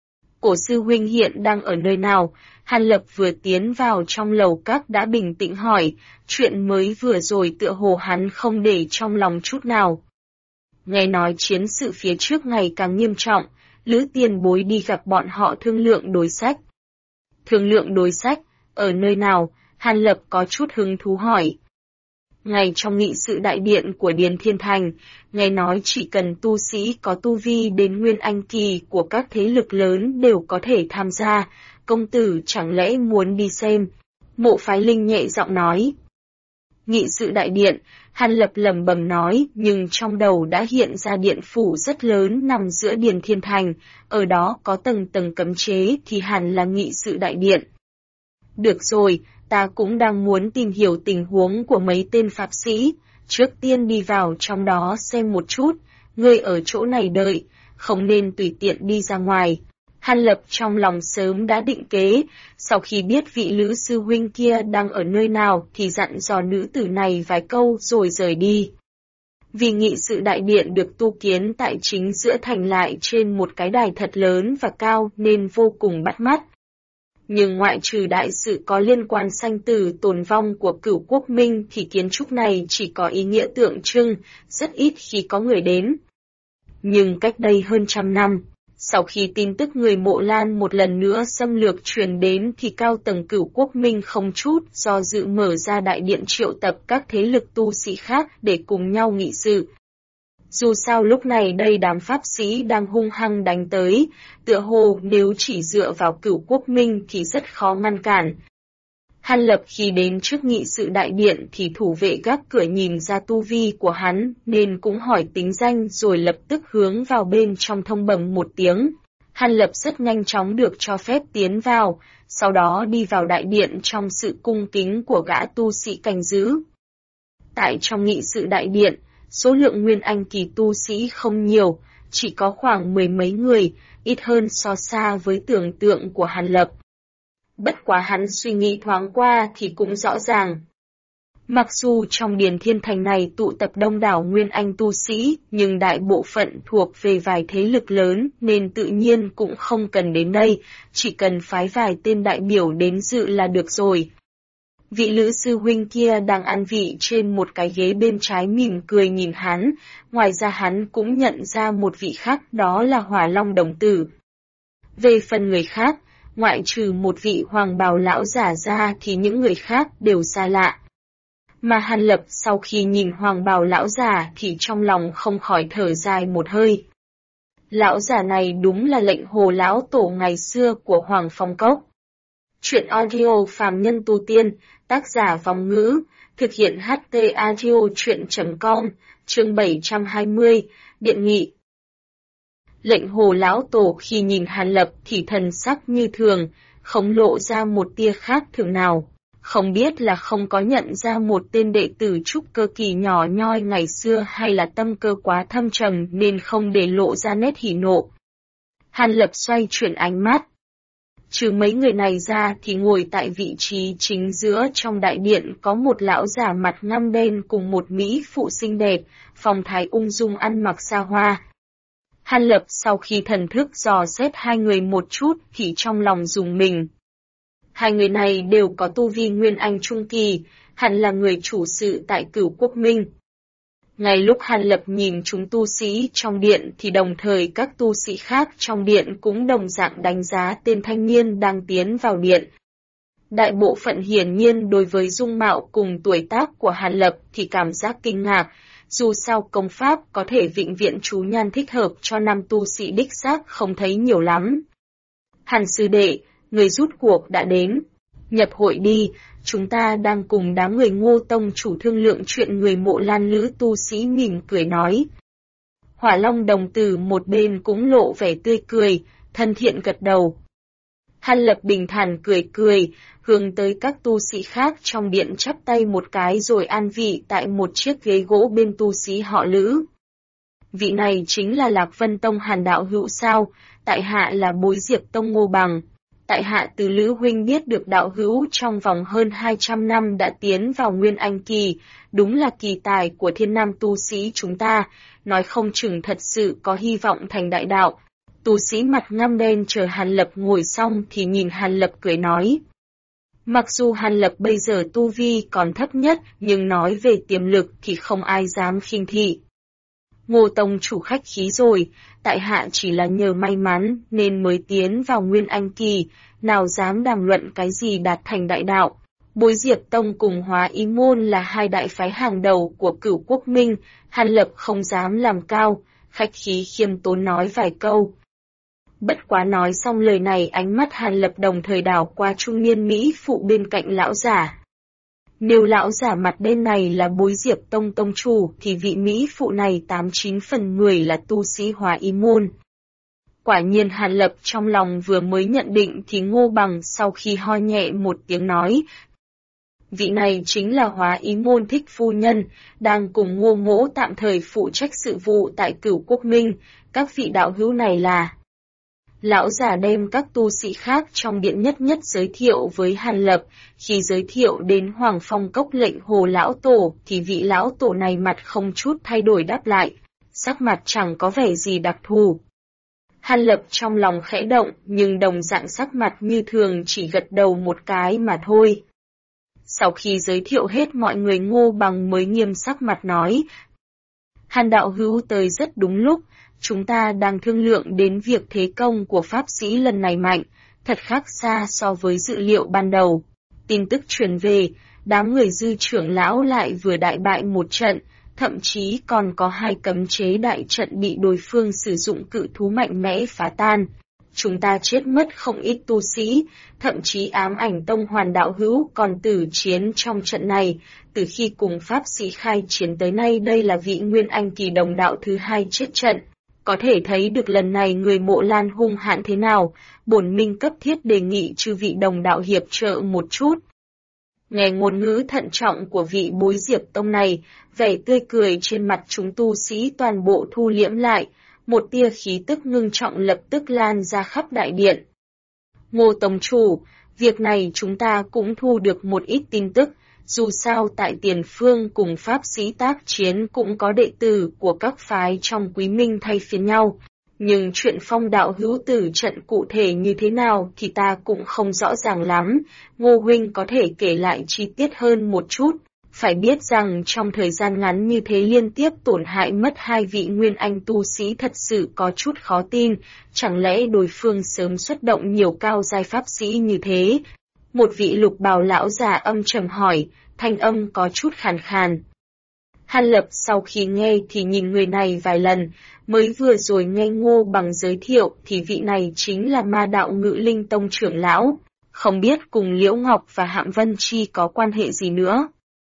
Cổ sư huynh hiện đang ở nơi nào? Hàn Lập vừa tiến vào trong lầu các đã bình tĩnh hỏi, chuyện mới vừa rồi tựa hồ hắn không để trong lòng chút nào. Nghe nói chiến sự phía trước ngày càng nghiêm trọng, Lữ tiền bối đi gặp bọn họ thương lượng đối sách. Thương lượng đối sách, ở nơi nào? Hàn Lập có chút hứng thú hỏi. Ngay trong nghị sự đại điện của Điền Thiên Thành, nghe nói chỉ cần tu sĩ có tu vi đến Nguyên Anh kỳ của các thế lực lớn đều có thể tham gia, công tử chẳng lẽ muốn đi xem? Mộ Phái Linh nhẹ giọng nói. Nghị sự đại điện, Hàn Lập lẩm bẩm nói, nhưng trong đầu đã hiện ra điện phủ rất lớn nằm giữa Điền Thiên Thành, ở đó có tầng tầng cấm chế thì hẳn là nghị sự đại điện. Được rồi, ta cũng đang muốn tìm hiểu tình huống của mấy tên pháp sĩ, trước tiên đi vào trong đó xem một chút, ngươi ở chỗ này đợi, không nên tùy tiện đi ra ngoài. Hàn Lập trong lòng sớm đã định kế, sau khi biết vị Lữ sư huynh kia đang ở nơi nào thì dặn dò nữ tử này vài câu rồi rời đi. Vì nghị sự đại điện được tu kiến tại chính giữa thành lại trên một cái đài thật lớn và cao nên vô cùng bắt mắt. Nhưng ngoại trừ đại sự có liên quan sanh tử tồn vong của Cửu Quốc Minh thì kiến trúc này chỉ có ý nghĩa tượng trưng, rất ít khi có người đến. Nhưng cách đây hơn 100 năm, sau khi tin tức người Mộ Lan một lần nữa xâm lược truyền đến thì cao tầng Cửu Quốc Minh không chút do dự mở ra đại điện triệu tập các thế lực tu sĩ khác để cùng nhau nghị sự. Dù sao lúc này đây đám pháp sĩ đang hung hăng đánh tới, tựa hồ nếu chỉ dựa vào Cửu Quốc Minh thì rất khó ngăn cản. Hàn Lập khi đến trước nghị sự đại điện thì thủ vệ gác cửa nhìn ra tu vi của hắn nên cũng hỏi tính danh rồi lập tức hướng vào bên trong thông bẩm một tiếng. Hàn Lập rất nhanh chóng được cho phép tiến vào, sau đó đi vào đại điện trong sự cung kính của gã tu sĩ canh giữ. Tại trong nghị sự đại điện, số lượng Nguyên Anh kỳ tu sĩ không nhiều, chỉ có khoảng 10 mấy người, ít hơn so xa với tưởng tượng của Hàn Lập. Bất quá hắn suy nghĩ thoáng qua thì cũng rõ ràng. Mặc dù trong Điền Thiên Thành này tụ tập đông đảo Nguyên Anh tu sĩ, nhưng đại bộ phận thuộc về vài thế lực lớn nên tự nhiên cũng không cần đến đây, chỉ cần phái vài tên đại biểu đến dự là được rồi. Vị Lữ sư huynh kia đang ăn vị trên một cái ghế bên trái mỉm cười nhìn hắn, ngoài ra hắn cũng nhận ra một vị khác, đó là Hỏa Long đồng tử. Về phần người khác, ngoại trừ một vị hoàng bào lão giả ra thì những người khác đều xa lạ. Mà Hàn Lập sau khi nhìn hoàng bào lão giả thì trong lòng không khỏi thở dài một hơi. Lão giả này đúng là Lệnh Hồ lão tổ ngày xưa của Hoàng Phong Cốc. Chuyện audio phàm nhân tu tiên, tác giả Vong Ngữ, thực hiện HT audio chuyện.com, chương 720, Điện nghị. Lệnh Hồ lão tổ khi nhìn Hàn Lập thì thần sắc như thường, không lộ ra một tia khác thường nào. Không biết là không có nhận ra một tên đệ tử trúc cơ kỳ nhỏ nhoi ngày xưa hay là tâm cơ quá thâm trầm nên không để lộ ra nét hỉ nộ. Hàn Lập xoay chuyển ánh mắt. Trừ mấy người này ra thì ngồi tại vị trí chính giữa trong đại điện có một lão giả mặt ngăm đen cùng một mỹ phụ xinh đẹp, phong thái ung dung ăn mặc xa hoa. Hàn Lập sau khi thần thức dò xét hai người một chút thì trong lòng rùng mình. Hai người này đều có tu vi Nguyên Anh Trung Kỳ, hẳn là người chủ sự tại Cửu Quốc Minh. Ngay lúc Hàn Lập nhìn chúng tu sĩ trong điện thì đồng thời các tu sĩ khác trong điện cũng đồng dạng đánh giá tên thanh niên đang tiến vào điện. Đại bộ phận hiển nhiên đối với dung mạo cùng tuổi tác của Hàn Lập thì cảm giác kinh ngạc, dù sao công pháp có thể vĩnh viễn chú nhan thích hợp cho nam tu sĩ đích xác không thấy nhiều lắm. Hàn sư đệ, người rút cuộc đã đến. Nhập hội đi, chúng ta đang cùng đám người Ngô tông chủ thương lượng chuyện người Mộ Lan nữ tu sĩ mỉm cười nói. Hỏa Long đồng tử một bên cũng lộ vẻ tươi cười, thân thiện gật đầu. Hàn Lập bình thản cười, hướng tới các tu sĩ khác trong điện chắp tay một cái rồi an vị tại một chiếc ghế gỗ bên tu sĩ họ Lữ. Vị này chính là Lạc Vân Tông Hàn đạo hữu sao, tại hạ là Bối Diệp Tông Ngô Bằng. Tại hạ từ Lữ huynh biết được đạo hữu trong vòng hơn 200 năm đã tiến vào Nguyên Anh kỳ, đúng là kỳ tài của thiên nam tu sĩ chúng ta, nói không chừng thật sự có hy vọng thành đại đạo. Tu sĩ mặt ngăm đen chờ Hàn Lập ngồi xong thì nhìn Hàn Lập cười nói. Mặc dù Hàn Lập bây giờ tu vi còn thấp nhất, nhưng nói về tiềm lực thì không ai dám khinh thị. Ngô tông chủ khách khí rồi, tại hạ chỉ là nhờ may mắn nên mới tiến vào Nguyên Anh kỳ, nào dám đàm luận cái gì đạt thành đại đạo. Bối Diệp Tông cùng Hóa Ý Môn là hai đại phái hàng đầu của Cửu Quốc Minh, Hàn Lập không dám làm cao, khách khí khiêm tốn nói vài câu. Bất quá nói xong lời này ánh mắt Hàn Lập đồng thời đảo qua trung niên mỹ phụ bên cạnh lão giả. Nếu lão giả mặt đen này là Bối Diệp Tông tông chủ thì vị mỹ phụ này 89 phần 10 là tu sĩ Hóa Ý Môn. Quả nhiên Hàn Lập trong lòng vừa mới nhận định thì Ngô Bằng sau khi ho nhẹ một tiếng nói. Vị này chính là Hóa Ý Môn thích phu nhân, đang cùng Ngô Mỗ tạm thời phụ trách sự vụ tại Cửu Quốc Minh, các vị đạo hữu này là... Lão giả đem các tu sĩ khác trong điện nhất nhất giới thiệu với Hàn Lập, khi giới thiệu đến Hoàng Phong Cốc lệnh Hồ Lão Tổ thì vị Lão Tổ này mặt không chút thay đổi đáp lại, sắc mặt chẳng có vẻ gì đặc thù. Hàn Lập trong lòng khẽ động nhưng đồng dạng sắc mặt như thường chỉ gật đầu một cái mà thôi. Sau khi giới thiệu hết mọi người Ngô Bằng mới nghiêm sắc mặt nói. Hàn đạo hữu tới rất đúng lúc. Chúng ta đang thương lượng đến việc thế công của Pháp sĩ lần này mạnh, thật khác xa so với dự liệu ban đầu. Tin tức truyền về, đám người Dư trưởng lão lại vừa đại bại một trận, thậm chí còn có 2 cấm chế đại trận bị đối phương sử dụng cự thú mạnh mẽ phá tan. Chúng ta chết mất không ít tu sĩ, thậm chí Ám Ảnh Tông Hoàn đạo hữu còn tử chiến trong trận này. Từ khi cùng Pháp sĩ khai chiến tới nay đây là vị Nguyên Anh kỳ đồng đạo thứ 2 chết trận. Có thể thấy được lần này người Mộ Lan hung hãn thế nào, bổn minh cấp thiết đề nghị chư vị đồng đạo hiệp trợ một chút. Nghe ngôn ngữ thận trọng của vị Bối Diệp Tông này, vẻ tươi cười trên mặt chúng tu sĩ toàn bộ thu liễm lại, một tia khí tức ngưng trọng lập tức lan ra khắp đại điện. Ngô tông chủ, việc này chúng ta cũng thu được một ít tin tức. Dù sao tại Tiền Phương cùng Pháp sĩ tác chiến cũng có đệ tử của các phái trong Quý Minh thay phiên nhau, nhưng chuyện Phong đạo hữu tử trận cụ thể như thế nào thì ta cũng không rõ ràng lắm, Ngô huynh có thể kể lại chi tiết hơn một chút. Phải biết rằng trong thời gian ngắn như thế liên tiếp tổn hại mất 2 vị Nguyên Anh tu sĩ thật sự có chút khó tin, chẳng lẽ đối phương sớm xuất động nhiều cao giai Pháp sĩ như thế? Một vị lục bào lão già âm trầm hỏi, thanh âm có chút khàn khàn. Hàn Lập sau khi nghe thì nhìn người này vài lần, mới vừa rồi nghe Ngô Bằng giới thiệu thì vị này chính là Ma Đạo Ngự Linh Tông trưởng lão, không biết cùng Liễu Ngọc và Hạm Vân Chi có quan hệ gì nữa.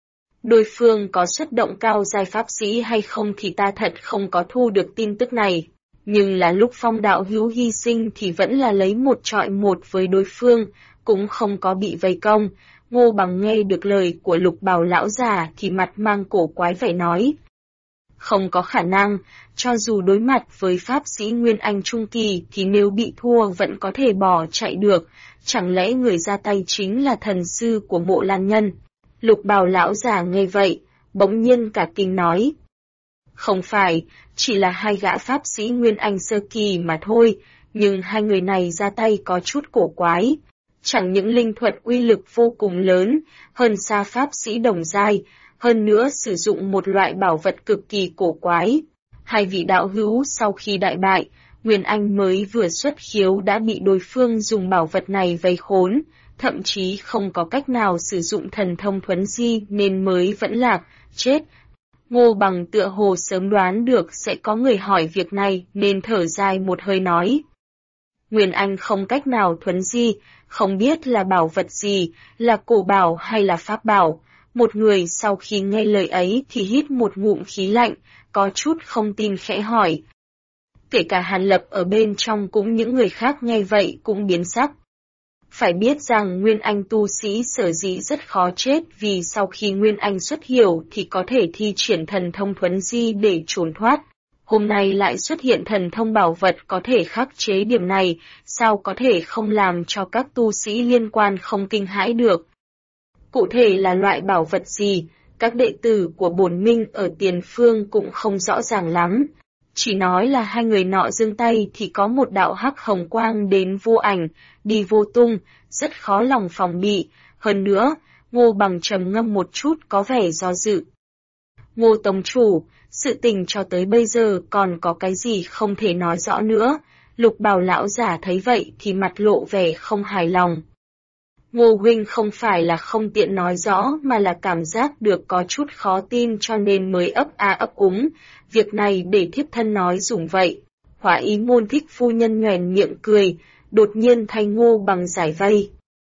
Đối phương có xuất động cao giai Pháp sĩ hay không thì ta thật không có thu được tin tức này. Nhưng là lúc Phong đạo hữu hy sinh thì vẫn là lấy một trọi một với đối phương, cũng không có bị vây công. Ngô Bằng nghe được lời của lục bào lão già thì mặt mang cổ quái vẻ nói. Không có khả năng, cho dù đối mặt với pháp sĩ Nguyên Anh Trung Kỳ thì nếu bị thua vẫn có thể bỏ chạy được, chẳng lẽ người ra tay chính là thần sư của Mộ Lan Nhân? Lục Bào lão già nghe vậy, bỗng nhiên cả kinh nói. Không phải, chỉ là hai gã pháp sĩ Nguyên Anh sơ kỳ mà thôi, nhưng hai người này ra tay có chút cổ quái. Chẳng những linh thuật uy lực vô cùng lớn, hơn xa pháp sĩ đồng giai, hơn nữa sử dụng một loại bảo vật cực kỳ cổ quái. Hai vị đạo hữu sau khi đại bại, Nguyên Anh mới vừa xuất khiếu đã bị đối phương dùng bảo vật này vây khốn, thậm chí không có cách nào sử dụng thần thông thuấn di nên mới vẫn lạc, chết. Ngô Bằng tựa hồ sớm đoán được sẽ có người hỏi việc này nên thở dài một hơi nói. Nguyên Anh không cách nào thuấn di, không biết là bảo vật gì, là cổ bảo hay là pháp bảo. Một người sau khi nghe lời ấy thì hít một ngụm khí lạnh, có chút không tin khẽ hỏi. Kể cả Hàn Lập ở bên trong cũng những người khác nghe vậy cũng biến sắc. Phải biết rằng Nguyên Anh tu sĩ sở dĩ rất khó chết vì sau khi Nguyên Anh xuất hiểu thì có thể thi triển thần thông thuấn di để trốn thoát. Hôm nay lại xuất hiện thần thông bảo vật có thể khắc chế điểm này, sao có thể không làm cho các tu sĩ liên quan không kinh hãi được. Cụ thể là loại bảo vật gì, các đệ tử của Bổn Minh ở tiền phương cũng không rõ ràng lắm. Chỉ nói là hai người nọ giương tay thì có một đạo hắc hồng quang đến vô ảnh, đi vô tung, rất khó lòng phòng bị. Hơn nữa, Ngô Bằng trầm ngâm một chút có vẻ do dự. Ngô Tông Chủ, sự tình cho tới bây giờ còn có cái gì không thể nói rõ nữa. Lục Bào lão giả thấy vậy thì mặt lộ vẻ không hài lòng. Ngô huynh không phải là không tiện nói rõ mà là cảm giác được có chút khó tin cho nên mới ấp a ấp úng. Việc này để thiếp thân nói dùng vậy. Hỏa Ý Môn Thích phu nhân nhoẻn miệng cười, đột nhiên thay Ngô Bằng giải vây.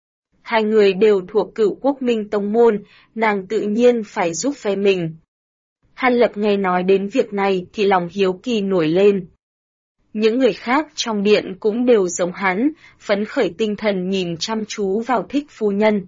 Hai người đều thuộc Cửu Quốc Minh tông môn, nàng tự nhiên phải giúp phe mình. Hàn Lập nghe nói đến việc này thì lòng hiếu kỳ nổi lên. Những người khác trong điện cũng đều giống hắn, phấn khởi tinh thần nhìn chăm chú vào Thích phu nhân.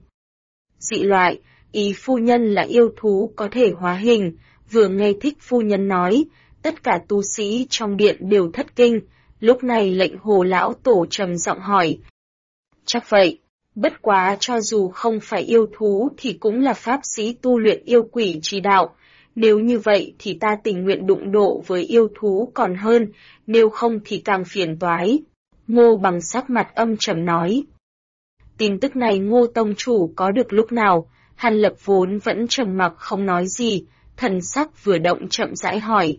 Dị loại, ý phu nhân là yêu thú có thể hóa hình, vừa nghe Thích phu nhân nói, tất cả tu sĩ trong điện đều thất kinh, lúc này lệnh Hồ lão tổ trầm giọng hỏi. Chắc vậy, bất quá cho dù không phải yêu thú thì cũng là pháp sĩ tu luyện yêu quỷ chi đạo. Nếu như vậy thì ta tình nguyện đụng độ với yêu thú còn hơn, nếu không thì càng phiền toái. Ngô Bằng sắc mặt âm trầm nói. Tin tức này Ngô Tông Chủ có được lúc nào? Hàn Lập vốn vẫn trầm mặc không nói gì, thần sắc vừa động chậm rãi hỏi.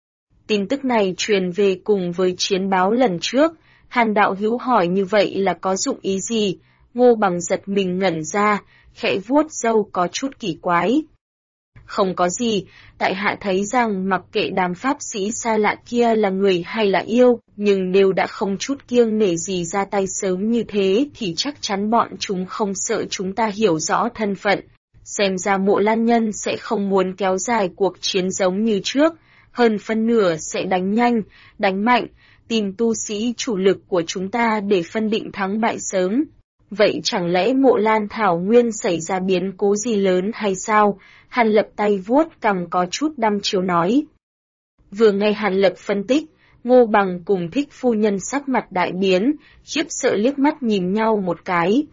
Tin tức này truyền về cùng với chiến báo lần trước, Hàn đạo hữu hỏi như vậy là có dụng ý gì? Ngô Bằng giật mình ngẩn ra, khẽ vuốt râu có chút kỳ quái. Không có gì, tại hạ thấy rằng mặc kệ đám pháp sĩ xa lạ kia là người hay là yêu, nhưng nếu đã không chút kiêng nể gì ra tay sớm như thế thì chắc chắn bọn chúng không sợ chúng ta hiểu rõ thân phận. Xem ra Mộ Lan Nhân sẽ không muốn kéo dài cuộc chiến giống như trước, hơn phân nửa sẽ đánh nhanh, đánh mạnh, tìm tu sĩ chủ lực của chúng ta để phân định thắng bại sớm. Vậy chẳng lẽ Mộ Lan Thảo Nguyên xảy ra biến cố gì lớn hay sao? Hàn Lập tay vuốt cằm có chút đăm chiêu nói. Vừa nghe Hàn Lập phân tích, Ngô Bằng cùng Thích phu nhân sắc mặt đại biến, khiếp sợ liếc mắt nhìn nhau một cái.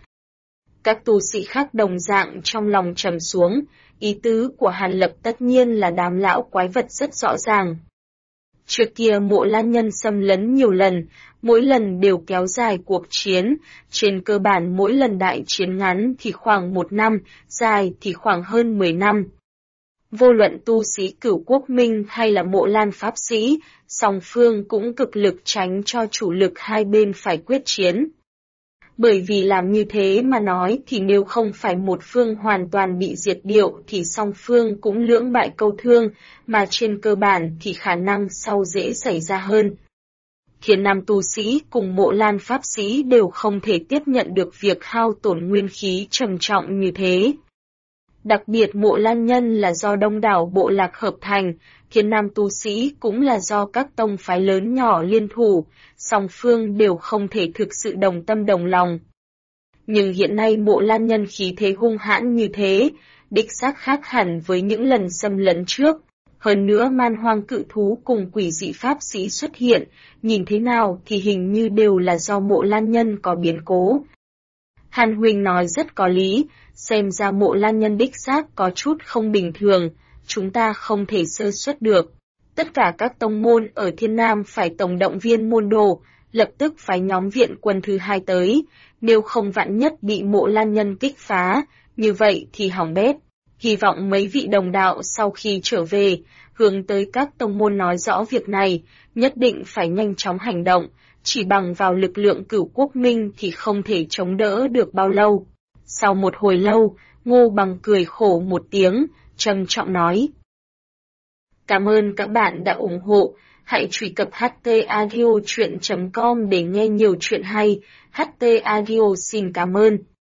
Các tu sĩ khác đồng dạng trong lòng trầm xuống, ý tứ của Hàn Lập tất nhiên là đám lão quái vật rất rõ ràng. Trước kia Mộ Lan Nhân xâm lấn nhiều lần, mỗi lần đều kéo dài cuộc chiến, trên cơ bản mỗi lần đại chiến ngắn thì khoảng 1 năm, dài thì khoảng hơn 10 năm. Vô luận tu sĩ Cửu Quốc Minh hay là Mộ Lan pháp sĩ, song phương cũng cực lực tránh cho chủ lực hai bên phải quyết chiến. Bởi vì làm như thế mà nói thì nếu không phải một phương hoàn toàn bị diệt điệu thì song phương cũng lưỡng bại câu thương, mà trên cơ bản thì khả năng sau dễ xảy ra hơn. Thiên Nam tu sĩ cùng Mộ Lan pháp sĩ đều không thể tiếp nhận được việc hao tổn nguyên khí trầm trọng như thế. Đặc biệt Mộ Lan Nhân là do đông đảo bộ lạc hợp thành, Thiên Nam tu sĩ cũng là do các tông phái lớn nhỏ liên thủ, song phương đều không thể thực sự đồng tâm đồng lòng. Nhưng hiện nay Mộ Lan Nhân khí thế hung hãn như thế, đích xác khác hẳn với những lần xâm lấn trước. Hơn nữa man hoang cự thú cùng quỷ dị pháp sĩ xuất hiện, nhìn thế nào thì hình như đều là do Mộ Lan Nhân có biến cố. Hàn huynh nói rất có lý, xem ra Mộ Lan Nhân đích xác có chút không bình thường, chúng ta không thể sơ suất được. Tất cả các tông môn ở Thiên Nam phải tổng động viên môn đồ, lập tức phái nhóm viện quân thứ 2 tới, nếu không vạn nhất bị Mộ Lan Nhân kích phá, như vậy thì hỏng bét. Hy vọng mấy vị đồng đạo sau khi trở về, hướng tới các tông môn nói rõ việc này, nhất định phải nhanh chóng hành động, chỉ bằng vào lực lượng Cửu Quốc Minh thì không thể chống đỡ được bao lâu. Sau một hồi lâu, Ngô Bằng cười khổ một tiếng, trầm trọng nói. Cảm ơn các bạn đã ủng hộ, hãy truy cập htaudio.com để nghe nhiều chuyện hay, HT Audio xin cảm ơn.